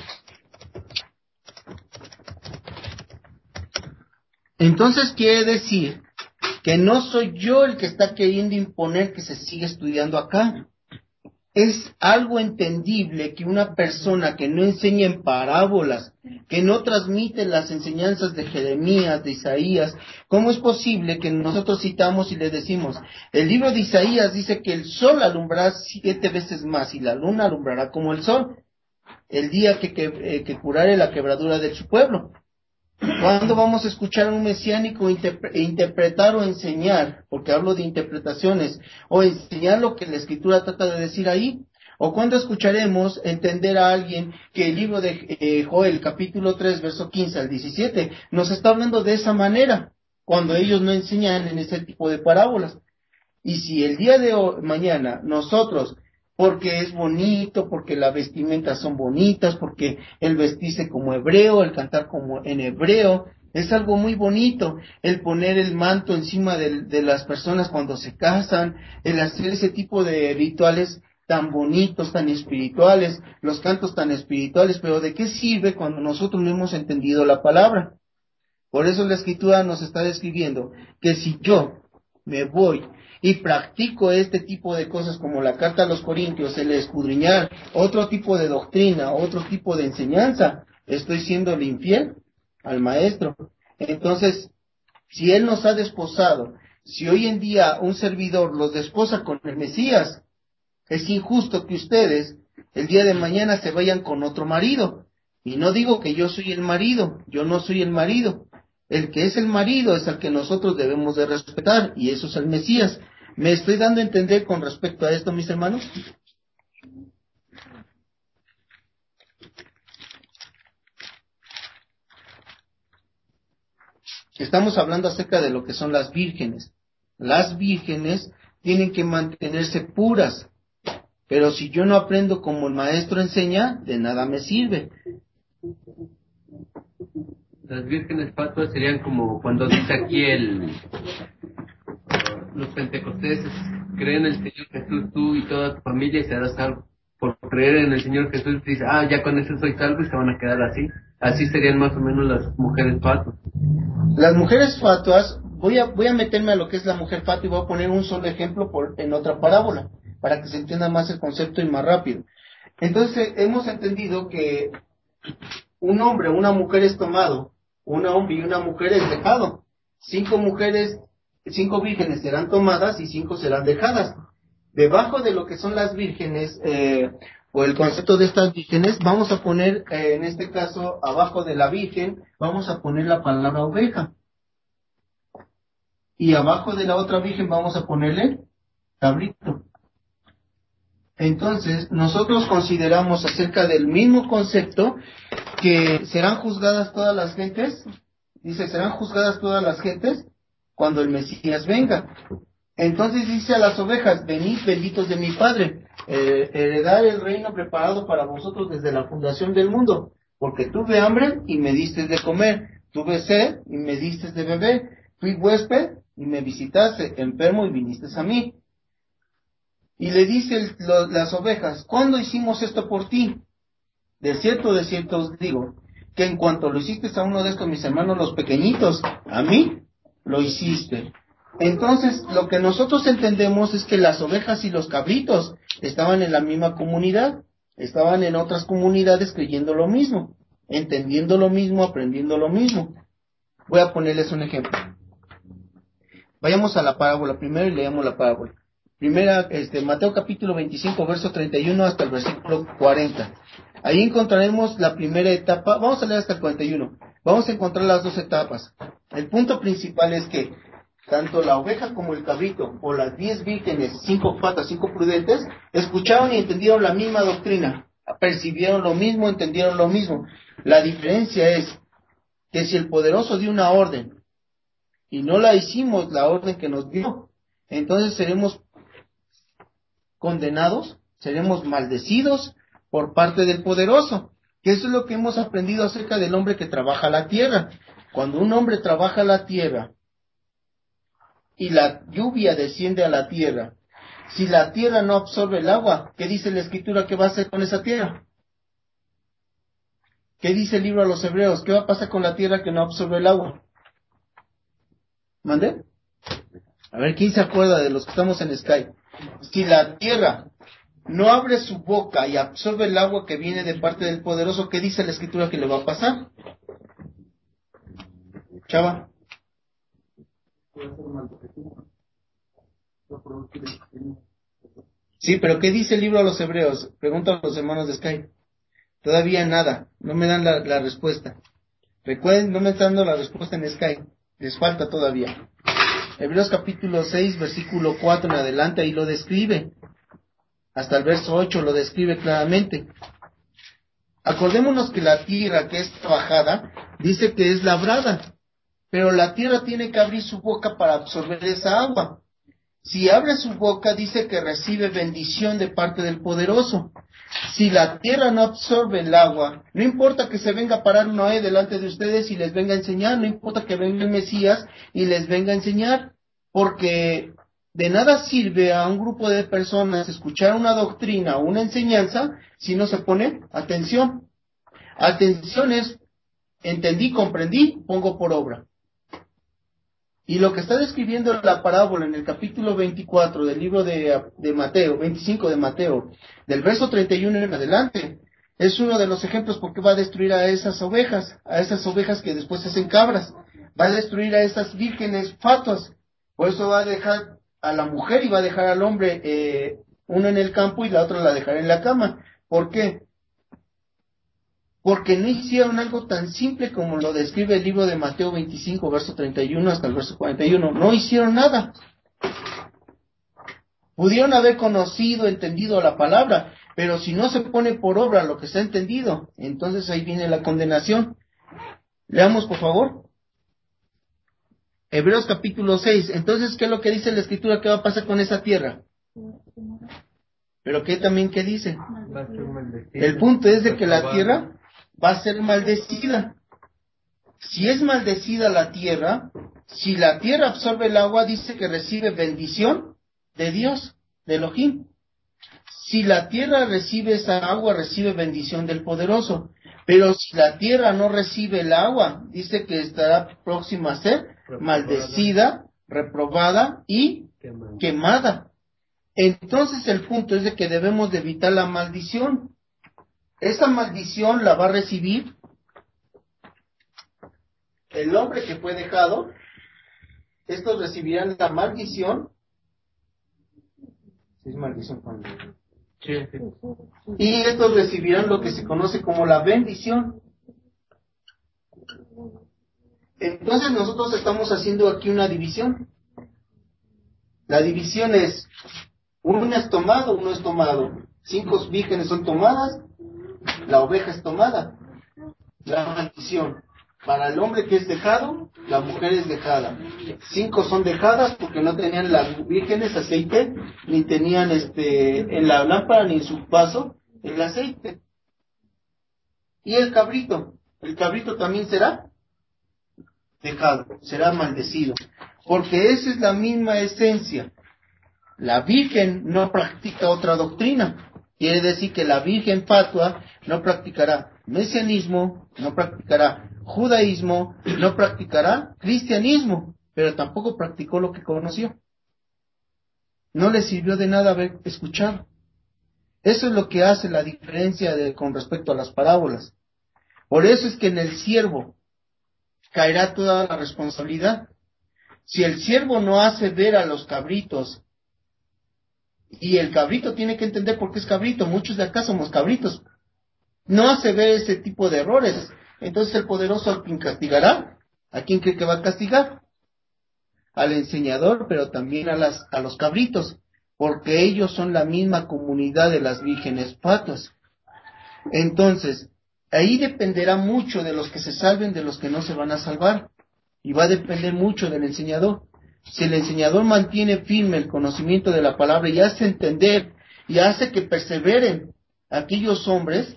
Entonces quiere decir que no soy yo el que está queriendo imponer que se siga estudiando acá. Es algo entendible que una persona que no enseña en parábolas, que no transmite las enseñanzas de Jeremías, de Isaías, ¿cómo es posible que nosotros citamos y le decimos, el libro de Isaías dice que el sol alumbrará siete veces más y la luna alumbrará como el sol? el día que, que, eh, que curare la quebradura de su pueblo. ¿Cuándo vamos a escuchar a un mesiánico interpre- interpretar o enseñar? Porque hablo de interpretaciones, o enseñar lo que la Escritura trata de decir ahí. ¿O cuándo escucharemos entender a alguien que el libro de eh, Joel, capítulo tres, verso quince al diecisiete, nos está hablando de esa manera, cuando ellos no enseñan en ese tipo de parábolas? Y si el día de hoy, mañana nosotros, porque es bonito, porque las vestimentas son bonitas, porque el vestirse como hebreo, el cantar como en hebreo, es algo muy bonito, el poner el manto encima de, de las personas cuando se casan, el hacer ese tipo de rituales tan bonitos, tan espirituales, los cantos tan espirituales, pero ¿de qué sirve cuando nosotros no hemos entendido la palabra? Por eso la Escritura nos está describiendo que si yo me voy y practico este tipo de cosas como la carta a los Corintios, el escudriñar otro tipo de doctrina, otro tipo de enseñanza, estoy siendo infiel al Maestro. Entonces, si Él nos ha desposado, si hoy en día un servidor los desposa con el Mesías, es injusto que ustedes el día de mañana se vayan con otro marido. Y no digo que yo soy el marido, yo no soy el marido. El que es el marido es al que nosotros debemos de respetar, y eso es el Mesías. ¿Me estoy dando a entender con respecto a esto, mis hermanos? Estamos hablando acerca de lo que son las vírgenes. Las vírgenes tienen que mantenerse puras, pero si yo no aprendo como el maestro enseña, de nada me sirve. Las vírgenes fatuas serían como cuando dice aquí el los pentecosteses: creen en el Señor Jesús tú y toda tu familia y serás salvo. Por creer en el Señor Jesús dice, ah, ya con eso soy salvo, y se van a quedar así. Así serían más o menos las mujeres fatuas. Las mujeres fatuas, voy a, voy a meterme a lo que es la mujer fatua y voy a poner un solo ejemplo por, en otra parábola, para que se entienda más el concepto y más rápido. Entonces, hemos entendido que un hombre o una mujer es tomado, un hombre y una mujer es dejado. Cinco mujeres, cinco vírgenes serán tomadas y cinco serán dejadas. Debajo de lo que son las vírgenes, eh, o el concepto de estas vírgenes, vamos a poner, eh, en este caso, abajo de la virgen, vamos a poner la palabra oveja. Y abajo de la otra virgen vamos a ponerle cabrito. Entonces, nosotros consideramos acerca del mismo concepto que serán juzgadas todas las gentes, dice, serán juzgadas todas las gentes cuando el Mesías venga. Entonces dice a las ovejas, venid benditos de mi Padre, eh, heredar el reino preparado para vosotros desde la fundación del mundo, porque tuve hambre y me diste de comer, tuve sed y me diste de beber, fui huésped y me visitaste, enfermo y viniste a mí. Y le dice el, lo, las ovejas, ¿cuándo hicimos esto por ti? De cierto, de cierto os digo, que en cuanto lo hiciste a uno de estos mis hermanos los pequeñitos, a mí lo hiciste. Entonces, lo que nosotros entendemos es que las ovejas y los cabritos estaban en la misma comunidad, estaban en otras comunidades creyendo lo mismo, entendiendo lo mismo, aprendiendo lo mismo. Voy a ponerles un ejemplo. Vayamos a la parábola primero y leamos la parábola. Primera, este, Mateo capítulo veinticinco, verso treinta y uno hasta el versículo cuarenta. Ahí encontraremos la primera etapa, vamos a leer hasta el cuarenta y uno. Vamos a encontrar las dos etapas. El punto principal es que tanto la oveja como el cabrito, o las diez vírgenes, cinco patas, cinco prudentes, escucharon y entendieron la misma doctrina, percibieron lo mismo, entendieron lo mismo. La diferencia es que si el poderoso dio una orden y no la hicimos, la orden que nos dio, entonces seremos condenados, seremos maldecidos por parte del poderoso, que eso es lo que hemos aprendido acerca del hombre que trabaja la tierra. Cuando un hombre trabaja la tierra y la lluvia desciende a la tierra, si la tierra no absorbe el agua, ¿qué dice la Escritura que va a hacer con esa tierra? ¿Qué dice el libro a los Hebreos? ¿Qué va a pasar con la tierra que no absorbe el agua? ¿Mande? A ver, ¿quién se acuerda de los que estamos en Skype? Si la tierra no abre su boca y absorbe el agua que viene de parte del poderoso, ¿qué dice la Escritura que le va a pasar? Chava. Sí, pero ¿qué dice el libro a los Hebreos? Pregunta a los hermanos de Skype. Todavía nada, no me dan la, la respuesta. Recuerden, no me están dando la respuesta en Skype, les falta todavía. Hebreos capítulo seis, versículo cuatro en adelante, ahí lo describe. Hasta el verso ocho lo describe claramente. Acordémonos que la tierra que es trabajada, dice que es labrada, pero la tierra tiene que abrir su boca para absorber esa agua. Si abre su boca, dice que recibe bendición de parte del Poderoso. Si la tierra no absorbe el agua, no importa que se venga a parar Noé delante de ustedes y les venga a enseñar, no importa que venga el Mesías y les venga a enseñar, porque de nada sirve a un grupo de personas escuchar una doctrina o una enseñanza si no se pone atención. Atención es, entendí, comprendí, pongo por obra. Y lo que está describiendo la parábola en el capítulo veinticuatro del libro de, de Mateo, veinticinco de Mateo, del verso treinta y uno en adelante, es uno de los ejemplos porque va a destruir a esas ovejas, a esas ovejas que después se hacen cabras, va a destruir a esas vírgenes fatuas, por eso va a dejar a la mujer y va a dejar al hombre, eh, uno en el campo y la otra la dejará en la cama. ¿Por qué? Porque no hicieron algo tan simple como lo describe el libro de Mateo veinticinco, verso treinta y uno hasta el verso cuarenta y uno. No hicieron nada. Pudieron haber conocido, entendido la palabra, pero si no se pone por obra lo que se ha entendido, entonces ahí viene la condenación. Leamos, por favor. Hebreos capítulo seis. Entonces, ¿qué es lo que dice la Escritura que va a pasar con esa tierra? Pero ¿qué también qué dice? El punto es de que la tierra va a ser maldecida. Si es maldecida la tierra, si la tierra absorbe el agua, dice que recibe bendición de Dios, de Elohim. Si la tierra recibe esa agua, recibe bendición del Poderoso. Pero si la tierra no recibe el agua, dice que estará próxima a ser maldecida, reprobada y quemada. Entonces el punto es de que debemos de evitar la maldición. Esa maldición la va a recibir el hombre que fue dejado. Estos recibirán la maldición. ¿Sí es maldición? Sí, sí. Y estos recibirán lo que se conoce como la bendición. Entonces nosotros estamos haciendo aquí una división. La división es, uno es tomado, uno es tomado. Cinco vírgenes son tomadas, la oveja es tomada. La maldición. Para el hombre que es dejado, la mujer es dejada. Cinco son dejadas porque no tenían las vírgenes aceite, ni tenían este en la lámpara ni en su vaso el aceite. Y el cabrito, el cabrito también será dejado, será maldecido. Porque esa es la misma esencia. La virgen no practica otra doctrina. Quiere decir que la virgen fatua no practicará mesianismo, no practicará judaísmo, no practicará cristianismo, pero tampoco practicó lo que conoció. No le sirvió de nada haber escuchado. Eso es lo que hace la diferencia de, con respecto a las parábolas. Por eso es que en el siervo caerá toda la responsabilidad. Si el siervo no hace ver a los cabritos, y el cabrito tiene que entender por qué es cabrito, muchos de acá somos cabritos, no hace ver ese tipo de errores, entonces el poderoso a quien castigará, ¿a quién cree que va a castigar? Al enseñador, pero también a las a los cabritos, porque ellos son la misma comunidad de las vírgenes fatuas. Entonces, ahí dependerá mucho de los que se salven, de los que no se van a salvar, y va a depender mucho del enseñador. Si el enseñador mantiene firme el conocimiento de la palabra y hace entender y hace que perseveren aquellos hombres,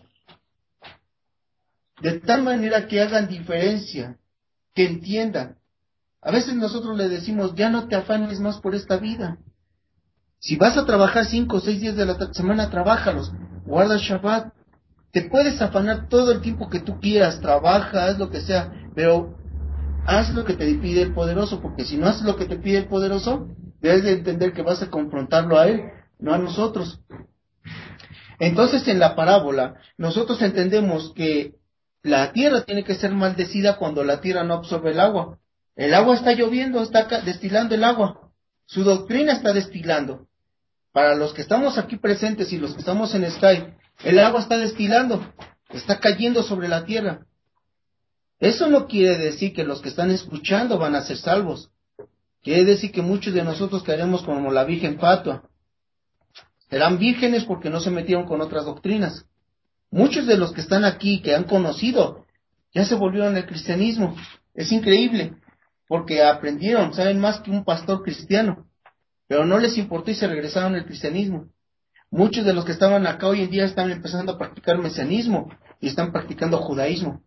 de tal manera que hagan diferencia, que entiendan. A veces nosotros le decimos, ya no te afanes más por esta vida. Si vas a trabajar cinco o seis días de la semana, trabájalos, guarda Shabbat. Te puedes afanar todo el tiempo que tú quieras, trabaja, haz lo que sea, pero haz lo que te pide el poderoso, porque si no haces lo que te pide el poderoso, debes de entender que vas a confrontarlo a él, no a nosotros. Entonces, en la parábola, nosotros entendemos que la tierra tiene que ser maldecida cuando la tierra no absorbe el agua. El agua está lloviendo, está destilando el agua. Su doctrina está destilando. Para los que estamos aquí presentes y los que estamos en Skype, el agua está destilando. está cayendo sobre la tierra. Eso no quiere decir que los que están escuchando van a ser salvos. Quiere decir que muchos de nosotros caeremos como la Virgen Fatua. Serán vírgenes porque no se metieron con otras doctrinas. Muchos de los que están aquí, que han conocido, ya se volvieron al cristianismo. Es increíble, porque aprendieron, saben más que un pastor cristiano, pero no les importó y se regresaron al cristianismo. Muchos de los que estaban acá hoy en día están empezando a practicar mesianismo y están practicando judaísmo.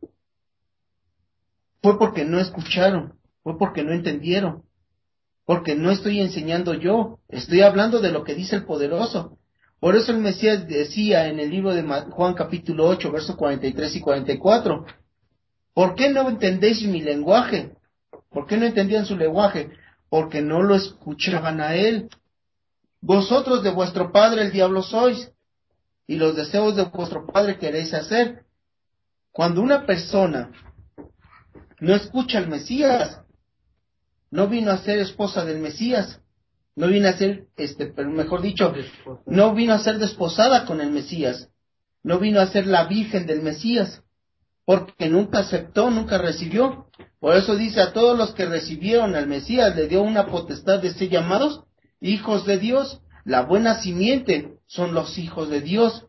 Fue porque no escucharon, fue porque no entendieron, porque no estoy enseñando yo, estoy hablando de lo que dice el poderoso. Por eso el Mesías decía en el libro de Juan capítulo ocho, versos cuarenta y tres y cuarenta y cuatro, ¿por qué no entendéis mi lenguaje? ¿Por qué no entendían su lenguaje? Porque no lo escuchaban a él. Vosotros de vuestro padre el diablo sois, y los deseos de vuestro padre queréis hacer. Cuando una persona no escucha al Mesías, no vino a ser esposa del Mesías, no vino a ser, este, pero mejor dicho, no vino a ser desposada con el Mesías, no vino a ser la virgen del Mesías, porque nunca aceptó, nunca recibió. Por eso dice, a todos los que recibieron al Mesías le dio una potestad de ser llamados hijos de Dios. La buena simiente son los hijos de Dios.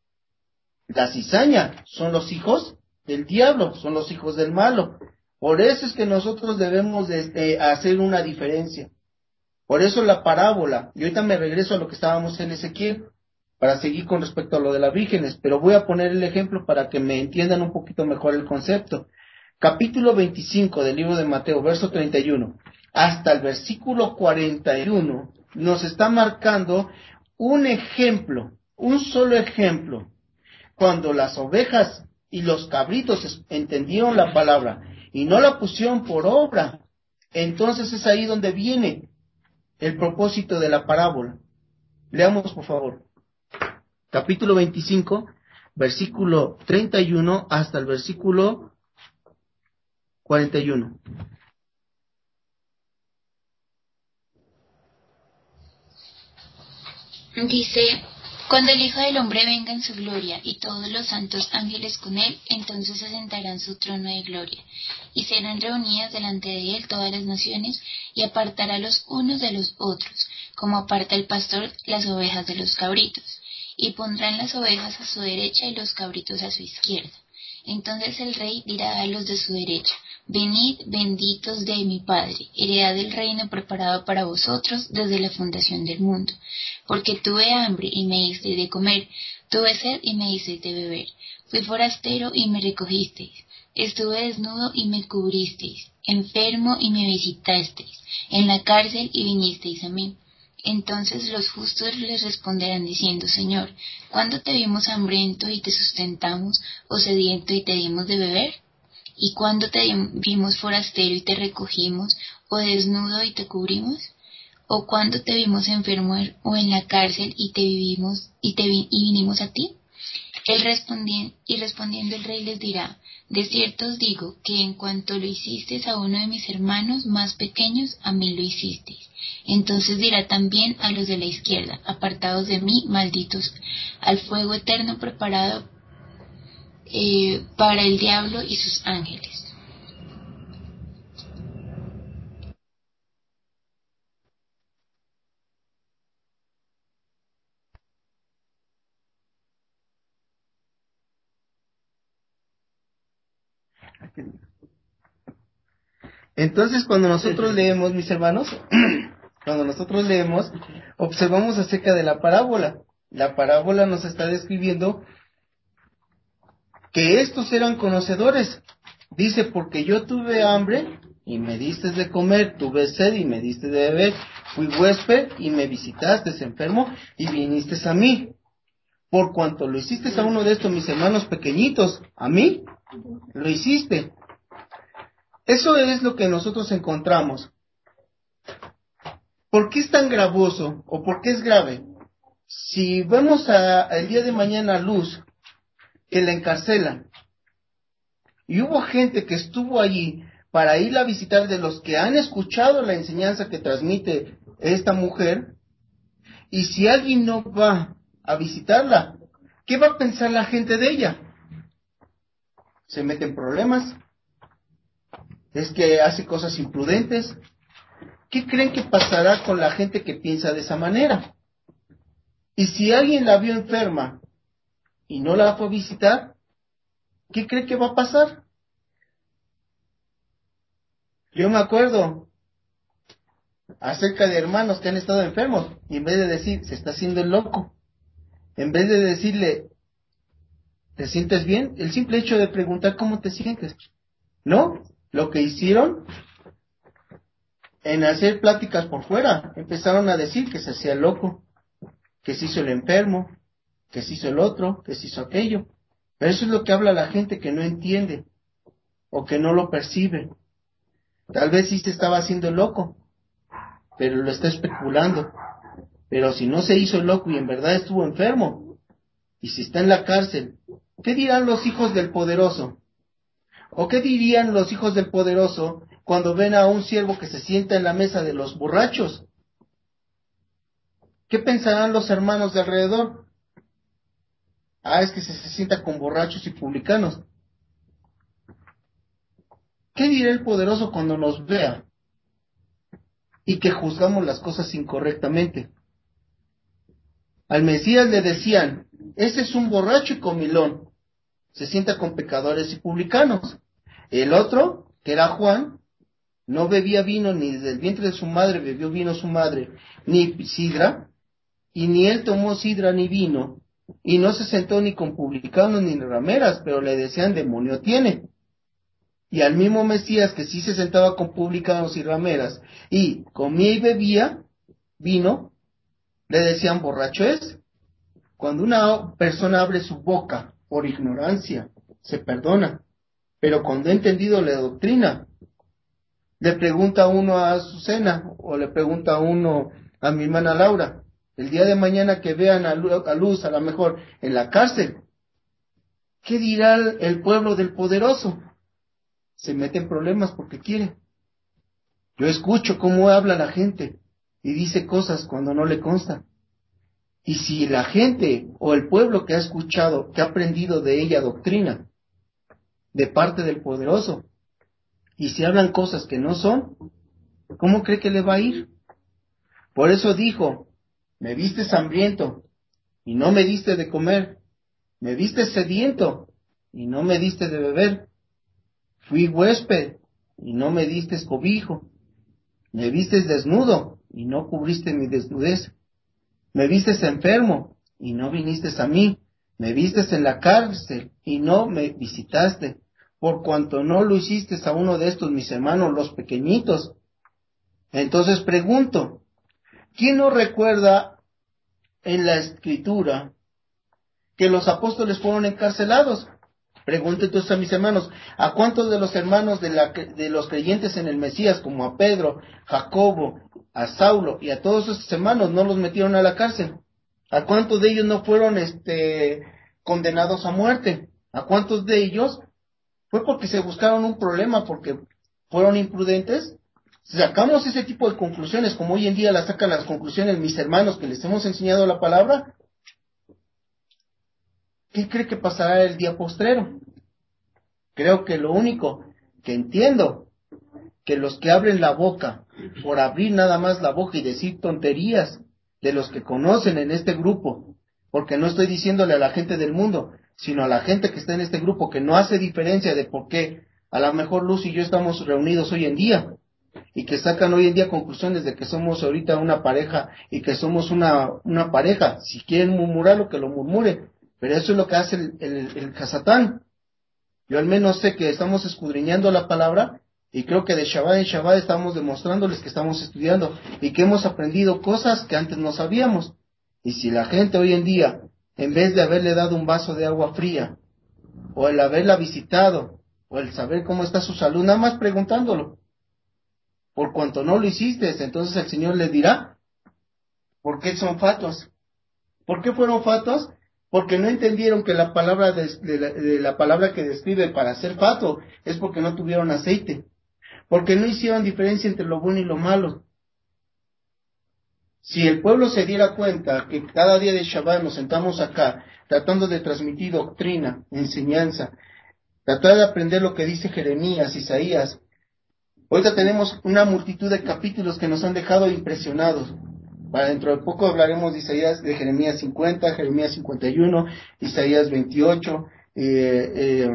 La cizaña son los hijos del diablo, son los hijos del malo. Por eso es que nosotros debemos de, de hacer una diferencia. Por eso la parábola, y ahorita me regreso a lo que estábamos en Ezequiel, para seguir con respecto a lo de las vírgenes, pero voy a poner el ejemplo para que me entiendan un poquito mejor el concepto. Capítulo veinticinco del libro de Mateo, verso treinta y uno, hasta el versículo cuarenta y uno, nos está marcando un ejemplo, un solo ejemplo. Cuando las ovejas y los cabritos entendieron la palabra y no la pusieron por obra, entonces es ahí donde viene el propósito de la parábola. Leamos, por favor. Capítulo veinticinco, versículo treinta y uno hasta el versículo cuarenta y uno. Dice, cuando el Hijo del Hombre venga en su gloria y todos los santos ángeles con él, entonces se sentará en su trono de gloria, y serán reunidas delante de él todas las naciones, y apartará los unos de los otros, como aparta el pastor las ovejas de los cabritos, y pondrán las ovejas a su derecha y los cabritos a su izquierda. Entonces el rey dirá a los de su derecha, venid benditos de mi Padre, heredad del reino preparado para vosotros desde la fundación del mundo. Porque tuve hambre y me disteis de comer, tuve sed y me disteis de beber, fui forastero y me recogisteis, estuve desnudo y me cubristeis, enfermo y me visitasteis, en la cárcel y vinisteis a mí. Entonces los justos les responderán diciendo, Señor, ¿cuándo te vimos hambriento y te sustentamos, o sediento y te dimos de beber? ¿Y cuándo te vimos forastero y te recogimos, o desnudo y te cubrimos? ¿O cuándo te vimos enfermo o en la cárcel y te vivimos y te vi, y vinimos a ti? Él respondi- y respondiendo el rey les dirá, de cierto os digo que en cuanto lo hicisteis a uno de mis hermanos más pequeños, a mí lo hicisteis. Entonces dirá también a los de la izquierda, apartados de mí, malditos, al fuego eterno preparado eh, para el diablo y sus ángeles. Entonces, cuando nosotros leemos, mis hermanos, cuando nosotros leemos, observamos acerca de la parábola. La parábola nos está describiendo que estos eran conocedores. Dice, porque yo tuve hambre y me diste de comer, tuve sed y me diste de beber, fui huésped y me visitaste, enfermo y viniste a mí. Por cuanto lo hiciste a uno de estos mis hermanos pequeñitos, a mí lo hiciste. Eso es lo que nosotros encontramos. ¿Por qué es tan gravoso o por qué es grave? Si vemos a, el día de mañana a Luz, que la encarcelan, y hubo gente que estuvo allí para irla a visitar, de los que han escuchado la enseñanza que transmite esta mujer, y si alguien no va a visitarla, ¿qué va a pensar la gente de ella? se mete en problemas, es que hace cosas imprudentes. ¿Qué creen que pasará con la gente que piensa de esa manera? Y si alguien la vio enferma y no la fue a visitar, ¿qué cree que va a pasar? Yo me acuerdo acerca de hermanos que han estado enfermos, y en vez de decir, se está haciendo el loco, en vez de decirle, ¿te sientes bien? El simple hecho de preguntar cómo te sientes. No, lo que hicieron en hacer pláticas por fuera, empezaron a decir que se hacía el loco, que se hizo el enfermo, que se hizo el otro, que se hizo aquello. Pero eso es lo que habla la gente que no entiende o que no lo percibe. Tal vez sí se estaba haciendo el loco, pero lo está especulando. Pero si no se hizo el loco y en verdad estuvo enfermo, y si está en la cárcel, ¿qué dirán los hijos del poderoso? ¿O qué dirían los hijos del poderoso cuando ven a un siervo que se sienta en la mesa de los borrachos? ¿Qué pensarán los hermanos de alrededor? Ah, es que se, se sienta con borrachos y publicanos. ¿Qué dirá el poderoso cuando nos vea y que juzgamos las cosas incorrectamente? Al Mesías le decían, ese es un borracho y comilón, se sienta con pecadores y publicanos. El otro, que era Juan, no bebía vino, ni desde el vientre de su madre bebió vino su madre, ni sidra, y ni él tomó sidra ni vino, y no se sentó ni con publicanos ni rameras, pero le decían, demonio tiene. Y al mismo Mesías, que sí se sentaba con publicanos y rameras, y comía y bebía vino, le decían, borracho es. Cuando una persona abre su boca por ignorancia, se perdona, pero cuando ha entendido la doctrina, le pregunta uno a Azucena, o le pregunta uno a mi hermana Laura, el día de mañana que vean a luz, a luz, a lo mejor en la cárcel, ¿qué dirá el pueblo del poderoso? Se mete en problemas porque quiere. Yo escucho cómo habla la gente y dice cosas cuando no le constan. Y si la gente o el pueblo que ha escuchado, que ha aprendido de ella doctrina, de parte del poderoso, y si hablan cosas que no son, ¿cómo cree que le va a ir? Por eso dijo, me viste hambriento y no me diste de comer, me viste sediento y no me diste de beber, fui huésped y no me diste cobijo, me viste desnudo y no cubriste mi desnudez, me viste enfermo y no viniste a mí, me viste en la cárcel y no me visitaste, por cuanto no lo hiciste a uno de estos mis hermanos, los pequeñitos. Entonces pregunto, ¿quién no recuerda en la escritura que los apóstoles fueron encarcelados? Pregunto entonces a mis hermanos, ¿a cuántos de los hermanos de, la, de los creyentes en el Mesías, como a Pedro, Jacobo, a Saulo y a todos esos hermanos, no los metieron a la cárcel? ¿A cuántos de ellos no fueron este, condenados a muerte? ¿A cuántos de ellos fue porque se buscaron un problema, porque fueron imprudentes? Si sacamos ese tipo de conclusiones, como hoy en día las sacan las conclusiones mis hermanos que les hemos enseñado la palabra, ¿qué cree que pasará el día postrero? Creo que lo único que entiendo, que los que abren la boca, por abrir nada más la boca y decir tonterías, de los que conocen en este grupo, porque no estoy diciéndole a la gente del mundo, sino a la gente que está en este grupo, que no hace diferencia de por qué a lo mejor Luz y yo estamos reunidos hoy en día, y que sacan hoy en día conclusiones de que somos ahorita una pareja, y que somos una, una pareja. Si quieren murmurarlo, que lo murmure, pero eso es lo que hace el, el, el Hasatán. Yo al menos sé que estamos escudriñando la palabra, y creo que de Shabbat en Shabbat estamos demostrándoles que estamos estudiando, y que hemos aprendido cosas que antes no sabíamos. Y si la gente hoy en día, en vez de haberle dado un vaso de agua fría, o el haberla visitado, o el saber cómo está su salud, nada más preguntándolo, por cuanto no lo hiciste, entonces el Señor les dirá, ¿por qué son fatuos? ¿Por qué fueron fatuos? Porque no entendieron que la palabra de, de, la, de la palabra que describe para ser fatuo es porque no tuvieron aceite, porque no hicieron diferencia entre lo bueno y lo malo. Si el pueblo se diera cuenta que cada día de Shabbat nos sentamos acá tratando de transmitir doctrina, enseñanza, tratar de aprender lo que dice Jeremías, Isaías. Ahorita tenemos una multitud de capítulos que nos han dejado impresionados. Para dentro de poco hablaremos de Isaías, de Jeremías cincuenta, Jeremías cincuenta y uno, Isaías veintiocho, eh, eh,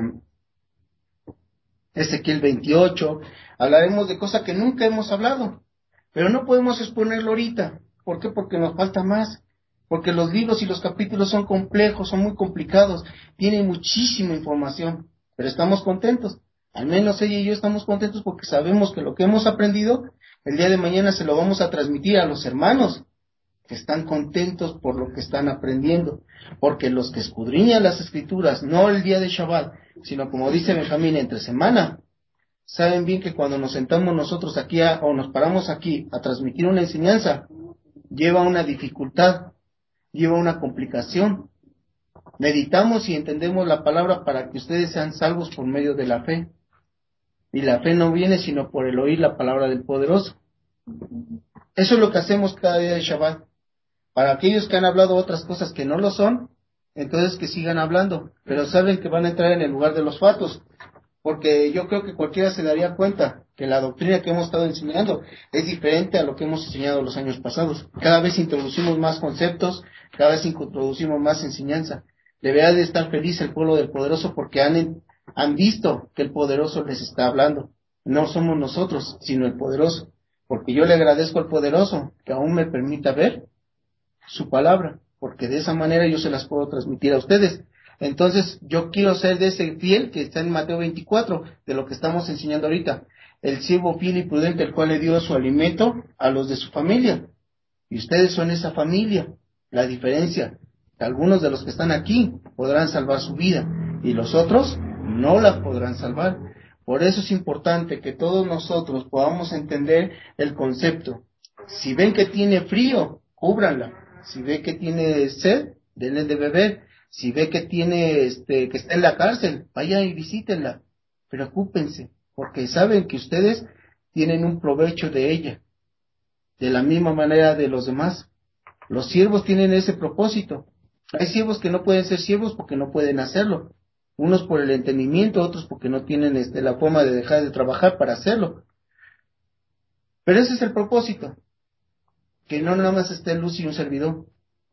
Ezequiel veintiocho. Hablaremos de cosas que nunca hemos hablado, pero no podemos exponerlo ahorita. ¿Por qué? Porque nos falta más. Porque los libros y los capítulos son complejos, son muy complicados, tienen muchísima información, pero estamos contentos. Al menos ella y yo estamos contentos porque sabemos que lo que hemos aprendido, el día de mañana se lo vamos a transmitir a los hermanos, que están contentos por lo que están aprendiendo. Porque los que escudriñan las escrituras, no el día de Shabbat, sino como dice Benjamín, entre semana, saben bien que cuando nos sentamos nosotros aquí a, o nos paramos aquí a transmitir una enseñanza, lleva una dificultad, lleva una complicación. Meditamos y entendemos la palabra para que ustedes sean salvos por medio de la fe. Y la fe no viene sino por el oír la palabra del poderoso. Eso es lo que hacemos cada día de Shabbat. Para aquellos que han hablado otras cosas que no lo son, entonces que sigan hablando, pero saben que van a entrar en el lugar de los fatos, porque yo creo que cualquiera se daría cuenta que la doctrina que hemos estado enseñando es diferente a lo que hemos enseñado los años pasados. Cada vez introducimos más conceptos, cada vez introducimos más enseñanza. Debería de estar feliz el pueblo del poderoso porque han, han visto que el poderoso les está hablando. No somos nosotros, sino el poderoso. Porque yo le agradezco al poderoso que aún me permita ver su palabra, porque de esa manera yo se las puedo transmitir a ustedes. Entonces yo quiero ser de ese fiel que está en Mateo veinticuatro, de lo que estamos enseñando ahorita, el siervo fiel y prudente, el cual le dio su alimento a los de su familia, y ustedes son esa familia. La diferencia, algunos de los que están aquí podrán salvar su vida, y los otros no la podrán salvar. Por eso es importante que todos nosotros podamos entender el concepto. Si ven que tiene frío, cúbranla. Si ve que tiene sed, denle de beber. Si ve que tiene, este, que está en la cárcel, vayan y visítenla. Preocúpense, porque saben que ustedes tienen un provecho de ella. De la misma manera de los demás. Los siervos tienen ese propósito. Hay siervos que no pueden ser siervos porque no pueden hacerlo. Unos por el entendimiento, otros porque no tienen este, la forma de dejar de trabajar para hacerlo. Pero ese es el propósito. Que no nada más esté Luz y un servidor.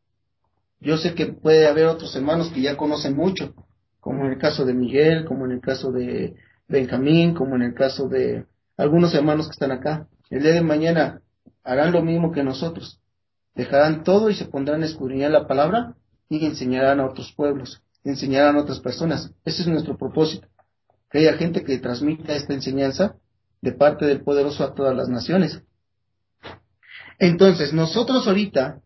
Yo sé que puede haber otros hermanos que ya conocen mucho, como en el caso de Miguel, como en el caso de Benjamín, como en el caso de algunos hermanos que están acá. El día de mañana harán lo mismo que nosotros. Dejarán todo y se pondrán a escudriñar la palabra y enseñarán a otros pueblos, enseñarán a otras personas. Ese es nuestro propósito. Que haya gente que transmita esta enseñanza de parte del poderoso a todas las naciones. Entonces, nosotros ahorita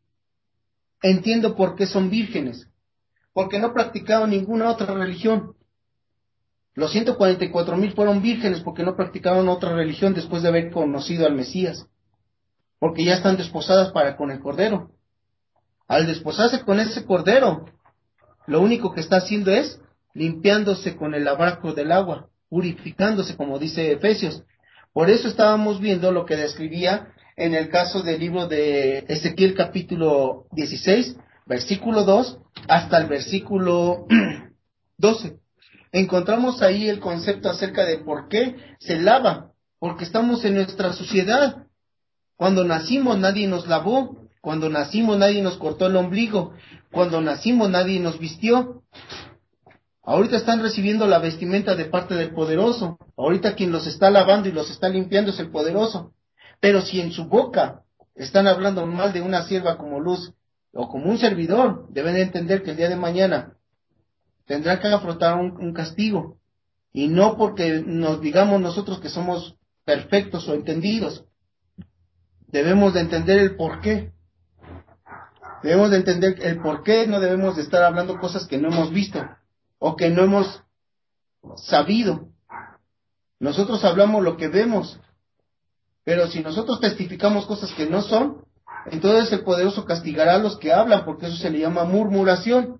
entiendo por qué son vírgenes, porque no practicaban ninguna otra religión. Los ciento cuarenta y cuatro mil fueron vírgenes porque no practicaban otra religión después de haber conocido al Mesías, porque ya están desposadas para con el Cordero. Al desposarse con ese Cordero, lo único que está haciendo es limpiándose con el lavacro del agua, purificándose, como dice Efesios. Por eso estábamos viendo lo que describía en el caso del libro de Ezequiel capítulo dieciséis, versículo dos, hasta el versículo doce. Encontramos ahí el concepto acerca de por qué se lava, porque estamos en nuestra sociedad. Cuando nacimos nadie nos lavó, cuando nacimos nadie nos cortó el ombligo, cuando nacimos nadie nos vistió. Ahorita están recibiendo la vestimenta de parte del poderoso. Ahorita quien los está lavando y los está limpiando es el poderoso. Pero si en su boca están hablando mal de una sierva como Luz o como un servidor, deben de entender que el día de mañana tendrán que afrontar un, un castigo. Y no porque nos digamos nosotros que somos perfectos o entendidos. Debemos de entender el por qué. Debemos de entender el por qué no debemos de estar hablando cosas que no hemos visto o que no hemos sabido. Nosotros hablamos lo que vemos, pero si nosotros testificamos cosas que no son, entonces el poderoso castigará a los que hablan, porque eso se le llama murmuración.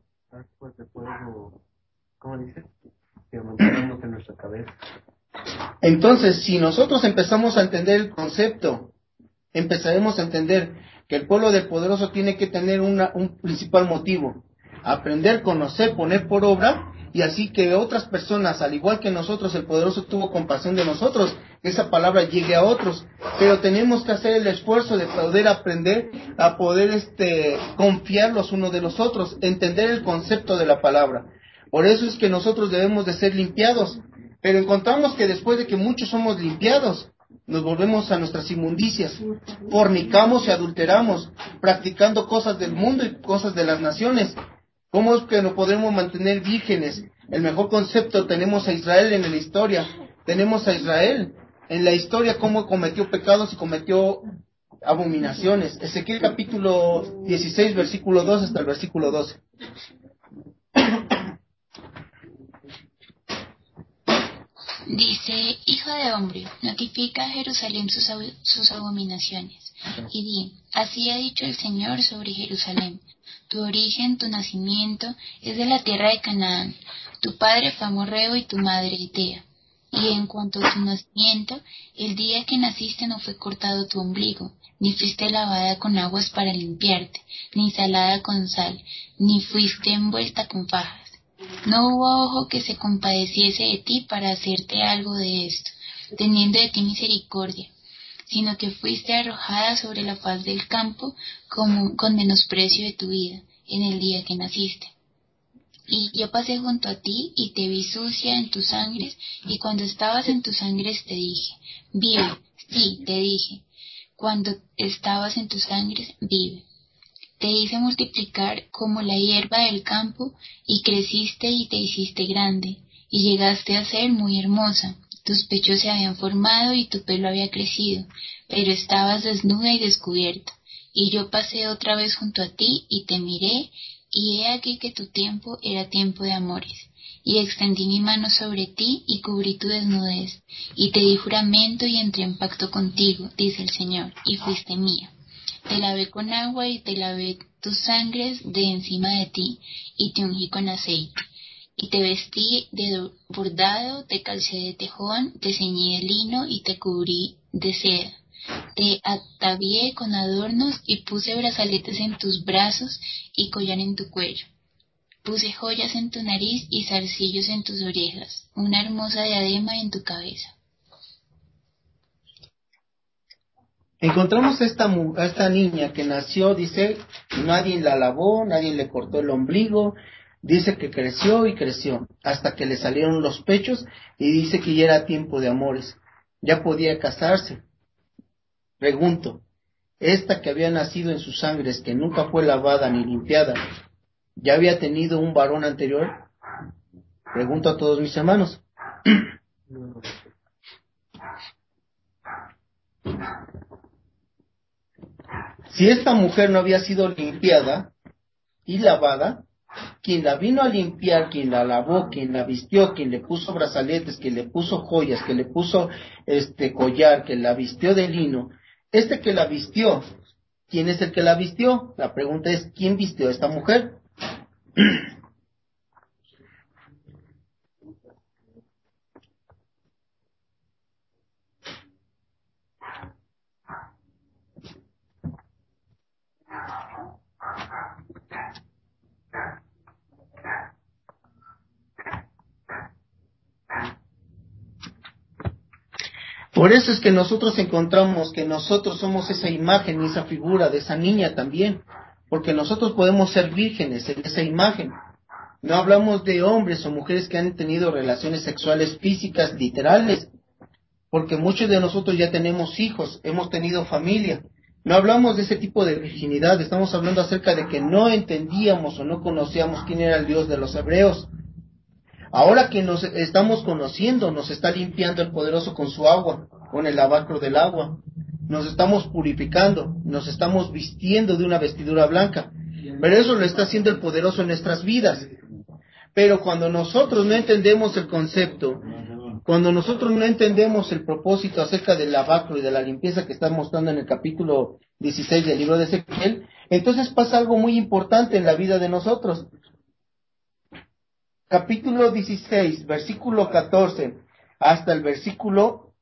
¿Cómo dice? Que aumentamos en nuestra cabeza. Entonces, si nosotros empezamos a entender el concepto, empezaremos a entender que el pueblo del poderoso tiene que tener una, un principal motivo: aprender, conocer, poner por obra y así que otras personas, al igual que nosotros, el poderoso tuvo compasión de nosotros, que esa palabra llegue a otros. Pero tenemos que hacer el esfuerzo de poder aprender a poder este confiar los unos de los otros, entender el concepto de la palabra. Por eso es que nosotros debemos de ser limpiados. Pero encontramos que después de que muchos somos limpiados, nos volvemos a nuestras inmundicias, fornicamos y adulteramos, practicando cosas del mundo y cosas de las naciones. ¿Cómo es que nos podremos mantener vírgenes? El mejor concepto, tenemos a Israel en la historia, tenemos a Israel en la historia cómo cometió pecados y cometió abominaciones. Ezequiel capítulo dieciséis, versículo dos hasta el versículo doce. Dice: Hijo de hombre, notifica a Jerusalén sus, ab- sus abominaciones, y di: así ha dicho el Señor sobre Jerusalén. Tu origen, tu nacimiento, es de la tierra de Canaán. Tu padre fue amorreo y tu madre Hitea. Y en cuanto a tu nacimiento, el día que naciste no fue cortado tu ombligo, ni fuiste lavada con aguas para limpiarte, ni salada con sal, ni fuiste envuelta con fajas. No hubo ojo que se compadeciese de ti para hacerte algo de esto, teniendo de ti misericordia, sino que fuiste arrojada sobre la faz del campo como con menosprecio de tu vida en el día que naciste. Y yo pasé junto a ti y te vi sucia en tus sangres, y cuando estabas en tus sangres te dije: vive. Sí, te dije: cuando estabas en tus sangres, vive. Te hice multiplicar como la hierba del campo, y creciste y te hiciste grande, y llegaste a ser muy hermosa. Tus pechos se habían formado y tu pelo había crecido, pero estabas desnuda y descubierta. Y yo pasé otra vez junto a ti y te miré, y he aquí que tu tiempo era tiempo de amores. Y extendí mi mano sobre ti y cubrí tu desnudez, y te di juramento y entré en pacto contigo, dice el Señor, y fuiste mía. Te lavé con agua y te lavé tus sangres de encima de ti, y te ungí con aceite. Y te vestí de bordado, te calcé de tejón, te ceñí de lino y te cubrí de seda. Te atavié con adornos y puse brazaletes en tus brazos y collar en tu cuello. Puse joyas en tu nariz y zarcillos en tus orejas, una hermosa diadema en tu cabeza. Encontramos a esta, mu- a esta niña que nació, dice, nadie la lavó, nadie le cortó el ombligo, dice que creció y creció, hasta que le salieron los pechos, y dice que ya era tiempo de amores, ya podía casarse. Pregunto, esta que había nacido en sus sangres, que nunca fue lavada ni limpiada, ¿ya había tenido un varón anterior? Pregunto a todos mis hermanos. Si esta mujer no había sido limpiada y lavada, quien la vino a limpiar, quien la lavó, quien la vistió, quien le puso brazaletes, quien le puso joyas, que le puso este collar, que la vistió de lino, este que la vistió, ¿quién es el que la vistió? La pregunta es, ¿quién vistió a esta mujer? Por eso es que nosotros encontramos que nosotros somos esa imagen y esa figura de esa niña también, porque nosotros podemos ser vírgenes en esa imagen. No hablamos de hombres o mujeres que han tenido relaciones sexuales físicas literales, porque muchos de nosotros ya tenemos hijos, hemos tenido familia. No hablamos de ese tipo de virginidad, estamos hablando acerca de que no entendíamos o no conocíamos quién era el Dios de los hebreos. Ahora que nos estamos conociendo, nos está limpiando el poderoso con su agua, con el lavacro del agua. Nos estamos purificando, nos estamos vistiendo de una vestidura blanca. Pero eso lo está haciendo el poderoso en nuestras vidas. Pero cuando nosotros no entendemos el concepto, cuando nosotros no entendemos el propósito acerca del lavacro y de la limpieza que está mostrando en el capítulo dieciséis del libro de Ezequiel, entonces pasa algo muy importante en la vida de nosotros. Capítulo dieciséis, versículo catorce, hasta el versículo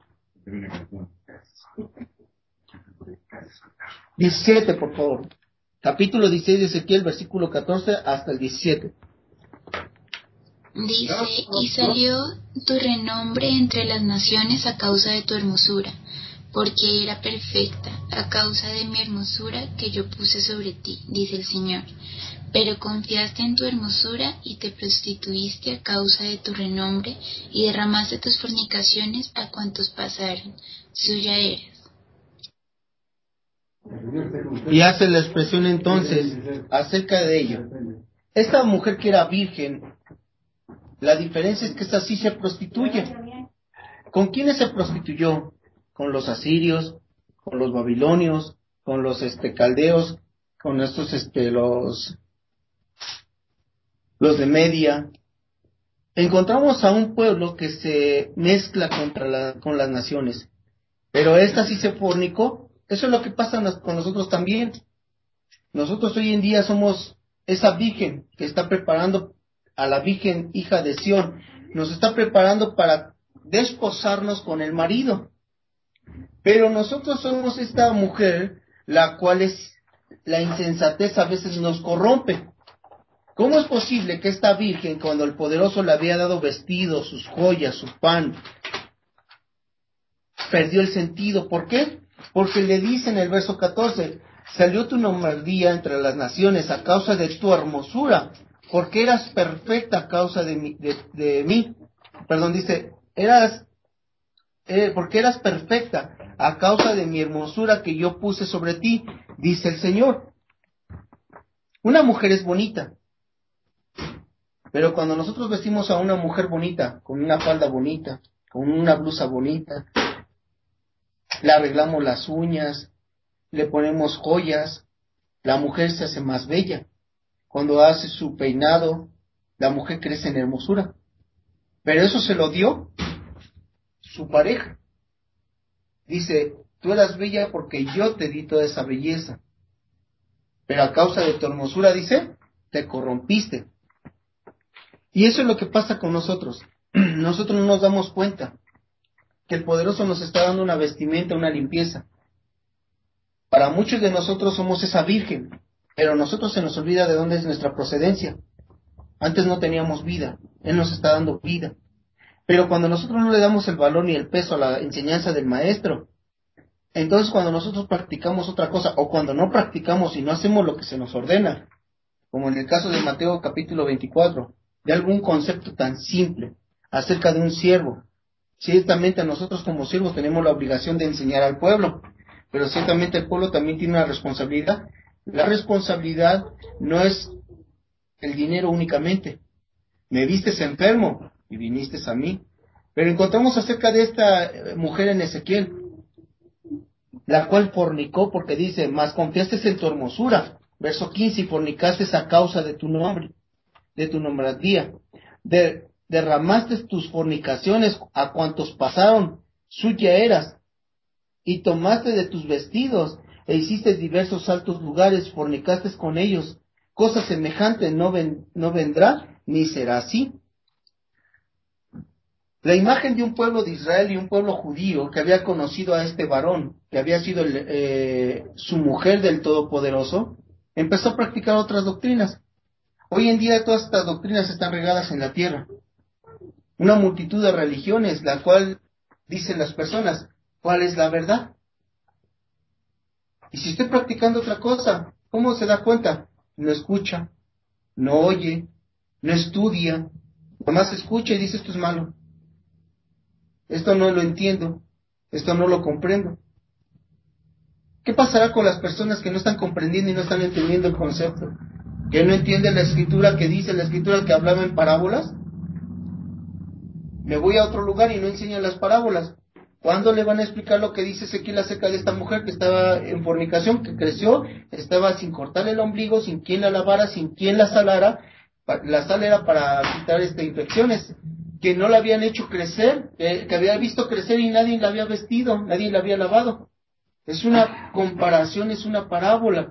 diecisiete, por favor. Capítulo dieciséis de Ezequiel, versículo catorce hasta el diecisiete. Dice, y salió tu renombre entre las naciones a causa de tu hermosura, porque era perfecta, a causa de mi hermosura que yo puse sobre ti, dice el Señor. Pero confiaste en tu hermosura y te prostituiste a causa de tu renombre y derramaste tus fornicaciones a cuantos pasaron. Suya eras. Y hace la expresión entonces acerca de ello. Esta mujer que era virgen, la diferencia es que esta sí se prostituye. ¿Con quiénes se prostituyó? Con los asirios, con los babilonios, con los este caldeos, con estos este los los de Media. Encontramos a un pueblo que se mezcla contra la, con las naciones, pero esta sí se fornicó. Eso es lo que pasa con nosotros también. Nosotros hoy en día somos esa virgen que está preparando a la virgen hija de Sión, nos está preparando para desposarnos con el marido. Pero nosotros somos esta mujer, la cual es la insensatez a veces nos corrompe. ¿Cómo es posible que esta virgen, cuando el poderoso le había dado vestidos, sus joyas, su pan, perdió el sentido? ¿Por qué? Porque le dice en el verso catorce, salió tu nombardía entre las naciones a causa de tu hermosura, porque eras perfecta a causa de mí, de, de mí. Perdón, dice, eras, eh, porque eras perfecta a causa de mi hermosura que yo puse sobre ti, dice el Señor. Una mujer es bonita, pero cuando nosotros vestimos a una mujer bonita, con una falda bonita, con una blusa bonita, le arreglamos las uñas, le ponemos joyas, la mujer se hace más bella. Cuando hace su peinado, la mujer crece en hermosura. Pero eso se lo dio su pareja. Dice, tú eras bella porque yo te di toda esa belleza. Pero a causa de tu hermosura, dice, te corrompiste. Y eso es lo que pasa con nosotros. Nosotros no nos damos cuenta que el poderoso nos está dando una vestimenta, una limpieza. Para muchos de nosotros somos esa virgen, pero a nosotros se nos olvida de dónde es nuestra procedencia. Antes no teníamos vida, Él nos está dando vida. Pero cuando nosotros no le damos el valor ni el peso a la enseñanza del maestro, entonces cuando nosotros practicamos otra cosa, o cuando no practicamos y no hacemos lo que se nos ordena, como en el caso de Mateo capítulo veinticuatro, de algún concepto tan simple acerca de un siervo. Ciertamente nosotros como siervos tenemos la obligación de enseñar al pueblo, pero ciertamente el pueblo también tiene una responsabilidad. La responsabilidad no es el dinero únicamente. Me vistes enfermo y viniste a mí. Pero encontramos acerca de esta mujer en Ezequiel, la cual fornicó, porque dice, mas confiaste en tu hermosura. Verso quince, y fornicaste a causa de tu nombre, de tu nombradía. De, derramaste tus fornicaciones a cuantos pasaron, suya eras. Y tomaste de tus vestidos, e hiciste diversos altos lugares, fornicaste con ellos. Cosa semejante no, ven, no vendrá, ni será así. La imagen de un pueblo de Israel y un pueblo judío que había conocido a este varón, que había sido el, eh, su mujer del Todopoderoso, empezó a practicar otras doctrinas. Hoy en día todas estas doctrinas están regadas en la tierra. Una multitud de religiones, la cual dicen las personas, ¿cuál es la verdad? Y si estoy practicando otra cosa, ¿cómo se da cuenta? No escucha, no oye, no estudia, nomás escucha y dice esto es malo. Esto no lo entiendo, esto no lo comprendo. ¿Qué pasará con las personas que no están comprendiendo y no están entendiendo el concepto? ¿Que no entienden la escritura que dice, la escritura que hablaba en parábolas? Me voy a otro lugar y no enseñan las parábolas. ¿Cuándo le van a explicar lo que dice Ezequiel acerca de esta mujer que estaba en fornicación, que creció, estaba sin cortarle el ombligo, sin quien la lavara, sin quien la salara? La sal era para quitar este, infecciones, que no la habían hecho crecer, que, que había visto crecer y nadie la había vestido, nadie la había lavado. Es una comparación, es una parábola.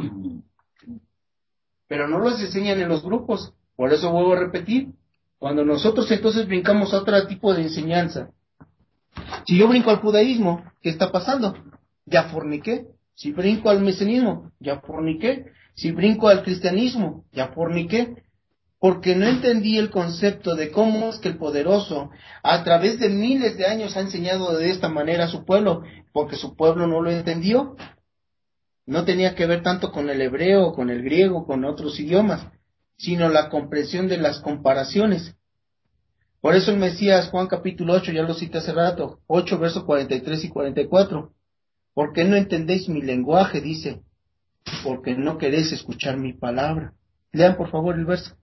Pero no los enseñan en los grupos. Por eso vuelvo a repetir, cuando nosotros entonces brincamos a otro tipo de enseñanza, si yo brinco al judaísmo, ¿qué está pasando? Ya forniqué, Si brinco al mesianismo, ya forniqué. Si brinco al cristianismo, ya forniqué. Porque no entendí el concepto de cómo es que el poderoso, a través de miles de años, ha enseñado de esta manera a su pueblo, porque su pueblo no lo entendió. No tenía que ver tanto con el hebreo, con el griego, con otros idiomas, sino la comprensión de las comparaciones. Por eso el Mesías, Juan capítulo ocho, ya lo cité hace rato, ocho versos cuarenta y tres y cuarenta y cuatro. ¿Por qué no entendéis mi lenguaje? Dice, porque no queréis escuchar mi palabra. Lean por favor el verso.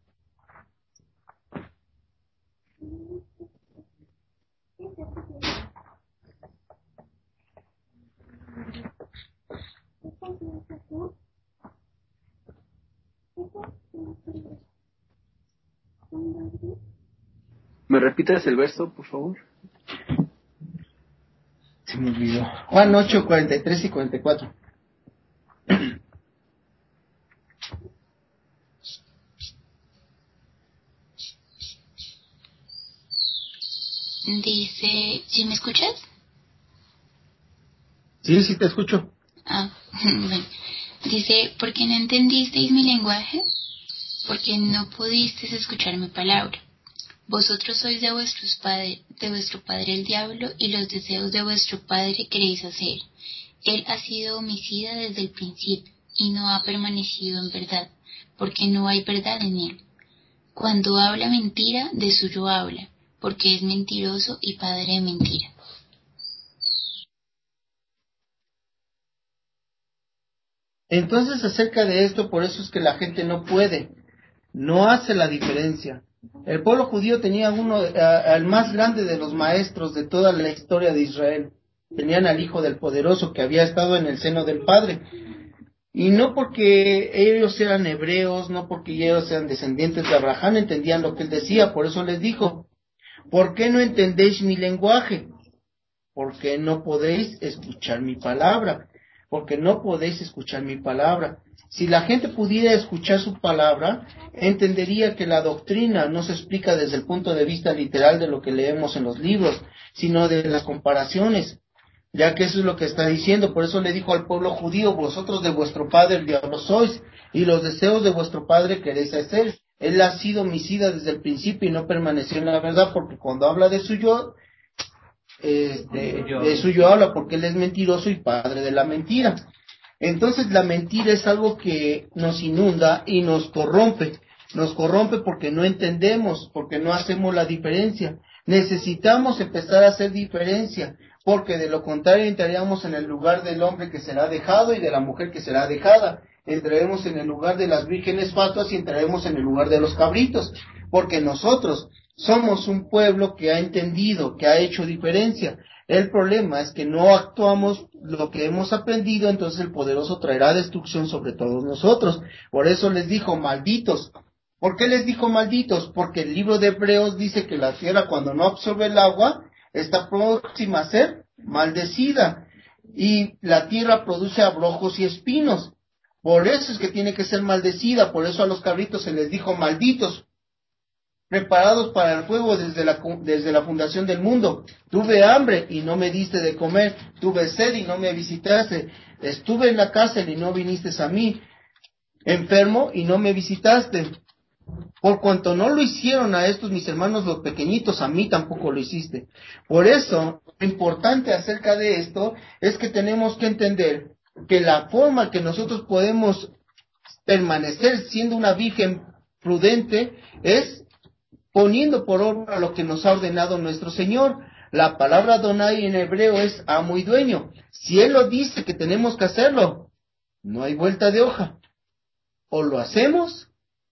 ¿Me repites el verso, por favor? Se me olvidó. Juan ocho, cuarenta y tres y cuarenta y cuatro. Dice, ¿sí me escuchas? Sí, sí te escucho. Ah, bueno. Dice, ¿por qué no entendisteis mi lenguaje? Porque no pudisteis escuchar mi palabra. Vosotros sois de vuestros padres, de vuestro padre el diablo, y los deseos de vuestro padre queréis hacer. Él ha sido homicida desde el principio, y no ha permanecido en verdad, porque no hay verdad en él. Cuando habla mentira, de suyo habla, porque es mentiroso y padre de mentira. Entonces, acerca de esto, por eso es que la gente no puede, no hace la diferencia. El pueblo judío tenía uno, a, al más grande de los maestros de toda la historia de Israel. Tenían al Hijo del Poderoso que había estado en el seno del Padre. Y no porque ellos eran hebreos, no porque ellos eran descendientes de Abraham, entendían lo que él decía. Por eso les dijo, ¿por qué no entendéis mi lenguaje? ¿Por qué no podéis escuchar mi palabra? Porque no podéis escuchar mi palabra. Si la gente pudiera escuchar su palabra, entendería que la doctrina no se explica desde el punto de vista literal de lo que leemos en los libros, sino de las comparaciones, ya que eso es lo que está diciendo. Por eso le dijo al pueblo judío, vosotros de vuestro padre el diablo sois, y los deseos de vuestro padre queréis hacer. Él ha sido homicida desde el principio y no permaneció en la verdad, porque cuando habla de su yo, Este, de suyo habla, porque él es mentiroso y padre de la mentira. Entonces la mentira es algo que nos inunda y nos corrompe, nos corrompe porque no entendemos, porque no hacemos la diferencia. Necesitamos empezar a hacer diferencia, porque de lo contrario entraríamos en el lugar del hombre que será dejado y de la mujer que será dejada. Entraremos en el lugar de las vírgenes fatuas y entraremos en el lugar de los cabritos, porque nosotros somos un pueblo que ha entendido, que ha hecho diferencia. El problema es que no actuamos lo que hemos aprendido, entonces el poderoso traerá destrucción sobre todos nosotros. Por eso les dijo, malditos. ¿Por qué les dijo malditos? Porque el libro de Hebreos dice que la tierra, cuando no absorbe el agua, está próxima a ser maldecida. Y la tierra produce abrojos y espinos. Por eso es que tiene que ser maldecida. Por eso a los cabritos se les dijo malditos, preparados para el fuego desde la, desde la fundación del mundo. Tuve hambre y no me diste de comer, tuve sed y no me visitaste, estuve en la cárcel y no viniste a mí, enfermo y no me visitaste. Por cuanto no lo hicieron a estos mis hermanos los pequeñitos, a mí tampoco lo hiciste. Por eso, lo importante acerca de esto es que tenemos que entender que la forma que nosotros podemos permanecer siendo una virgen prudente es poniendo por obra lo que nos ha ordenado nuestro Señor. La palabra Adonai en hebreo es amo y dueño. Si Él lo dice que tenemos que hacerlo, no hay vuelta de hoja. O lo hacemos,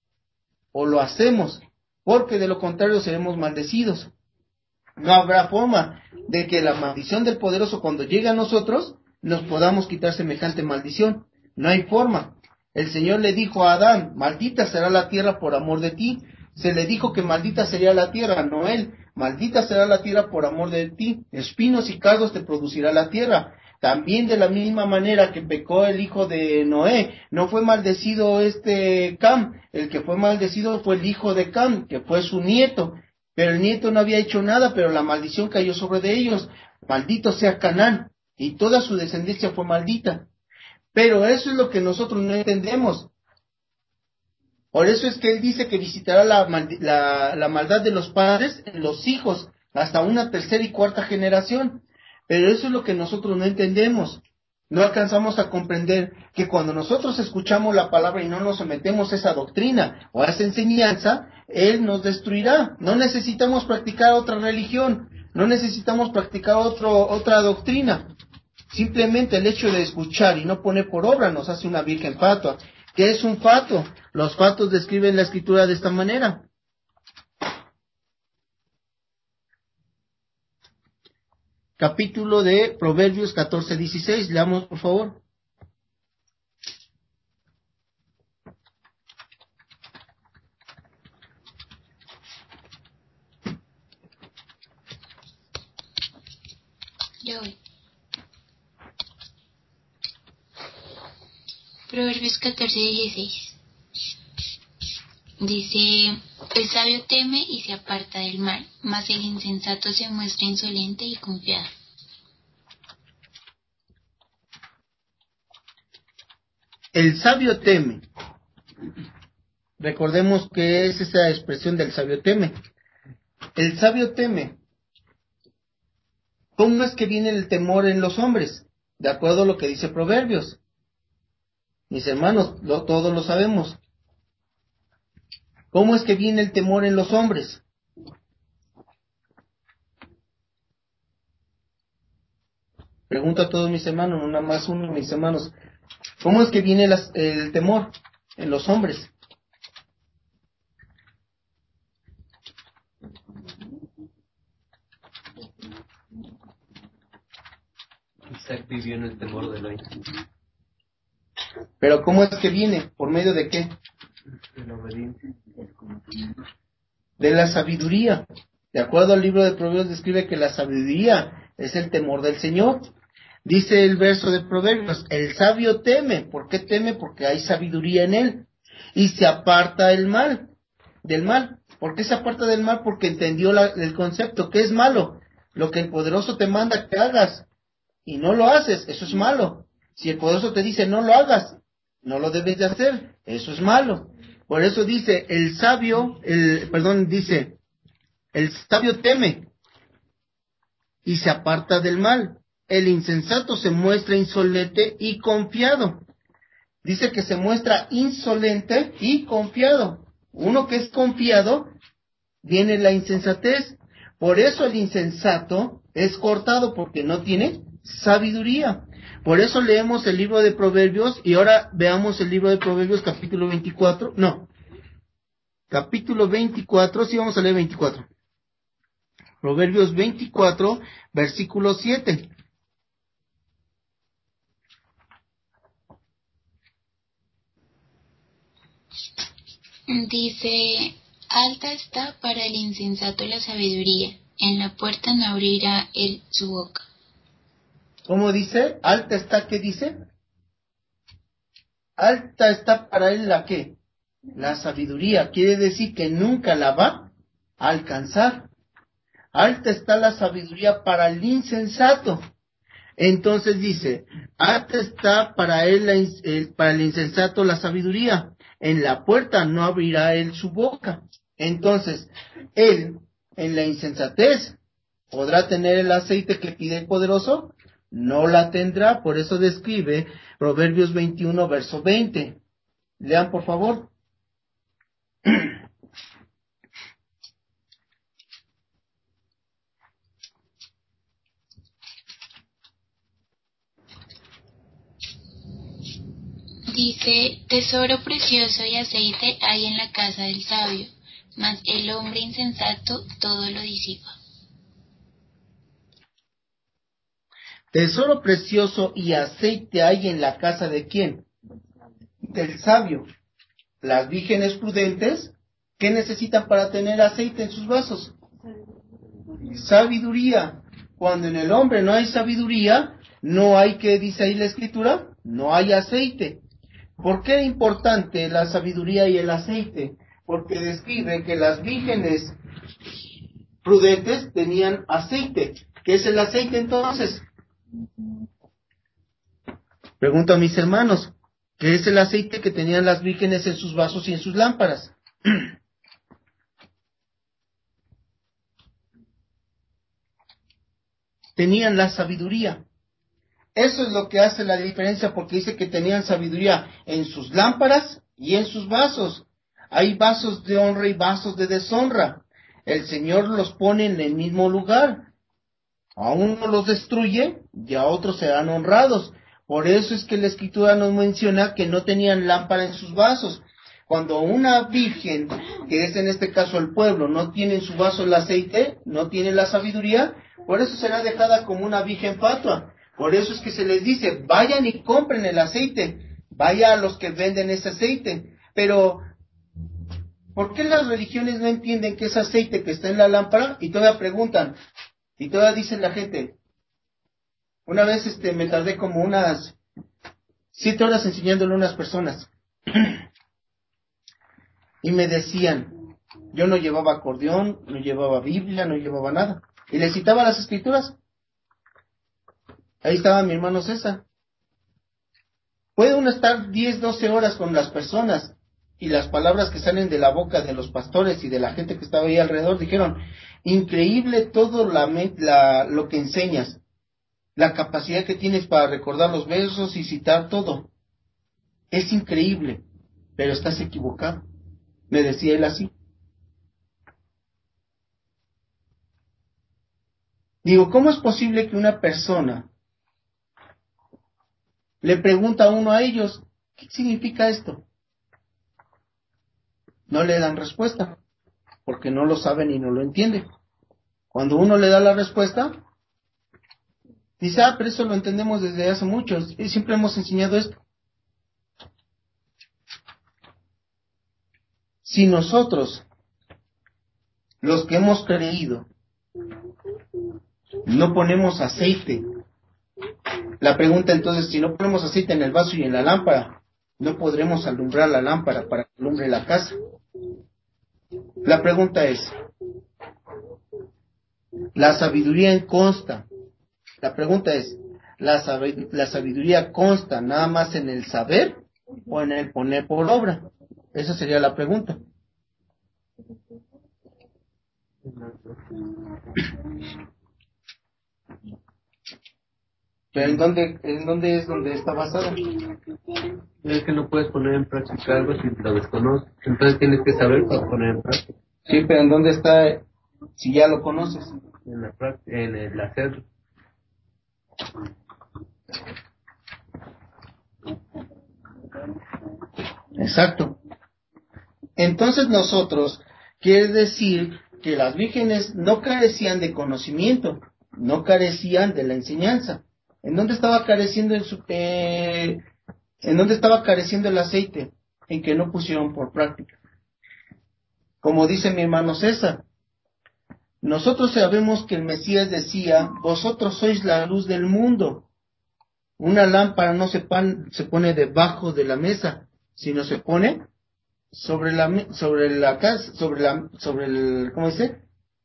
o lo hacemos, porque de lo contrario seremos maldecidos. No habrá forma de que la maldición del poderoso, cuando llegue a nosotros, nos podamos quitar semejante maldición. No hay forma. El Señor le dijo a Adán, maldita será la tierra por amor de ti. Se le dijo que maldita sería la tierra, no él. Maldita será la tierra por amor de ti. Espinos y cardos te producirá la tierra. También de la misma manera que pecó el hijo de Noé, no fue maldecido este Cam. El que fue maldecido fue el hijo de Cam, que fue su nieto. Pero el nieto no había hecho nada, pero la maldición cayó sobre de ellos. Maldito sea Canaán, y toda su descendencia fue maldita. Pero eso es lo que nosotros no entendemos. Por eso es que él dice que visitará la, la, la maldad de los padres en los hijos, hasta una tercera y cuarta generación. Pero eso es lo que nosotros no entendemos. No alcanzamos a comprender que cuando nosotros escuchamos la palabra y no nos sometemos a esa doctrina o a esa enseñanza, Él nos destruirá. No necesitamos practicar otra religión, no necesitamos practicar otro, otra doctrina. Simplemente el hecho de escuchar y no poner por obra nos hace una virgen fatua. ¿Qué es un fato? Los fatos describen la escritura de esta manera. Capítulo de Proverbios catorce dieciséis, leamos por favor. Yo voy. Proverbios catorce dieciséis. Dice, el sabio teme y se aparta del mal, mas el insensato se muestra insolente y confiado. El sabio teme. Recordemos que es esa expresión del sabio teme. El sabio teme. ¿Cómo es que viene el temor en los hombres? De acuerdo a lo que dice Proverbios. Mis hermanos, lo, todos lo sabemos. ¿Cómo es que viene el temor en los hombres? Pregunto a todos mis hermanos, no nada más uno de mis hermanos. ¿Cómo es que viene las, el temor en los hombres? Isaac vivió en el temor del hoy. Pero ¿cómo es que viene? ¿Por medio de qué? De la obediencia. De la sabiduría. De acuerdo al libro de Proverbios describe que la sabiduría es el temor del Señor. Dice el verso de Proverbios, el sabio teme. ¿Por qué teme? Porque hay sabiduría en él. Y se aparta del mal. Del mal. ¿Por qué se aparta del mal? Porque entendió la, el concepto. ¿Qué es malo? Lo que el poderoso te manda que hagas y no lo haces, eso es malo. Si el poderoso te dice no lo hagas, no lo debes de hacer, eso es malo. Por eso dice el sabio, el perdón, dice el sabio teme y se aparta del mal. El insensato se muestra insolente y confiado. Dice que se muestra insolente y confiado. Uno que es confiado, viene la insensatez. Por eso el insensato es cortado, porque no tiene sabiduría. Por eso leemos el libro de Proverbios, y ahora veamos el libro de Proverbios capítulo veinticuatro. No, capítulo veinticuatro, sí vamos a leer veinticuatro. Proverbios veinticuatro, versículo siete. Dice, alta está para el insensato la sabiduría, en la puerta no abrirá él su boca. ¿Cómo dice? Alta está, ¿qué dice? Alta está para él la ¿qué? La sabiduría. Quiere decir que nunca la va a alcanzar. Alta está la sabiduría para el insensato. Entonces dice, alta está para él, la, el, para el insensato la sabiduría. En la puerta no abrirá él su boca. Entonces, él, en la insensatez, ¿podrá tener el aceite que pide el poderoso? No la tendrá. Por eso describe Proverbios veintiuno, verso veinte. Lean, por favor. Dice, tesoro precioso y aceite hay en la casa del sabio, mas el hombre insensato todo lo disipa. Tesoro precioso y aceite hay en la casa de ¿quién? Del sabio. Las vírgenes prudentes, ¿qué necesitan para tener aceite en sus vasos? Sabiduría. Cuando en el hombre no hay sabiduría, no hay, ¿qué dice ahí la escritura? No hay aceite. ¿Por qué es importante la sabiduría y el aceite? Porque describe que las vírgenes prudentes tenían aceite. ¿Qué es el aceite entonces? Pregunto a mis hermanos, ¿qué es el aceite que tenían las vírgenes en sus vasos y en sus lámparas? Tenían la sabiduría. Eso es lo que hace la diferencia, porque dice que tenían sabiduría en sus lámparas y en sus vasos. Hay vasos de honra y vasos de deshonra. El Señor los pone en el mismo lugar. A uno los destruye y a otros serán honrados. Por eso es que la Escritura nos menciona que no tenían lámpara en sus vasos. Cuando una virgen, que es en este caso el pueblo, no tiene en su vaso el aceite, no tiene la sabiduría, por eso será dejada como una virgen fatua. Por eso es que se les dice, vayan y compren el aceite, vaya a los que venden ese aceite. Pero, ¿por qué las religiones no entienden que ese aceite que está en la lámpara? Y todavía preguntan, y todavía dicen la gente. Una vez este me tardé como unas siete horas enseñándole a unas personas. Y me decían, yo no llevaba acordeón, no llevaba Biblia, no llevaba nada. Y les citaba las escrituras. Ahí estaba mi hermano César. Puede uno estar diez, doce horas con las personas y las palabras que salen de la boca de los pastores y de la gente que estaba ahí alrededor dijeron, increíble todo la, la, lo que enseñas, la capacidad que tienes para recordar los versos y citar todo. Es increíble, pero estás equivocado. Me decía él así. Digo, ¿cómo es posible que una persona le pregunta a uno a ellos, ¿qué significa esto? No le dan respuesta, porque no lo saben y no lo entienden. Cuando uno le da la respuesta, dice, ah, pero eso lo entendemos desde hace mucho, y siempre hemos enseñado esto. Si nosotros, los que hemos creído, no ponemos aceite, la pregunta entonces, si no ponemos aceite en el vaso y en la lámpara, no podremos alumbrar la lámpara para que alumbre la casa. La pregunta es, la sabiduría consta, la pregunta es, ¿la, sab- la sabiduría consta nada más en el saber o en el poner por obra? Esa sería la pregunta. ¿Pero en dónde, en dónde es donde está basada? Es que no puedes poner en práctica algo si lo desconoces. Entonces tienes que saber para poner en práctica. Sí, pero ¿en dónde está si ya lo conoces? En la práctica, en el hacer. Exacto. Entonces nosotros, quiere decir que las vírgenes no carecían de conocimiento, no carecían de la enseñanza. ¿En dónde estaba careciendo el, su- eh, en dónde estaba careciendo el aceite? En que no pusieron por práctica. Como dice mi hermano César, nosotros sabemos que el Mesías decía, vosotros sois la luz del mundo. Una lámpara no se, pan, se pone debajo de la mesa, sino se pone sobre la me- sobre la casa, sobre la sobre el ¿cómo dice?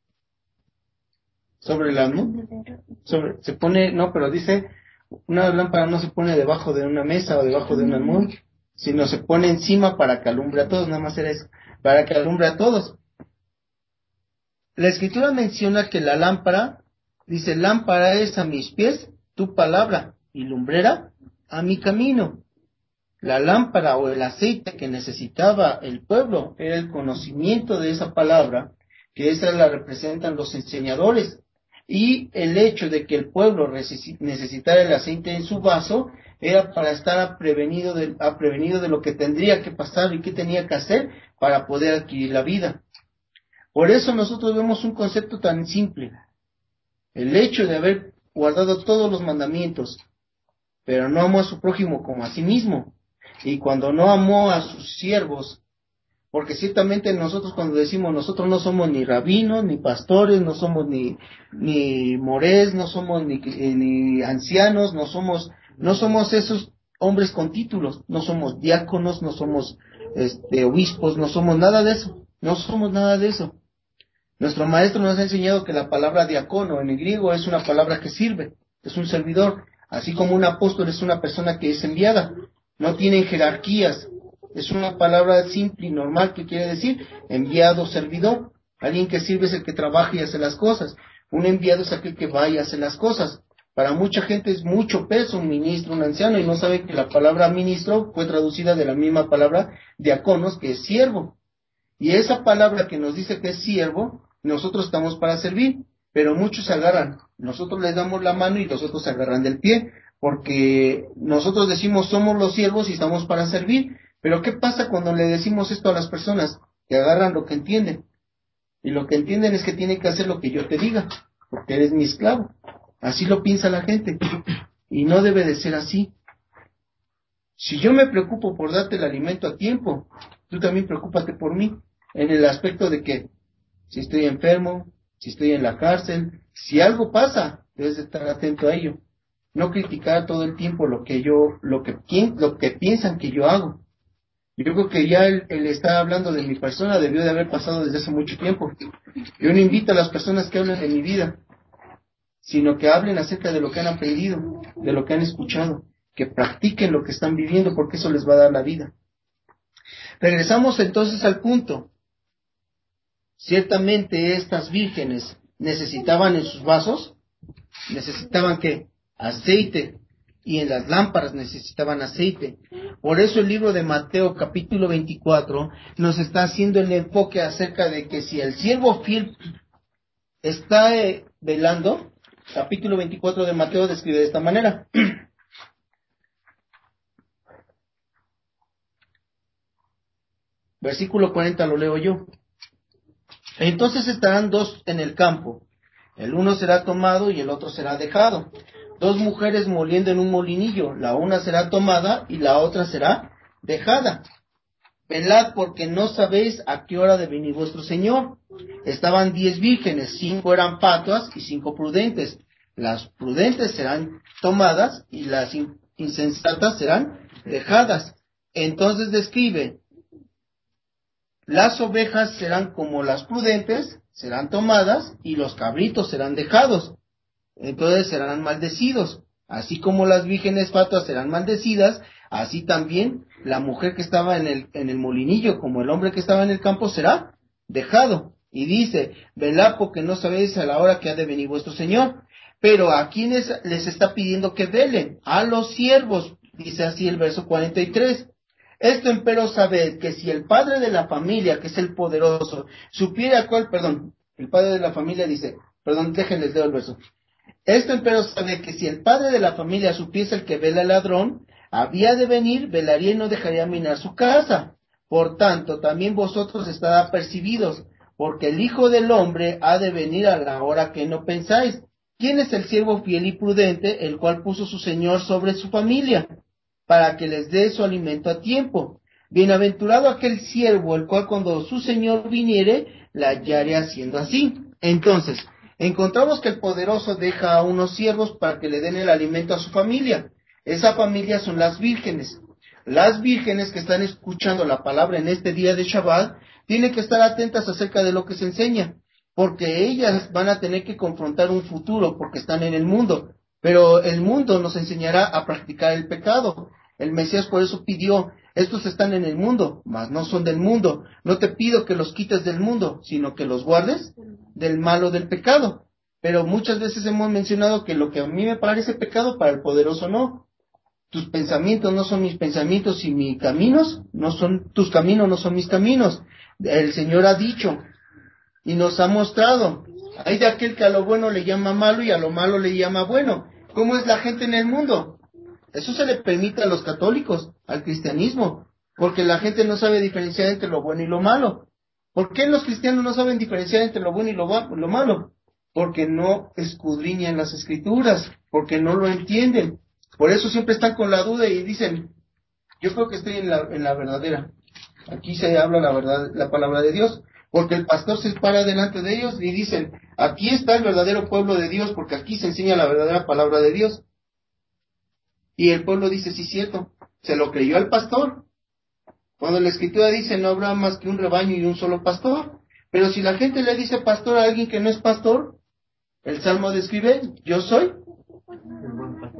Sobre la ¿no? sobre se pone, no, pero dice una lámpara no se pone debajo de una mesa o debajo de un almud, sino se pone encima para que alumbre a todos, nada más era eso, para que alumbre a todos. La Escritura menciona que la lámpara, dice, lámpara es a mis pies tu palabra y lumbrera a mi camino. La lámpara o el aceite que necesitaba el pueblo era el conocimiento de esa palabra, que esa la representan los enseñadores, y el hecho de que el pueblo necesitara el aceite en su vaso era para estar prevenido de, prevenido de lo que tendría que pasar y qué tenía que hacer para poder adquirir la vida. Por eso nosotros vemos un concepto tan simple. El hecho de haber guardado todos los mandamientos, pero no amó a su prójimo como a sí mismo. Y cuando no amó a sus siervos, porque ciertamente nosotros cuando decimos nosotros no somos ni rabinos, ni pastores, no somos ni, ni morés, no somos ni, ni ancianos, no somos, no somos esos hombres con títulos, no somos diáconos, no somos este, obispos, no somos nada de eso, no somos nada de eso. Nuestro maestro nos ha enseñado que la palabra diácono en el griego es una palabra que sirve, es un servidor. Así como un apóstol es una persona que es enviada. No tienen jerarquías. Es una palabra simple y normal que quiere decir enviado, servidor. Alguien que sirve es el que trabaja y hace las cosas. Un enviado es aquel que va y hace las cosas. Para mucha gente es mucho peso un ministro, un anciano, y no sabe que la palabra ministro fue traducida de la misma palabra diáconos, que es siervo. Y esa palabra que nos dice que es siervo, nosotros estamos para servir, pero muchos se agarran. Nosotros les damos la mano y los otros se agarran del pie, porque nosotros decimos somos los siervos y estamos para servir. Pero ¿qué pasa cuando le decimos esto a las personas? Que agarran lo que entienden. Y lo que entienden es que tienen que hacer lo que yo te diga, porque eres mi esclavo. Así lo piensa la gente. Y no debe de ser así. Si yo me preocupo por darte el alimento a tiempo, tú también preocúpate por mí. En el aspecto de que si estoy enfermo, si estoy en la cárcel, si algo pasa, debes de estar atento a ello. No criticar todo el tiempo lo que yo, lo que, lo que piensan que yo hago. Yo creo que ya el, el estar hablando de mi persona debió de haber pasado desde hace mucho tiempo. Yo no invito a las personas que hablen de mi vida, sino que hablen acerca de lo que han aprendido, de lo que han escuchado, que practiquen lo que están viviendo, porque eso les va a dar la vida. Regresamos entonces al punto. Ciertamente estas vírgenes necesitaban en sus vasos, necesitaban ¿qué? Aceite, y en las lámparas necesitaban aceite. Por eso el libro de Mateo capítulo veinticuatro nos está haciendo el enfoque acerca de que si el siervo fiel está eh, velando, capítulo veinticuatro de Mateo describe de esta manera. Versículo cuarenta lo leo yo. Entonces estarán dos en el campo, el uno será tomado y el otro será dejado. Dos mujeres moliendo en un molinillo, la una será tomada y la otra será dejada. Velad porque no sabéis a qué hora de venir vuestro Señor. Estaban diez vírgenes, cinco eran fatuas y cinco prudentes. Las prudentes serán tomadas y las insensatas serán dejadas. Entonces describe, las ovejas serán como las prudentes, serán tomadas y los cabritos serán dejados. Entonces serán maldecidos. Así como las vírgenes fatuas serán maldecidas, así también la mujer que estaba en el, en el molinillo, como el hombre que estaba en el campo, será dejado. Y dice, velad porque no sabéis a la hora que ha de venir vuestro Señor. Pero ¿a quiénes les está pidiendo que velen? A los siervos, dice así el verso cuarenta y tres. Esto empero sabed que si el padre de la familia, que es el poderoso, supiera cuál, perdón, el padre de la familia dice, perdón, déjenles leo el verso. Esto empero sabe que si el padre de la familia supiese el que vela al ladrón, había de venir, velaría y no dejaría minar su casa. Por tanto, también vosotros estad apercibidos, porque el Hijo del Hombre ha de venir a la hora que no pensáis. ¿Quién es el siervo fiel y prudente, el cual puso su Señor sobre su familia, para que les dé su alimento a tiempo? Bienaventurado aquel siervo, el cual cuando su Señor viniere, la hallare haciendo así. Entonces, encontramos que el poderoso deja a unos siervos para que le den el alimento a su familia. Esa familia son las vírgenes. Las vírgenes que están escuchando la palabra en este día de Shabbat tienen que estar atentas acerca de lo que se enseña, porque ellas van a tener que confrontar un futuro, porque están en el mundo. Pero el mundo nos enseñará a practicar el pecado. El Mesías por eso pidió, estos están en el mundo, mas no son del mundo. No te pido que los quites del mundo, sino que los guardes del malo del pecado. Pero muchas veces hemos mencionado que lo que a mí me parece pecado, para el poderoso no. Tus pensamientos no son mis pensamientos y mis caminos no son, tus caminos no son mis caminos. El Señor ha dicho y nos ha mostrado, hay de aquel que a lo bueno le llama malo y a lo malo le llama bueno. ¿Cómo es la gente en el mundo? Eso se le permite a los católicos, al cristianismo, porque la gente no sabe diferenciar entre lo bueno y lo malo. ¿Por qué los cristianos no saben diferenciar entre lo bueno y lo, lo malo? Porque no escudriñan las escrituras, porque no lo entienden. Por eso siempre están con la duda y dicen, yo creo que estoy en la, en la verdadera. Aquí se habla la verdad, la palabra de Dios, porque el pastor se para delante de ellos y dicen, aquí está el verdadero pueblo de Dios, porque aquí se enseña la verdadera palabra de Dios. Y el pueblo dice, sí, cierto, se lo creyó al pastor. Cuando la escritura dice, no habrá más que un rebaño y un solo pastor. Pero si la gente le dice pastor a alguien que no es pastor, el Salmo describe, yo soy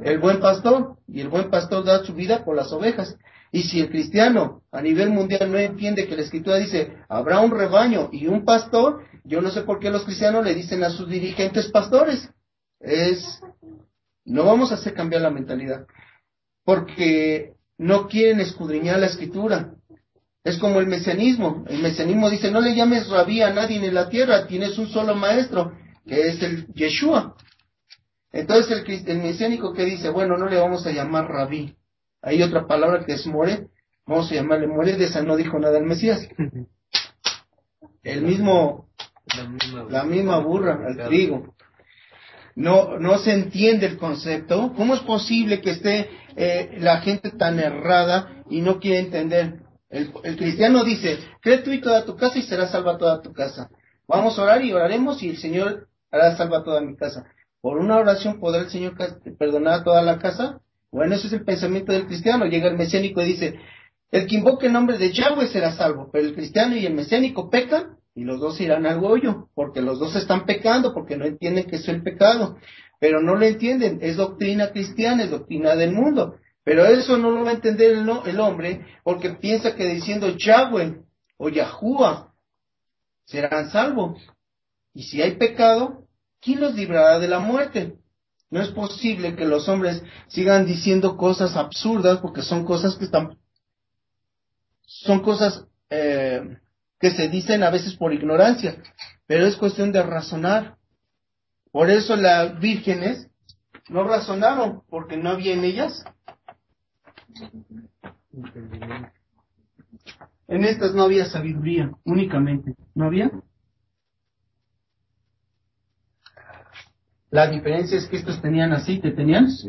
el buen pastor, y el buen pastor da su vida por las ovejas. Y si el cristiano a nivel mundial no entiende que la Escritura dice, habrá un rebaño y un pastor, yo no sé por qué los cristianos le dicen a sus dirigentes pastores. Es, no vamos a hacer cambiar la mentalidad, porque no quieren escudriñar la Escritura. Es como el mesianismo. El mesianismo dice, no le llames rabí a nadie en la tierra, tienes un solo maestro, que es el Yeshua. Entonces el, el mesiánico que dice, bueno, no le vamos a llamar rabí. Hay otra palabra que es more, vamos a llamarle more, de esa no dijo nada el Mesías. El mismo, la misma burra, al trigo. No, no se entiende el concepto. ¿Cómo es posible que esté eh, la gente tan errada y no quiere entender? El, el cristiano dice, cree tú y toda tu casa y será salva toda tu casa. Vamos a orar y oraremos y el Señor hará salva toda mi casa. ¿Por una oración podrá el Señor perdonar a toda la casa? Bueno, ese es el pensamiento del cristiano. Llega el mesiánico y dice, el que invoque el nombre de Yahweh será salvo, pero el cristiano y el mesiánico pecan y los dos irán al hoyo, porque los dos están pecando, porque no entienden que es el pecado, pero no lo entienden, es doctrina cristiana, es doctrina del mundo, pero eso no lo va a entender el, no, el hombre, porque piensa que diciendo Yahweh o Yahuwah serán salvos, y si hay pecado, ¿quién los librará de la muerte? No es posible que los hombres sigan diciendo cosas absurdas, porque son cosas que están, son cosas eh, que se dicen a veces por ignorancia, pero es cuestión de razonar. Por eso las vírgenes no razonaron, porque no había en ellas. En estas no había sabiduría, únicamente. ¿No había? La diferencia es que estos tenían aceite, ¿tenían? Sí.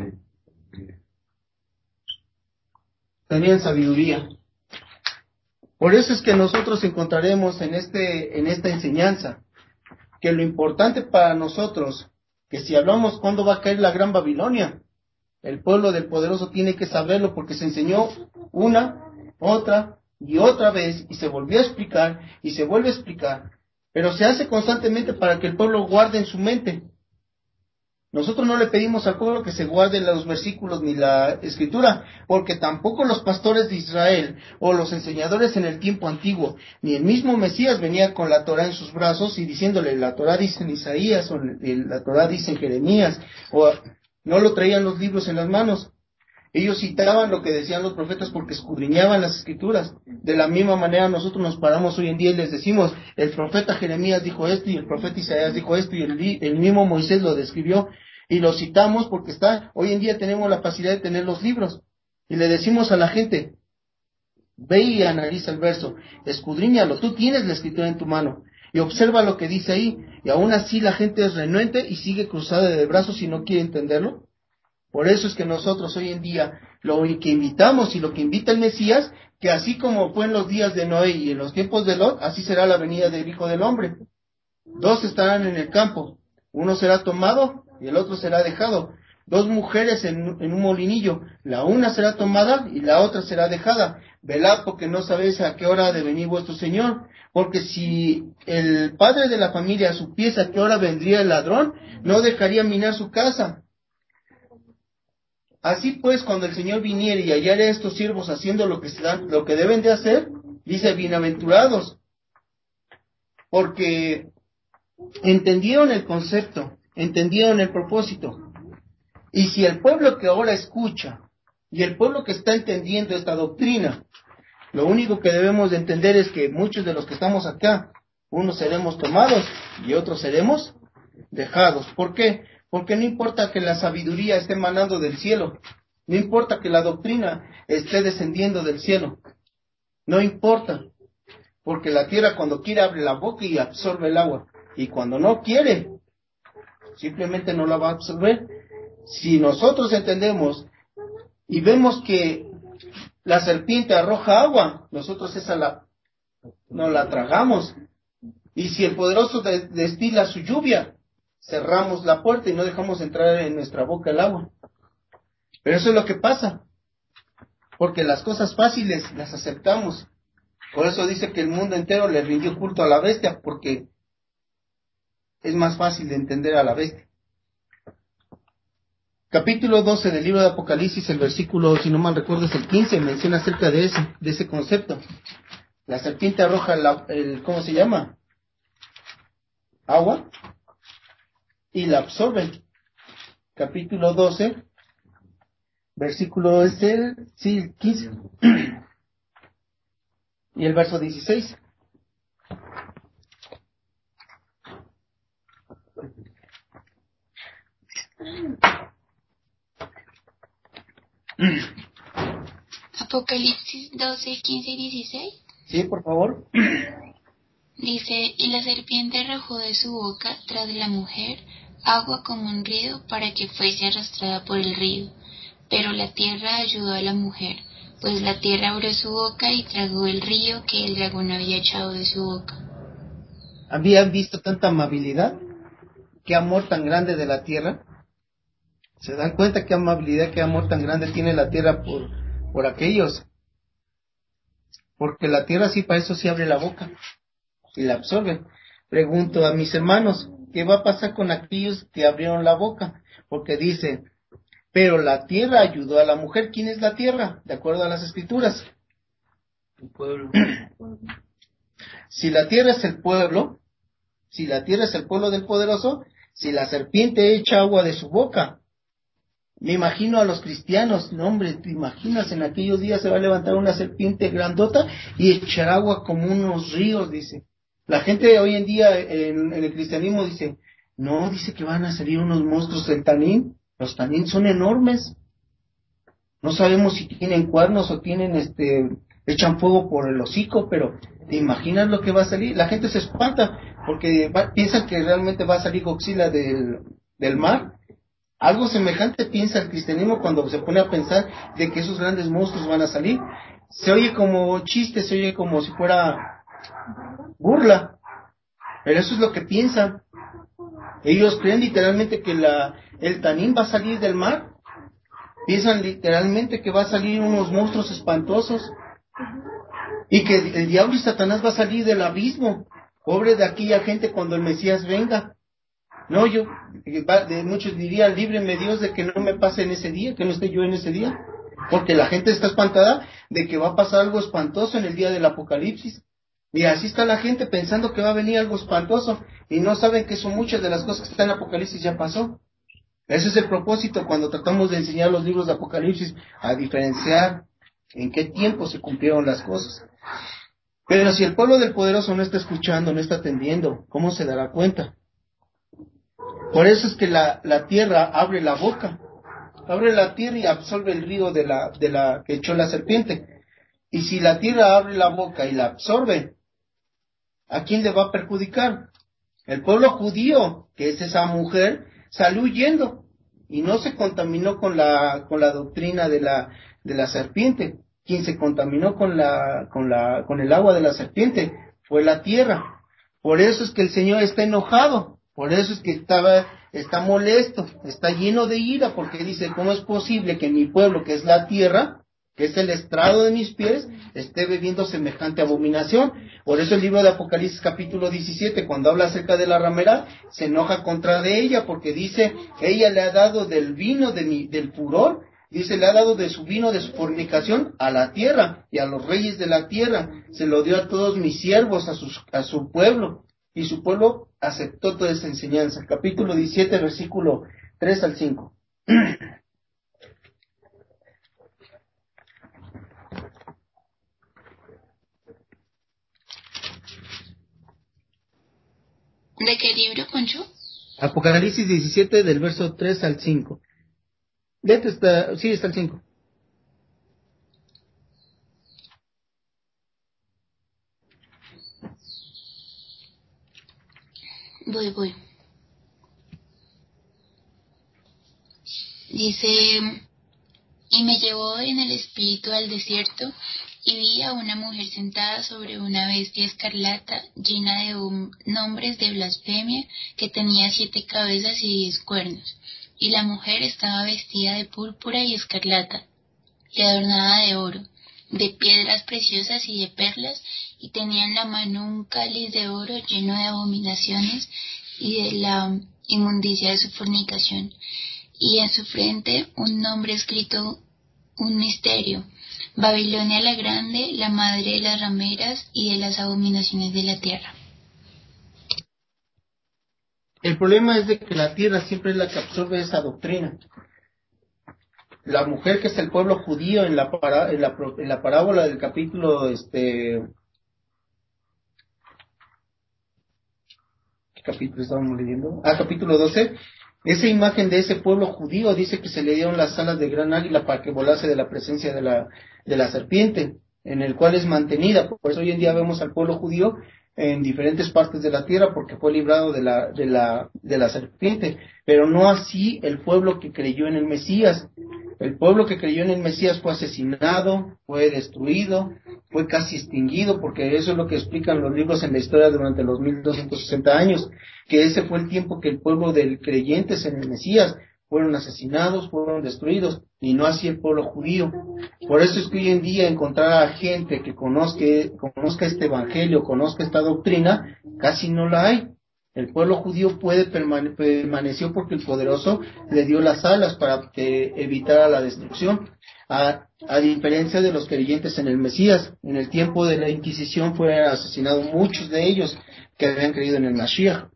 Tenían sabiduría. Por eso es que nosotros encontraremos en este, en esta enseñanza, que lo importante para nosotros, que si hablamos cuándo va a caer la gran Babilonia, el pueblo del poderoso tiene que saberlo, porque se enseñó una, otra y otra vez, y se volvió a explicar, y se vuelve a explicar, pero se hace constantemente para que el pueblo guarde en su mente. Nosotros no le pedimos al pueblo que se guarde los versículos ni la escritura, porque tampoco los pastores de Israel o los enseñadores en el tiempo antiguo, ni el mismo Mesías venía con la Torá en sus brazos y diciéndole, la Torá dice en Isaías, o la Torá dice en Jeremías, o no lo traían los libros en las manos. Ellos citaban lo que decían los profetas porque escudriñaban las escrituras. De la misma manera nosotros nos paramos hoy en día y les decimos, el profeta Jeremías dijo esto y el profeta Isaías dijo esto y el, el mismo Moisés lo describió y lo citamos porque está, hoy en día tenemos la facilidad de tener los libros y le decimos a la gente, ve y analiza el verso, escudriñalo, tú tienes la escritura en tu mano y observa lo que dice ahí y aún así la gente es renuente y sigue cruzada de brazos y no quiere entenderlo. Por eso es que nosotros hoy en día lo que invitamos y lo que invita el Mesías, que así como fue en los días de Noé y en los tiempos de Lot, así será la venida del Hijo del Hombre. Dos estarán en el campo, uno será tomado y el otro será dejado. Dos mujeres en, en un molinillo, la una será tomada y la otra será dejada. Velad porque no sabéis a qué hora ha de venir vuestro Señor. Porque si el padre de la familia supiese a qué hora vendría el ladrón, no dejaría minar su casa. Así pues, cuando el Señor viniere y hallare a estos siervos haciendo lo que, se dan, lo que deben de hacer, dice, bienaventurados, porque entendieron el concepto, entendieron el propósito. Y si el pueblo que ahora escucha, y el pueblo que está entendiendo esta doctrina, lo único que debemos de entender es que muchos de los que estamos acá, unos seremos tomados y otros seremos dejados. ¿Por qué? Porque no importa que la sabiduría esté emanando del cielo, no importa que la doctrina esté descendiendo del cielo, no importa, porque la tierra cuando quiere abre la boca y absorbe el agua, y cuando no quiere, simplemente no la va a absorber. Si nosotros entendemos y vemos que la serpiente arroja agua, nosotros esa la, no la tragamos, y si el poderoso de, destila su lluvia, cerramos la puerta y no dejamos entrar en nuestra boca el agua. Pero eso es lo que pasa, porque las cosas fáciles las aceptamos. Por eso dice que el mundo entero le rindió culto a la bestia, porque es más fácil de entender a la bestia. Capítulo doce del libro de Apocalipsis, el versículo, si no mal recuerdo, es el quince, menciona acerca de ese, de ese concepto. La serpiente arroja la, el, ¿cómo se llama? Agua y la absorbe. Capítulo doce, versículo es el, sí, el quince. Y el verso dieciséis. Apocalipsis doce, quince y dieciséis. Sí, por favor. Dice, y la serpiente arrojó de su boca tras la mujer agua como un río para que fuese arrastrada por el río. Pero la tierra ayudó a la mujer, pues la tierra abrió su boca y tragó el río que el dragón había echado de su boca. ¿Habían visto tanta amabilidad? ¿Qué amor tan grande de la tierra? ¿Se dan cuenta qué amabilidad, qué amor tan grande tiene la tierra por, por aquellos? Porque la tierra sí, para eso sí abre la boca y la absorbe. Pregunto a mis hermanos, ¿qué va a pasar con aquellos que abrieron la boca? Porque dice, pero la tierra ayudó a la mujer. ¿Quién es la tierra? De acuerdo a las escrituras. El pueblo. Si la tierra es el pueblo, si la tierra es el pueblo del poderoso, si la serpiente echa agua de su boca, me imagino a los cristianos, no hombre, te imaginas, en aquellos días se va a levantar una serpiente grandota y echar agua como unos ríos, dice. La gente hoy en día en, en el cristianismo dice, no, dice que van a salir unos monstruos del tanín, los tanín son enormes, no sabemos si tienen cuernos o tienen, este, echan fuego por el hocico, pero ¿te imaginas lo que va a salir? La gente se espanta porque va, piensan que realmente va a salir Godzilla del, del mar. Algo semejante piensa el cristianismo cuando se pone a pensar de que esos grandes monstruos van a salir. Se oye como chiste, se oye como si fuera burla, pero eso es lo que piensan. Ellos creen literalmente que la, el tanín va a salir del mar. Piensan literalmente que va a salir unos monstruos espantosos y que el diablo y Satanás va a salir del abismo. Pobre de aquella gente cuando el Mesías venga. No, yo, de muchos dirían, líbreme Dios de que no me pase en ese día, que no esté yo en ese día, porque la gente está espantada de que va a pasar algo espantoso en el día del Apocalipsis, y así está la gente pensando que va a venir algo espantoso, y no saben que son muchas de las cosas que están en Apocalipsis ya pasó. Ese es el propósito cuando tratamos de enseñar los libros de Apocalipsis, a diferenciar en qué tiempo se cumplieron las cosas. Pero si el pueblo del poderoso no está escuchando, no está atendiendo, ¿cómo se dará cuenta? Por eso es que la, la tierra abre la boca, abre la tierra y absorbe el río de la, de la que echó la serpiente. Y si la tierra abre la boca y la absorbe, ¿a quién le va a perjudicar? El pueblo judío, que es esa mujer, salió huyendo y no se contaminó con la, con la doctrina de la, de la serpiente. Quien se contaminó con la, con la, con el agua de la serpiente fue la tierra. Por eso es que el Señor está enojado. Por eso es que estaba, está molesto, está lleno de ira, porque dice, ¿cómo es posible que mi pueblo, que es la tierra, que es el estrado de mis pies, esté bebiendo semejante abominación? Por eso el libro de Apocalipsis capítulo diecisiete, cuando habla acerca de la ramera, se enoja contra de ella, porque dice, ella le ha dado del vino de mi, del furor, dice, le ha dado de su vino de su fornicación a la tierra, y a los reyes de la tierra, se lo dio a todos mis siervos, a, sus, a su pueblo, y su pueblo aceptó toda esa enseñanza. Capítulo diecisiete, versículo tres al cinco. ¿De qué libro, Poncho? Apocalipsis diecisiete, del verso tres al cinco. Léete está, sí, está el cinco. Voy, voy. Dice, y me llevó en el espíritu al desierto, y vi a una mujer sentada sobre una bestia escarlata, llena de um, nombres de blasfemia, que tenía siete cabezas y diez cuernos. Y la mujer estaba vestida de púrpura y escarlata, y adornada de oro, de piedras preciosas y de perlas, y tenía en la mano un cáliz de oro lleno de abominaciones y de la inmundicia de su fornicación. y en su frente un nombre escrito, un misterio: Babilonia la Grande, la madre de las rameras y de las abominaciones de la tierra. El problema es de que la tierra siempre es la que absorbe esa doctrina. La mujer, que es el pueblo judío, en la, para, en la, en la parábola del capítulo, este, ¿qué capítulo estábamos leyendo? Ah, capítulo doce. Esa imagen de ese pueblo judío dice que se le dieron las alas de gran águila para que volase de la presencia de la, de la serpiente, en el cual es mantenida. Por eso hoy en día vemos al pueblo judío en diferentes partes de la tierra, porque fue librado de la, de la, de la serpiente, pero no así el pueblo que creyó en el Mesías. El pueblo que creyó en el Mesías fue asesinado, fue destruido, fue casi extinguido, porque eso es lo que explican los libros en la historia durante los mil doscientos sesenta años, que ese fue el tiempo que el pueblo de creyentes en el Mesías fueron asesinados, fueron destruidos, y no así el pueblo judío. Por eso es que hoy en día encontrar a gente que conozca, conozca este evangelio, conozca esta doctrina, casi no la hay. El pueblo judío puede permane- permaneció porque el poderoso le dio las alas para que evitara la destrucción. A, a diferencia de los creyentes en el Mesías, en el tiempo de la Inquisición fueron asesinados muchos de ellos que habían creído en el Mashiach.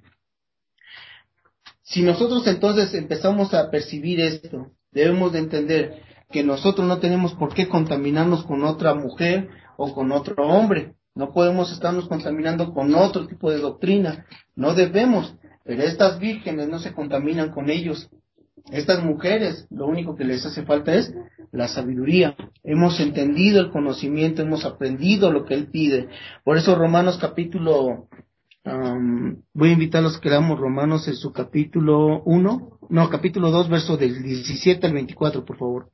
Si nosotros entonces empezamos a percibir esto, debemos de entender que nosotros no tenemos por qué contaminarnos con otra mujer o con otro hombre. No podemos estarnos contaminando con otro tipo de doctrina. No debemos. Pero estas vírgenes no se contaminan con ellos. Estas mujeres, lo único que les hace falta es la sabiduría. Hemos entendido el conocimiento, hemos aprendido lo que Él pide. Por eso Romanos capítulo... Um, voy a invitarlos a que leamos Romanos en su capítulo uno, no, capítulo dos, verso del diecisiete al veinticuatro, por favor.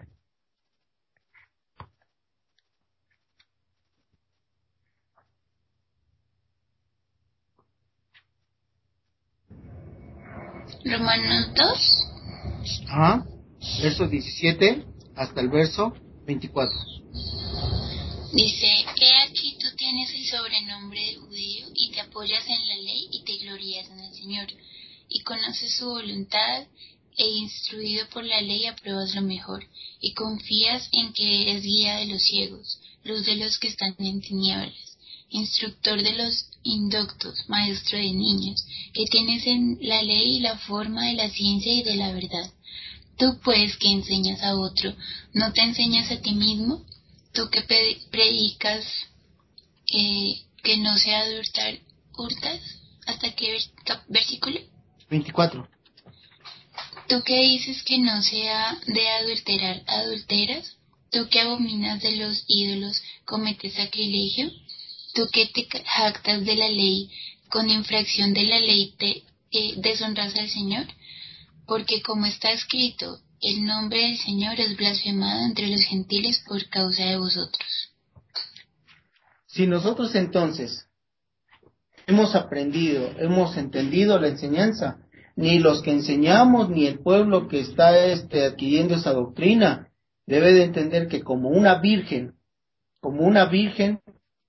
Romanos dos. Ajá, verso diecisiete hasta el verso veinticuatro. Dice: he aquí tú tienes el sobrenombre de judío y te apoyas en la ley y te glorías en el Señor, y conoces su voluntad, e instruido por la ley apruebas lo mejor, y confías en que eres guía de los ciegos, luz de los que están en tinieblas, instructor de los indoctos, maestro de niños, que tienes en la ley la forma de la ciencia y de la verdad. Tú pues, que enseñas a otro, ¿no te enseñas a ti mismo? Tú que predicas eh, que no se ha de hurtar, hurtas, ¿hasta qué versículo? veinticuatro. Tú que dices que no se ha de adulterar, ¿adulteras? Tú que abominas de los ídolos, ¿cometes sacrilegio? Tú que te jactas de la ley, con infracción de la ley te eh, deshonras al Señor, porque como está escrito, el nombre del Señor es blasfemado entre los gentiles por causa de vosotros. Si nosotros entonces hemos aprendido, hemos entendido la enseñanza, ni los que enseñamos, ni el pueblo que está este, adquiriendo esa doctrina, debe de entender que como una virgen, como una virgen,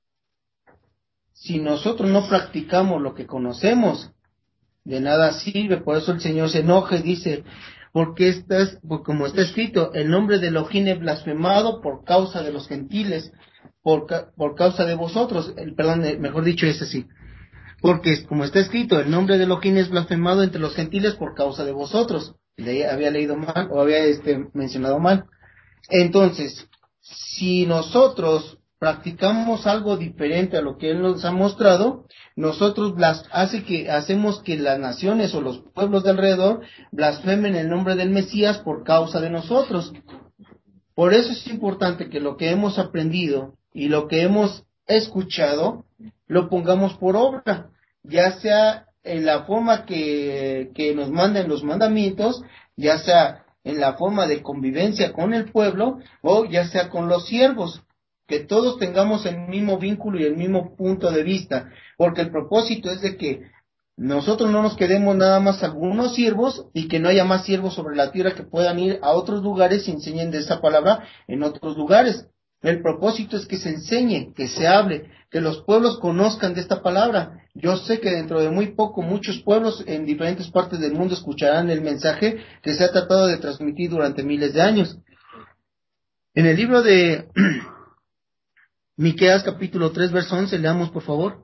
si nosotros no practicamos lo que conocemos, de nada sirve. Por eso el Señor se enoja y dice, porque estás, porque como está escrito, el nombre de Elohim es blasfemado por causa de los gentiles, por, por causa de vosotros, el, perdón, mejor dicho es así, porque como está escrito, el nombre de Elohim es blasfemado entre los gentiles por causa de vosotros. Le, había leído mal, o había este, mencionado mal. Entonces, si nosotros practicamos algo diferente a lo que Él nos ha mostrado, nosotros las hace que hacemos que las naciones o los pueblos de alrededor blasfemen el nombre del Mesías por causa de nosotros. Por eso es importante que lo que hemos aprendido y lo que hemos escuchado lo pongamos por obra, ya sea en la forma que, que nos mandan los mandamientos, ya sea en la forma de convivencia con el pueblo, o ya sea con los siervos, que todos tengamos el mismo vínculo y el mismo punto de vista, porque el propósito es de que nosotros no nos quedemos nada más algunos siervos y que no haya más siervos sobre la tierra que puedan ir a otros lugares y enseñen de esa palabra en otros lugares, El propósito es que se enseñe, que se hable, que los pueblos conozcan de esta palabra. Yo sé que dentro de muy poco muchos pueblos en diferentes partes del mundo escucharán el mensaje que se ha tratado de transmitir durante miles de años. En el libro de Miqueas capítulo tres verso once, leamos por favor.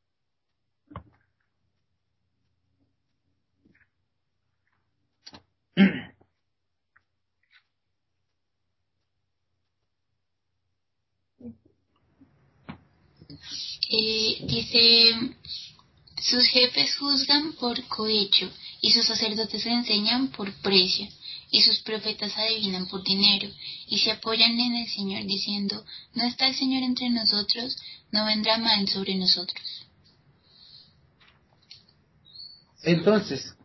Eh, dice, sus jefes juzgan por cohecho, y sus sacerdotes enseñan por precio, y sus profetas adivinan por dinero, y se apoyan en el Señor diciendo, no está el Señor entre nosotros, no vendrá mal sobre nosotros. Entonces,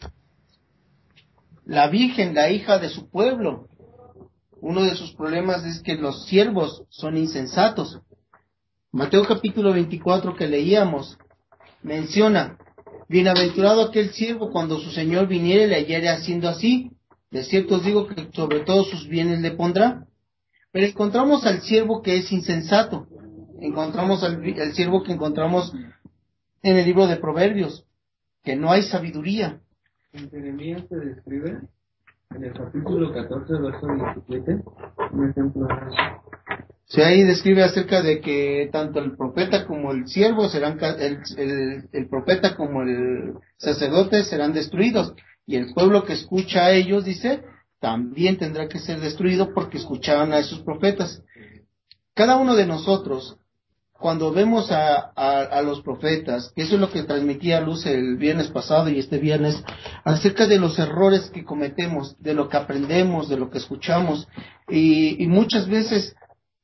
la Virgen, la hija de su pueblo, uno de sus problemas es que los siervos son insensatos. Mateo capítulo veinticuatro que leíamos menciona, bienaventurado aquel siervo cuando su señor viniere y le hallare haciendo así, de cierto os digo que sobre todos sus bienes le pondrá. Pero encontramos al siervo que es insensato, encontramos al, al siervo que encontramos en el libro de Proverbios, que no hay sabiduría. En Jeremías se describe, en el capítulo catorce, verso diecisiete, un ejemplo de eso. Se ahí describe acerca de que tanto el profeta como el siervo serán, el, el, el profeta como el sacerdote serán destruidos, y el pueblo que escucha a ellos, dice, también tendrá que ser destruido porque escucharon a esos profetas. Cada uno de nosotros, cuando vemos a, a, a los profetas, que eso es lo que transmitía Luz el viernes pasado y este viernes, acerca de los errores que cometemos, de lo que aprendemos, de lo que escuchamos, y, y muchas veces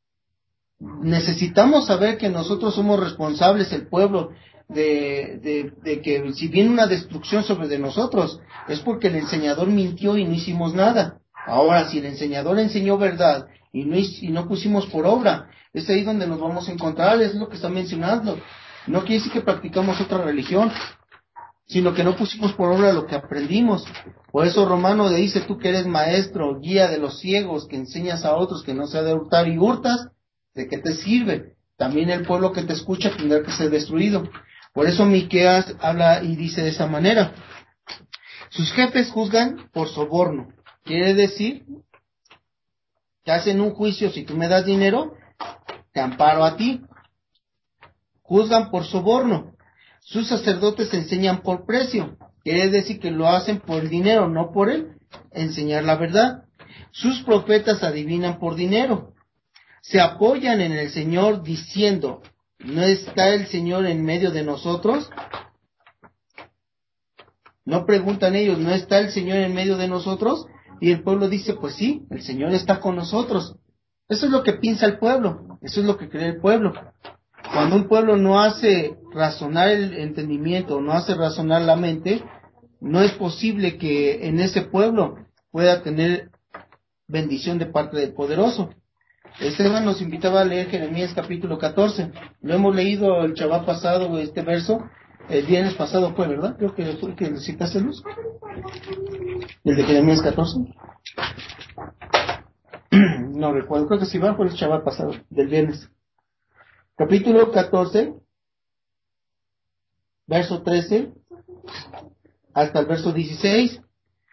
necesitamos saber que nosotros somos responsables, el pueblo, de, de, de que si viene una destrucción sobre de nosotros, es porque el enseñador mintió y no hicimos nada. Ahora, si el enseñador enseñó verdad y no, y no pusimos por obra, es ahí donde nos vamos a encontrar, es lo que está mencionando. No quiere decir que practicamos otra religión, sino que no pusimos por obra lo que aprendimos. Por eso Romano le dice, tú que eres maestro, guía de los ciegos, que enseñas a otros que no se ha de hurtar y hurtas, ¿de qué te sirve? También el pueblo que te escucha tendrá que ser destruido. Por eso Miqueas habla y dice de esa manera. Sus jefes juzgan por soborno. Quiere decir que hacen un juicio, si tú me das dinero, te amparo a ti. Juzgan por soborno. Sus sacerdotes enseñan por precio. Quiere decir que lo hacen por el dinero, no por el enseñar la verdad. Sus profetas adivinan por dinero. Se apoyan en el Señor diciendo, ¿no está el Señor en medio de nosotros? No preguntan ellos, ¿no está el Señor en medio de nosotros? Y el pueblo dice, pues sí, el Señor está con nosotros. Eso es lo que piensa el pueblo, eso es lo que cree el pueblo. Cuando un pueblo no hace razonar el entendimiento, no hace razonar la mente, no es posible que en ese pueblo pueda tener bendición de parte del poderoso. Esteban nos invitaba a leer Jeremías capítulo catorce. Lo hemos leído el chaval pasado, este verso, el viernes pasado fue, ¿verdad? Creo que fue el que citaste, Luz. ¿El de Jeremías catorce? No recuerdo, creo que sí va, fue el chaval pasado, del viernes. Capítulo catorce, verso trece, hasta el verso dieciséis.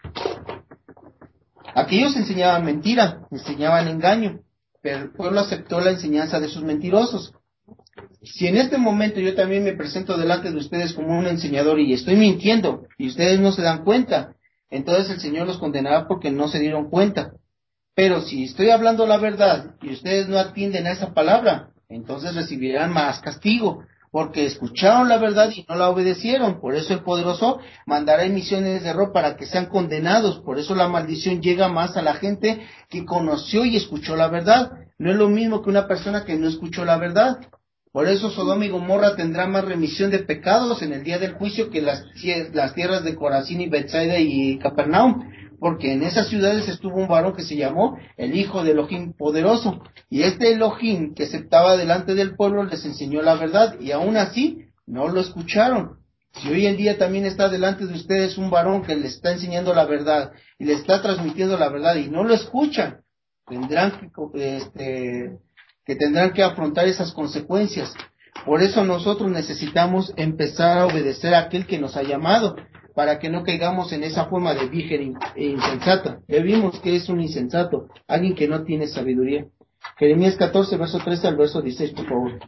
Aquellos enseñaban mentira, enseñaban engaño, pero el pueblo aceptó la enseñanza de sus mentirosos. Si en este momento yo también me presento delante de ustedes como un enseñador y estoy mintiendo y ustedes no se dan cuenta, entonces el Señor los condenará porque no se dieron cuenta. Pero si estoy hablando la verdad y ustedes no atienden a esa palabra, entonces recibirán más castigo, porque escucharon la verdad y no la obedecieron. Por eso el poderoso mandará emisiones de error para que sean condenados. Por eso la maldición llega más a la gente que conoció y escuchó la verdad. No es lo mismo que una persona que no escuchó la verdad. Por eso Sodoma y Gomorra tendrá más remisión de pecados en el día del juicio que las, las tierras de Corazín y Betsaida y Capernaum. Porque en esas ciudades estuvo un varón que se llamó el hijo de Elohim poderoso. Y este Elohim que aceptaba delante del pueblo les enseñó la verdad. Y aún así no lo escucharon. Si hoy en día también está delante de ustedes un varón que les está enseñando la verdad y les está transmitiendo la verdad y no lo escuchan, tendrán que, este, que tendrán que afrontar esas consecuencias. Por eso nosotros necesitamos empezar a obedecer a aquel que nos ha llamado, para que no caigamos en esa forma de virgen insensata. Ya vimos que es un insensato, alguien que no tiene sabiduría. Jeremías catorce, verso trece al verso dieciséis, por favor.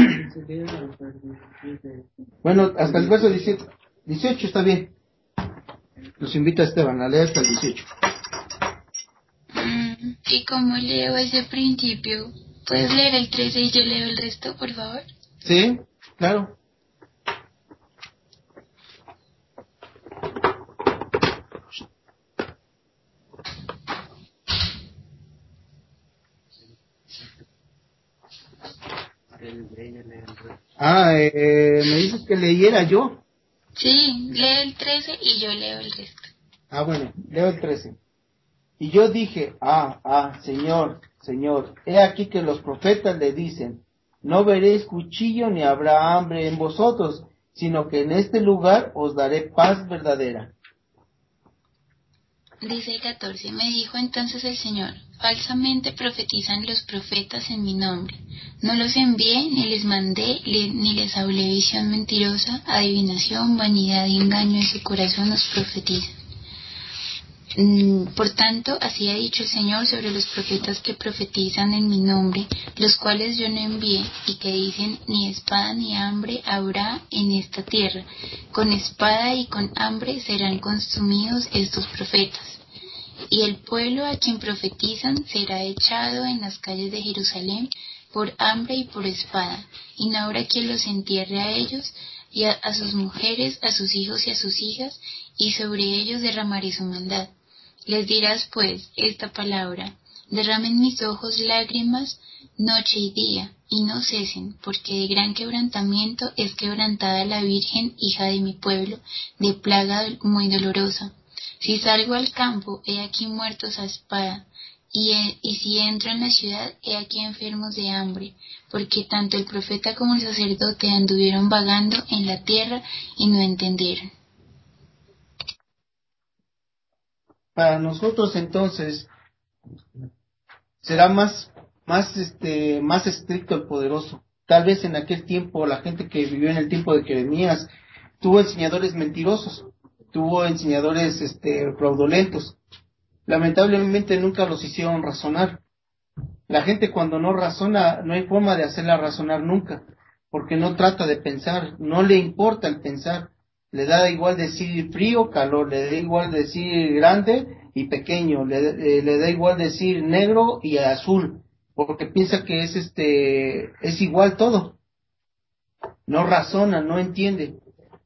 Bueno, hasta el verso diecisiete, dieciocho está bien. Los invita Esteban a leer hasta el dieciocho. Mm, ¿Y cómo leo ese principio? ¿Puedes leer el trece y yo leo el resto, por favor? Sí, claro. Ah, eh, me dices que leyera yo. Sí, lee el trece y yo leo el resto. Ah, bueno, leo el trece. Y yo dije, ah, ah, Señor, Señor, he aquí que los profetas le dicen, no veréis cuchillo ni habrá hambre en vosotros, sino que en este lugar os daré paz verdadera. Dice el catorce, me dijo entonces el Señor, falsamente profetizan los profetas en mi nombre. No los envié, ni les mandé, ni les hablé visión mentirosa, adivinación, vanidad y engaño en su corazón os profetizan. Por tanto, así ha dicho el Señor sobre los profetas que profetizan en mi nombre, los cuales yo no envié, y que dicen, ni espada ni hambre habrá en esta tierra. Con espada y con hambre serán consumidos estos profetas. Y el pueblo a quien profetizan será echado en las calles de Jerusalén por hambre y por espada, y no habrá quien los entierre a ellos, y a, a sus mujeres, a sus hijos y a sus hijas, y sobre ellos derramaré su maldad. Les dirás pues esta palabra, derramen mis ojos lágrimas noche y día, y no cesen, porque de gran quebrantamiento es quebrantada la Virgen, hija de mi pueblo, de plaga muy dolorosa. Si salgo al campo, he aquí muertos a espada, y, he, y si entro en la ciudad, he aquí enfermos de hambre, porque tanto el profeta como el sacerdote anduvieron vagando en la tierra y no entendieron. Para nosotros entonces será más, más, este, más estricto el poderoso. Tal vez en aquel tiempo la gente que vivió en el tiempo de Jeremías tuvo enseñadores mentirosos, tuvo enseñadores, este, fraudulentos. Lamentablemente nunca los hicieron razonar. La gente cuando no razona, no hay forma de hacerla razonar nunca, porque no trata de pensar, no le importa el pensar. Le da igual decir frío, calor, le da igual decir grande y pequeño, le, eh, le da igual decir negro y azul, porque piensa que es este, es igual todo. No razona, no entiende.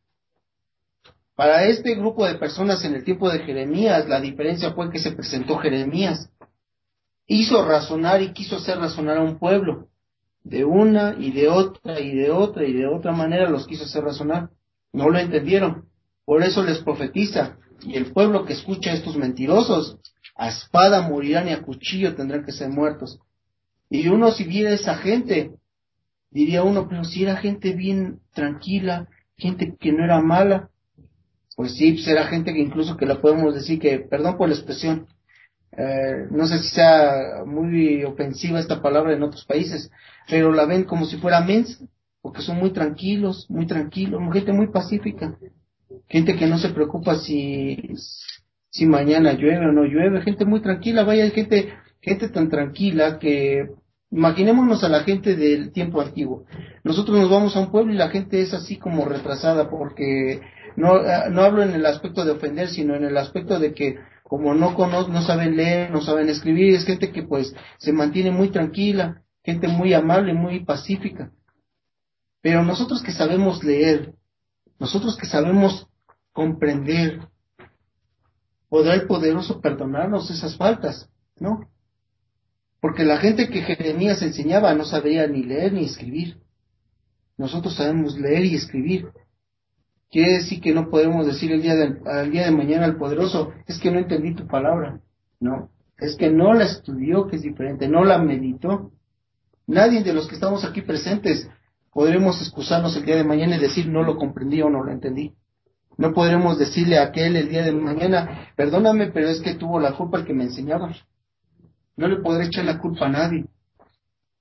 Para este grupo de personas en el tiempo de Jeremías, la diferencia fue que se presentó Jeremías. Hizo razonar y quiso hacer razonar a un pueblo. De una y de otra y de otra y de otra manera los quiso hacer razonar. No lo entendieron. Por eso les profetiza. Y el pueblo que escucha a estos mentirosos, a espada morirán y a cuchillo tendrán que ser muertos. Y uno si viera esa gente, diría uno, pero si era gente bien tranquila, gente que no era mala. Pues sí, pues era gente que incluso que la podemos decir que, perdón por la expresión, eh, no sé si sea muy ofensiva esta palabra en otros países, pero la ven como si fuera mensa, porque son muy tranquilos, muy tranquilos, gente muy pacífica, gente que no se preocupa si, si mañana llueve o no llueve, gente muy tranquila, vaya, gente, gente tan tranquila que, imaginémonos a la gente del tiempo antiguo. Nosotros nos vamos a un pueblo y la gente es así como retrasada, porque no, no hablo en el aspecto de ofender, sino en el aspecto de que como no conocen, no saben leer, no saben escribir, es gente que pues se mantiene muy tranquila, gente muy amable, muy pacífica. Pero nosotros que sabemos leer, nosotros que sabemos comprender, ¿podrá el poderoso perdonarnos esas faltas? ¿No? Porque la gente que Jeremías enseñaba no sabía ni leer ni escribir. Nosotros sabemos leer y escribir. Quiere decir que no podemos decir el día de, al día de mañana al poderoso, es que no entendí tu palabra. No, es que no la estudió, que es diferente, no la meditó. Nadie de los que estamos aquí presentes podremos excusarnos el día de mañana y decir no lo comprendí o no lo entendí. No podremos decirle a aquel el día de mañana, perdóname, pero es que tuvo la culpa el que me enseñaba. No le podré echar la culpa a nadie.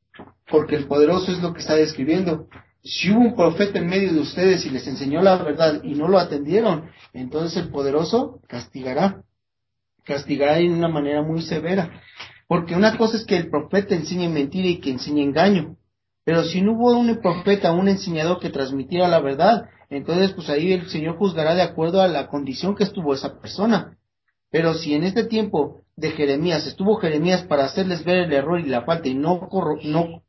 porque el poderoso es lo que está describiendo. Si hubo un profeta en medio de ustedes y les enseñó la verdad y no lo atendieron, entonces el poderoso castigará, castigará de una manera muy severa. Porque una cosa es que el profeta enseñe mentira y que enseñe engaño, pero si no hubo un profeta, un enseñador que transmitiera la verdad, entonces pues ahí el Señor juzgará de acuerdo a la condición que estuvo esa persona. Pero si en este tiempo de Jeremías estuvo Jeremías para hacerles ver el error y la falta y no corro, no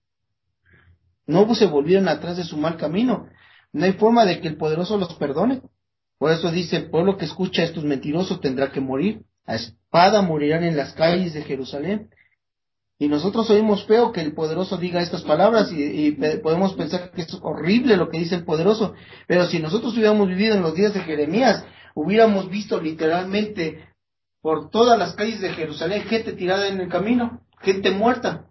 no se volvieron atrás de su mal camino, no hay forma de que el poderoso los perdone. Por eso dice, el pueblo que escucha a estos mentirosos tendrá que morir, a espada morirán en las calles de Jerusalén. Y nosotros oímos feo que el poderoso diga estas palabras y, y pe- podemos pensar que es horrible lo que dice el poderoso, pero si nosotros hubiéramos vivido en los días de Jeremías, hubiéramos visto literalmente por todas las calles de Jerusalén gente tirada en el camino, gente muerta.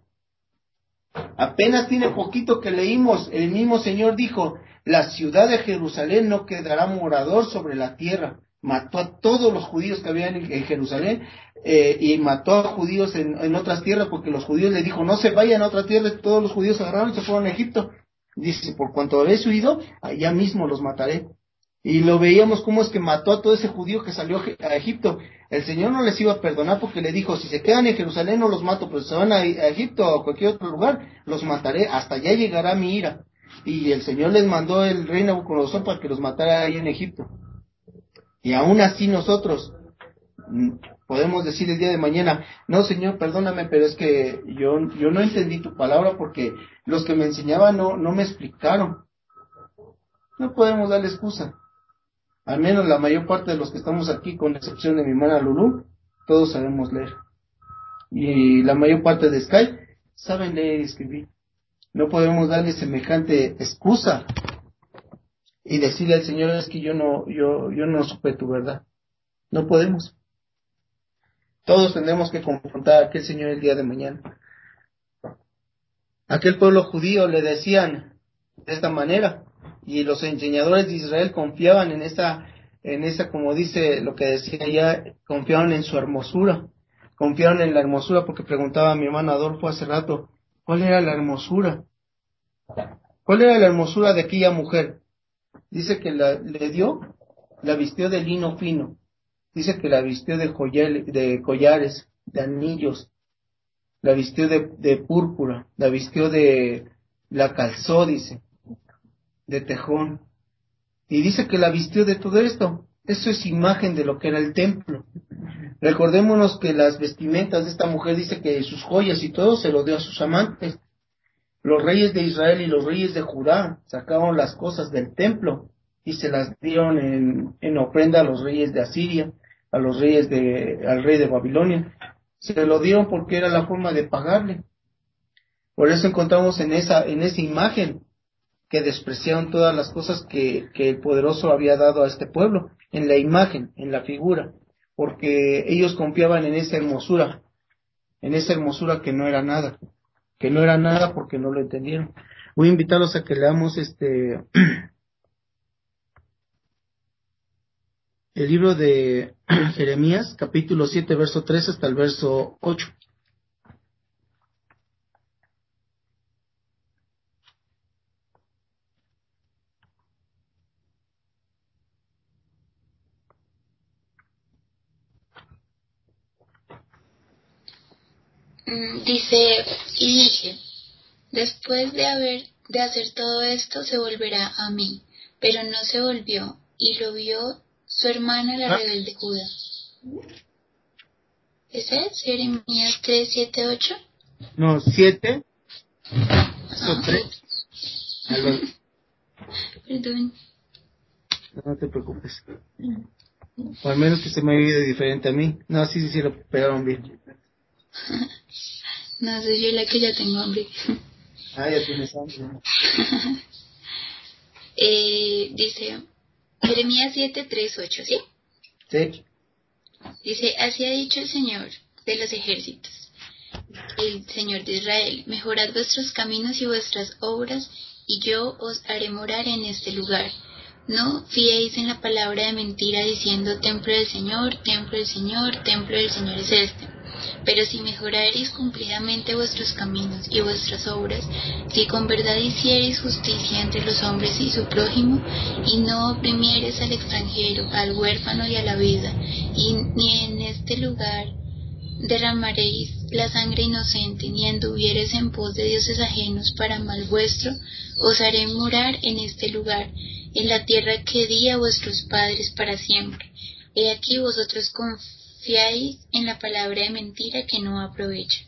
Apenas tiene poquito que leímos, el mismo Señor dijo, la ciudad de Jerusalén no quedará morador sobre la tierra. Mató a todos los judíos que habían en, en Jerusalén eh, y mató a judíos en, en otras tierras, porque los judíos le dijo, no se vayan a otra tierra. Todos los judíos agarraron y se fueron a Egipto. Dice, por cuanto habéis huido, allá mismo los mataré. Y lo veíamos cómo es que mató a todo ese judío que salió a Egipto. El Señor no les iba a perdonar porque le dijo, si se quedan en Jerusalén no los mato, pero si se van a, a Egipto o a cualquier otro lugar, los mataré, hasta allá llegará mi ira. Y el Señor les mandó el rey Nabucodonosor para que los matara ahí en Egipto. Y aún así nosotros mm, podemos decir el día de mañana, no Señor, perdóname, pero es que yo, yo no entendí tu palabra porque los que me enseñaban no, no me explicaron. No podemos darle excusa. Al menos la mayor parte de los que estamos aquí, con excepción de mi hermana Lulú, todos sabemos leer. Y la mayor parte de Sky saben leer y escribir. No podemos darle semejante excusa y decirle al Señor, es que yo no, yo, yo no supe tu verdad. No podemos. Todos tendremos que confrontar a aquel Señor el día de mañana. Aquel pueblo judío le decían de esta manera, y los enseñadores de Israel confiaban en esa, en esa, como dice lo que decía ya, confiaban en su hermosura, confiaban en la hermosura, porque preguntaba a mi hermano Adolfo hace rato, ¿cuál era la hermosura? ¿Cuál era la hermosura de aquella mujer? Dice que la, le dio, la vistió de lino fino, dice que la vistió de, joyel, de collares, de anillos, la vistió de, de púrpura, la vistió de, la calzó, dice, de tejón, y dice que la vistió de todo esto. Eso es imagen de lo que era el templo. Recordémonos que las vestimentas de esta mujer, dice que sus joyas y todo se lo dio a sus amantes. Los reyes de Israel y los reyes de Judá sacaron las cosas del templo y se las dieron en, en ofrenda a los reyes de Asiria, a los reyes de, al rey de Babilonia. Se lo dieron porque era la forma de pagarle. Por eso encontramos en esa, en esa imagen que despreciaron todas las cosas que, que el poderoso había dado a este pueblo, en la imagen, en la figura, porque ellos confiaban en esa hermosura, en esa hermosura que no era nada, que no era nada porque no lo entendieron. Voy a invitarlos a que leamos este el libro de Jeremías, capítulo siete, verso tres hasta el verso ocho. Mm, Dice, y dije, después de haber de hacer todo esto se volverá a mí, pero no se volvió, y lo vio su hermana la rebelde Judá. ¿Ese es Jeremías tres, siete, ocho? No, siete, verso Ah, tres. perdón. No te preocupes. O al menos que se me oye diferente a mí. No, sí, sí, sí, lo pegaron bien. No, soy yo la que ya tengo hambre. Ah, ya tienes hambre. eh, dice, Jeremías siete, tres, ocho, ¿sí? Sí. Dice, así ha dicho el Señor de los ejércitos, el Señor de Israel, mejorad vuestros caminos y vuestras obras, y yo os haré morar en este lugar. No fiéis en la palabra de mentira diciendo, templo del Señor, templo del Señor, templo del Señor es este. Pero si mejorareis cumplidamente vuestros caminos y vuestras obras, si con verdad hiciereis justicia entre los hombres y su prójimo, y no oprimiereis al extranjero, al huérfano y a la viuda, y ni en este lugar derramaréis la sangre inocente, ni anduviereis en pos de dioses ajenos para mal vuestro, os haré morar en este lugar, en la tierra que di a vuestros padres para siempre. He aquí vosotros confiáis en la palabra de mentira que no aprovecha.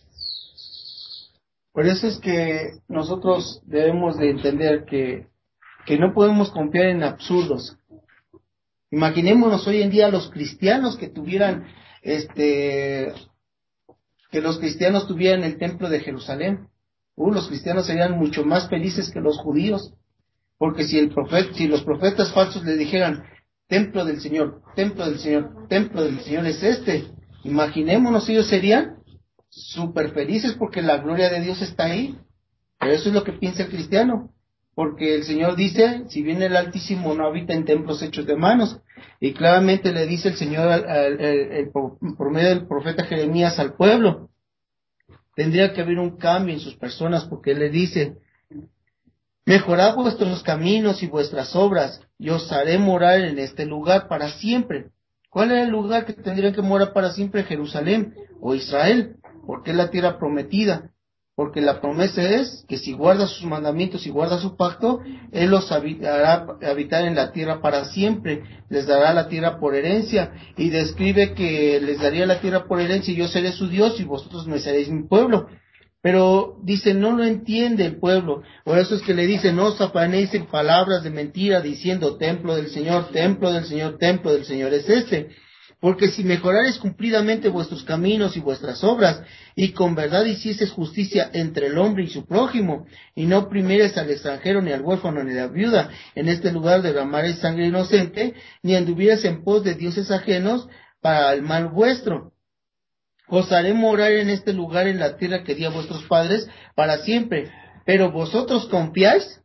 Por eso es que nosotros debemos de entender que, que no podemos confiar en absurdos. Imaginémonos hoy en día los cristianos que tuvieran, este, que los cristianos tuvieran el templo de Jerusalén. Uh, los cristianos serían mucho más felices que los judíos, porque si el profeta, si los profetas falsos le dijeran, templo del Señor, templo del Señor, templo del Señor es este, imaginémonos, ellos serían súper felices porque la gloria de Dios está ahí. Pero eso es lo que piensa el cristiano, porque el Señor dice, si bien el Altísimo no habita en templos hechos de manos, y claramente le dice el Señor al, al, al, al, por medio del profeta Jeremías al pueblo, tendría que haber un cambio en sus personas, porque Él le dice, mejorad vuestros caminos y vuestras obras, y os haré morar en este lugar para siempre. ¿Cuál era el lugar que tendrían que morar para siempre? Jerusalén o Israel, porque es la tierra prometida. Porque la promesa es que si guarda sus mandamientos y guarda su pacto, Él los hará habitar en la tierra para siempre, les dará la tierra por herencia, y describe que les daría la tierra por herencia y yo seré su Dios y vosotros me seréis mi pueblo. Pero dice, no lo entiende el pueblo, por eso es que le dice, no os afanéis en palabras de mentira diciendo, templo del Señor, templo del Señor, templo del Señor es este. Porque si mejorareis cumplidamente vuestros caminos y vuestras obras, y con verdad hicieseis justicia entre el hombre y su prójimo, y no oprimiereis al extranjero, ni al huérfano, ni a la viuda, en este lugar derramareis sangre inocente, ni anduviereis en pos de dioses ajenos para el mal vuestro. Os haré morar en este lugar, en la tierra que di a vuestros padres, para siempre. Pero vosotros confiáis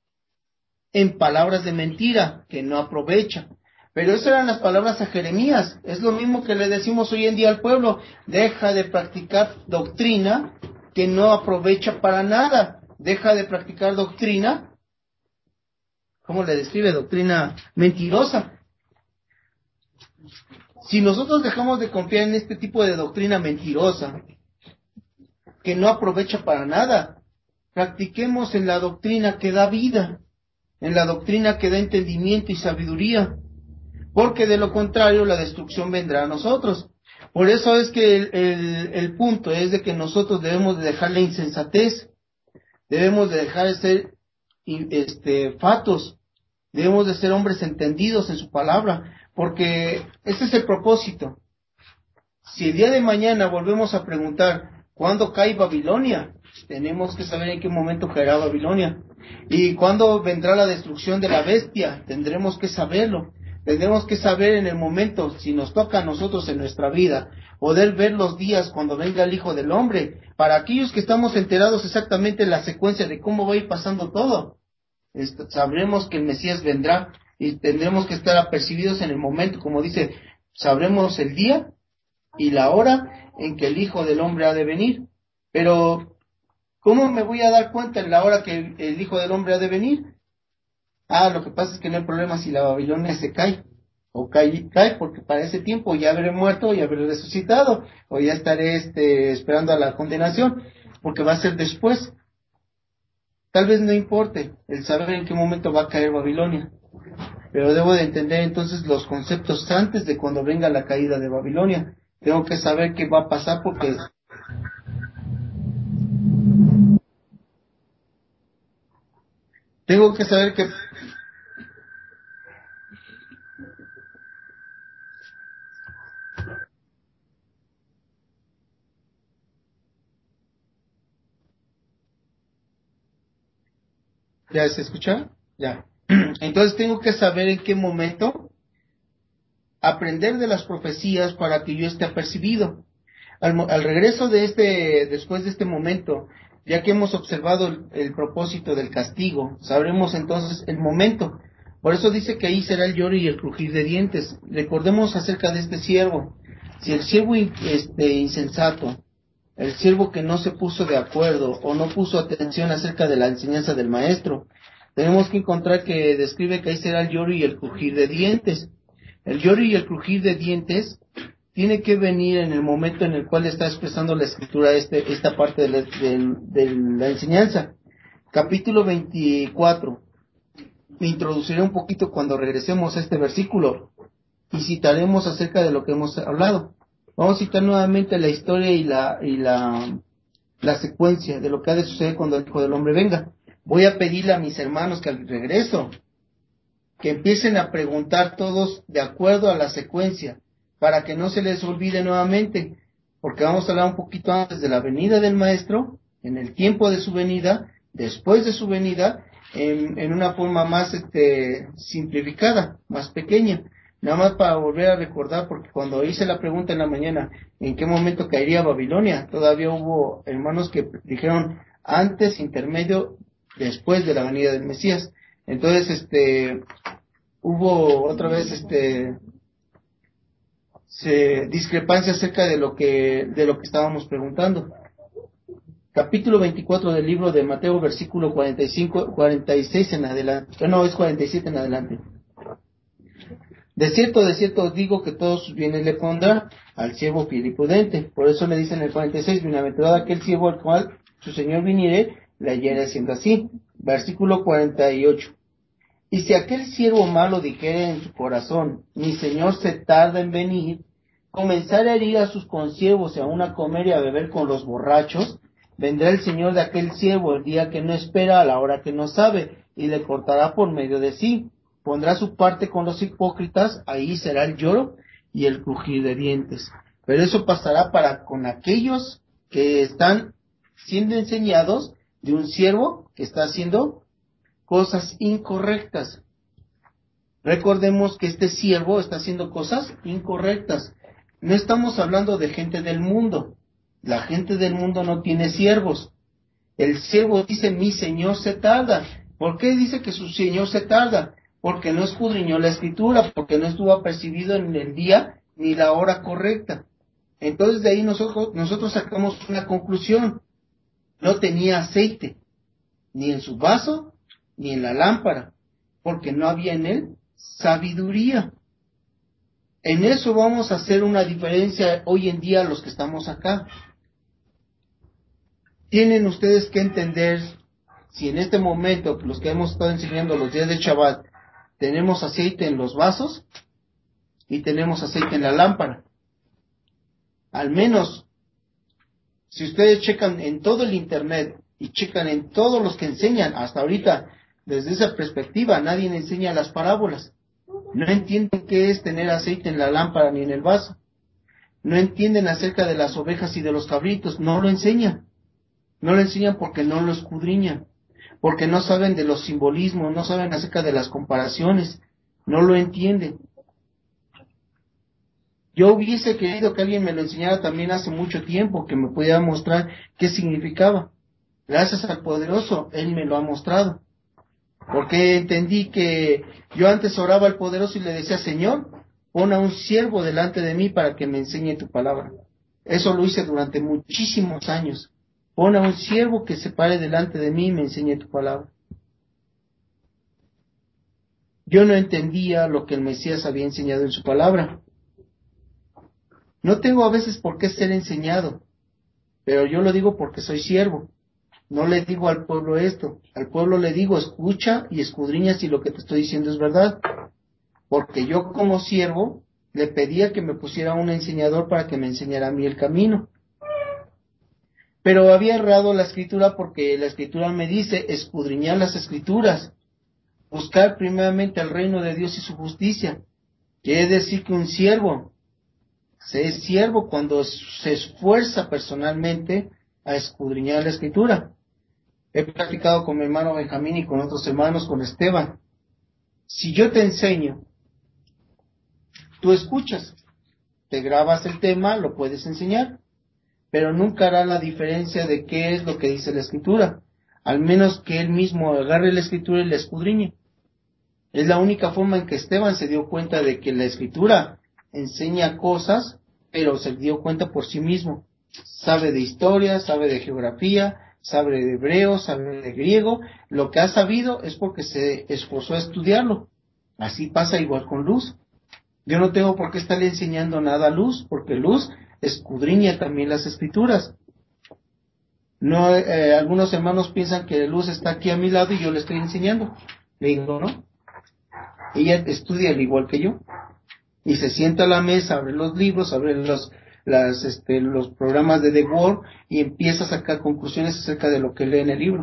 en palabras de mentira, que no aprovechan. Pero esas eran las palabras a Jeremías. Es lo mismo que le decimos hoy en día al pueblo. Deja de practicar doctrina que no aprovecha para nada. Deja de practicar doctrina, ¿cómo le describe? Doctrina mentirosa. Si nosotros dejamos de confiar en este tipo de doctrina mentirosa, que no aprovecha para nada, practiquemos en la doctrina que da vida, en la doctrina que da entendimiento y sabiduría. Porque de lo contrario la destrucción vendrá a nosotros. Por eso es que el, el, el punto es de que nosotros debemos de dejar la insensatez, debemos de dejar de ser este, fatos, debemos de ser hombres entendidos en su palabra, porque ese es el propósito. Si el día de mañana volvemos a preguntar, ¿cuándo cae Babilonia? Tenemos que saber en qué momento caerá Babilonia. ¿Y cuándo vendrá la destrucción de la bestia? Tendremos que saberlo. Tendremos que saber en el momento, si nos toca a nosotros en nuestra vida, poder ver los días cuando venga el Hijo del Hombre. Para aquellos que estamos enterados exactamente en la secuencia de cómo va a ir pasando todo, sabremos que el Mesías vendrá y tendremos que estar apercibidos en el momento, como dice, sabremos el día y la hora en que el Hijo del Hombre ha de venir. Pero, ¿cómo me voy a dar cuenta en la hora que el Hijo del Hombre ha de venir? Ah, lo que pasa es que no hay problema si la Babilonia se cae, o cae, cae, porque para ese tiempo ya habré muerto, ya habré resucitado, o ya estaré este, esperando a la condenación, porque va a ser después. Tal vez no importe el saber en qué momento va a caer Babilonia, pero debo de entender entonces los conceptos antes de cuando venga la caída de Babilonia. Tengo que saber qué va a pasar porque tengo que saber que ¿ya se escucha? Ya. Entonces tengo que saber en qué momento aprender de las profecías para que yo esté apercibido. Al, al regreso de este, después de este momento, ya que hemos observado el, el propósito del castigo, sabremos entonces el momento. Por eso dice que ahí será el lloro y el crujir de dientes. Recordemos acerca de este siervo. Si el siervo este, insensato, el siervo que no se puso de acuerdo o no puso atención acerca de la enseñanza del maestro, tenemos que encontrar que describe que ahí será el lloro y el crujir de dientes. El lloro y el crujir de dientes tiene que venir en el momento en el cual está expresando la escritura este, esta parte de la, de, de la enseñanza. Capítulo veinticuatro. Me introduciré un poquito cuando regresemos a este versículo y citaremos acerca de lo que hemos hablado. Vamos a citar nuevamente la historia y la y la, la secuencia de lo que ha de suceder cuando el Hijo del Hombre venga. Voy a pedirle a mis hermanos que al regreso que empiecen a preguntar todos de acuerdo a la secuencia, para que no se les olvide nuevamente, porque vamos a hablar un poquito antes de la venida del Maestro, en el tiempo de su venida, después de su venida, en, en una forma más este, simplificada, más pequeña. Nada más para volver a recordar, porque cuando hice la pregunta en la mañana, ¿en qué momento caería Babilonia? Todavía hubo hermanos que dijeron antes, intermedio, después de la venida del Mesías. Entonces, este, hubo otra vez, este, se, discrepancia acerca de lo que, de lo que estábamos preguntando. Capítulo veinticuatro del libro de Mateo, versículo cuarenta y cinco, cuarenta y seis en adelante, no, es cuarenta y siete en adelante. De cierto, de cierto os digo que todos sus bienes le pondrá al siervo fiel y prudente. Por eso le dice en el cuarenta y seis, bienaventurado aquel siervo al cual su señor viniere, le hallaré haciendo así. Versículo cuarenta y ocho. Y si aquel siervo malo dijere en su corazón, mi señor se tarda en venir, comenzare a herir a sus consiervos y aun a comer y a beber con los borrachos, vendrá el señor de aquel siervo el día que no espera, a la hora que no sabe, y le cortará por medio de sí. Pondrá su parte con los hipócritas, ahí será el lloro y el crujir de dientes. Pero eso pasará para con aquellos que están siendo enseñados de un siervo que está haciendo cosas incorrectas. Recordemos que este siervo está haciendo cosas incorrectas. No estamos hablando de gente del mundo. La gente del mundo no tiene siervos. El siervo dice, mi señor se tarda. ¿Por qué dice que su señor se tarda? Porque no escudriñó la escritura, porque no estuvo apercibido en el día ni la hora correcta. Entonces de ahí nosotros, nosotros sacamos una conclusión. No tenía aceite, ni en su vaso, ni en la lámpara, porque no había en él sabiduría. En eso vamos a hacer una diferencia hoy en día los que estamos acá. Tienen ustedes que entender, si en este momento, los que hemos estado enseñando los días de Shabbat, tenemos aceite en los vasos y tenemos aceite en la lámpara. Al menos, si ustedes checan en todo el internet y checan en todos los que enseñan, hasta ahorita, desde esa perspectiva, nadie enseña las parábolas. No entienden qué es tener aceite en la lámpara ni en el vaso. No entienden acerca de las ovejas y de los cabritos, no lo enseñan. No lo enseñan porque no lo escudriñan, porque no saben de los simbolismos, no saben acerca de las comparaciones, no lo entienden. Yo hubiese querido que alguien me lo enseñara también hace mucho tiempo, que me pudiera mostrar qué significaba. Gracias al poderoso, Él me lo ha mostrado. Porque entendí que yo antes oraba al poderoso y le decía, Señor, pon a un siervo delante de mí para que me enseñe tu palabra. Eso lo hice durante muchísimos años. Pon a un siervo que se pare delante de mí y me enseñe tu palabra. Yo no entendía lo que el Mesías había enseñado en su palabra. No tengo a veces por qué ser enseñado, pero yo lo digo porque soy siervo. No le digo al pueblo esto, al pueblo le digo, escucha y escudriña si lo que te estoy diciendo es verdad. Porque yo como siervo le pedía que me pusiera un enseñador para que me enseñara a mí el camino. Pero había errado la escritura porque la escritura me dice escudriñar las escrituras, buscar primeramente el reino de Dios y su justicia. Quiere decir que un siervo se es siervo cuando se esfuerza personalmente a escudriñar la escritura. He platicado con mi hermano Benjamín y con otros hermanos, con Esteban. Si yo te enseño, tú escuchas, te grabas el tema, lo puedes enseñar, pero nunca hará la diferencia de qué es lo que dice la escritura, al menos que él mismo agarre la escritura y la escudriñe. Es la única forma en que Esteban se dio cuenta de que la escritura enseña cosas pero se dio cuenta por sí mismo. Sabe de historia, sabe de geografía, sabe de hebreo, sabe de griego. Lo que ha sabido es porque se esforzó a estudiarlo. Así pasa igual con Luz. Yo no tengo por qué estarle enseñando nada a Luz, porque Luz escudriña también las escrituras. No, eh, algunos hermanos piensan que Luz está aquí a mi lado y yo le estoy enseñando. Le digo, no. Ella estudia al igual que yo. Y se sienta a la mesa, abre los libros, abre los, las, este, los programas de The Word y empieza a sacar conclusiones acerca de lo que lee en el libro.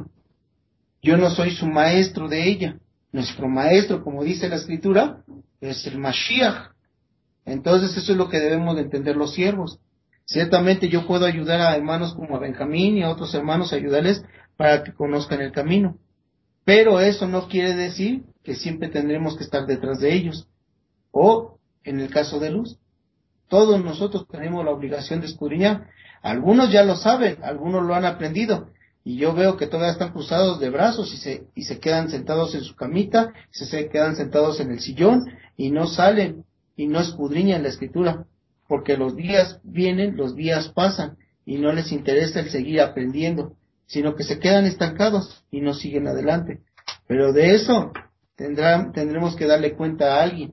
Yo no soy su maestro de ella. Nuestro maestro, como dice la escritura, es el Mashiach. Entonces eso es lo que debemos de entender los siervos. Ciertamente yo puedo ayudar a hermanos como a Benjamín y a otros hermanos a ayudarles para que conozcan el camino. Pero eso no quiere decir que siempre tendremos que estar detrás de ellos. O, en el caso de Luz, todos nosotros tenemos la obligación de escudriñar. Algunos ya lo saben, algunos lo han aprendido. Y yo veo que todavía están cruzados de brazos y se, y se quedan sentados en su camita, se, se quedan sentados en el sillón y no salen y no escudriñan la escritura. Porque los días vienen, los días pasan y no les interesa el seguir aprendiendo, sino que se quedan estancados y no siguen adelante. Pero de eso tendrán, tendremos que darle cuenta a alguien.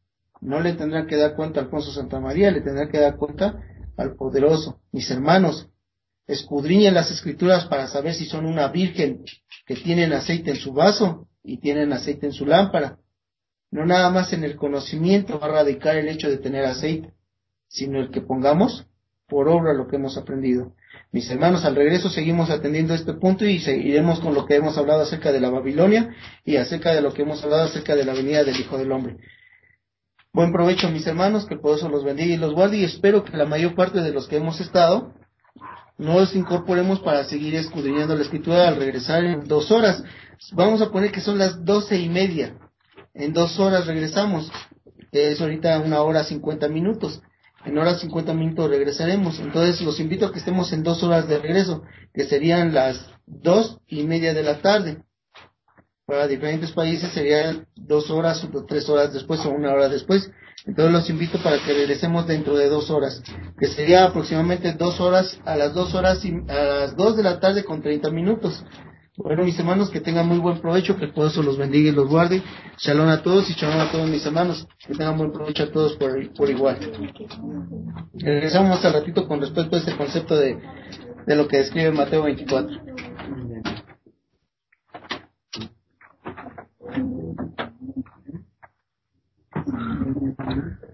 No le tendrán que dar cuenta a Alfonso Santamaría, le tendrán que dar cuenta al poderoso. Mis hermanos, escudriñen las escrituras para saber si son una virgen que tienen aceite en su vaso y tienen aceite en su lámpara. No nada más en el conocimiento va a radicar el hecho de tener aceite, sino el que pongamos por obra lo que hemos aprendido. Mis hermanos, al regreso seguimos atendiendo este punto y seguiremos con lo que hemos hablado acerca de la Babilonia y acerca de lo que hemos hablado acerca de la venida del Hijo del Hombre. Buen provecho, mis hermanos, que el poderoso los bendiga y los guarde, y espero que la mayor parte de los que hemos estado nos incorporemos para seguir escudriñando la escritura al regresar en dos horas. Vamos a poner que son las doce y media. En dos horas regresamos. Es ahorita una hora cincuenta minutos. En hora cincuenta minutos regresaremos. Entonces los invito a que estemos en dos horas de regreso, que serían las dos y media de la tarde. Para diferentes países serían dos horas o tres horas después o una hora después. Entonces los invito para que regresemos dentro de dos horas, que sería aproximadamente dos horas, a las dos horas y a las dos de la tarde con treinta minutos. Bueno, mis hermanos, que tengan muy buen provecho, que el poderoso los bendiga y los guarde. Shalom a todos y shalom a todos mis hermanos, que tengan buen provecho a todos por, por igual. Regresamos al ratito con respecto a este concepto de, de lo que describe Mateo veinticuatro. Thank you.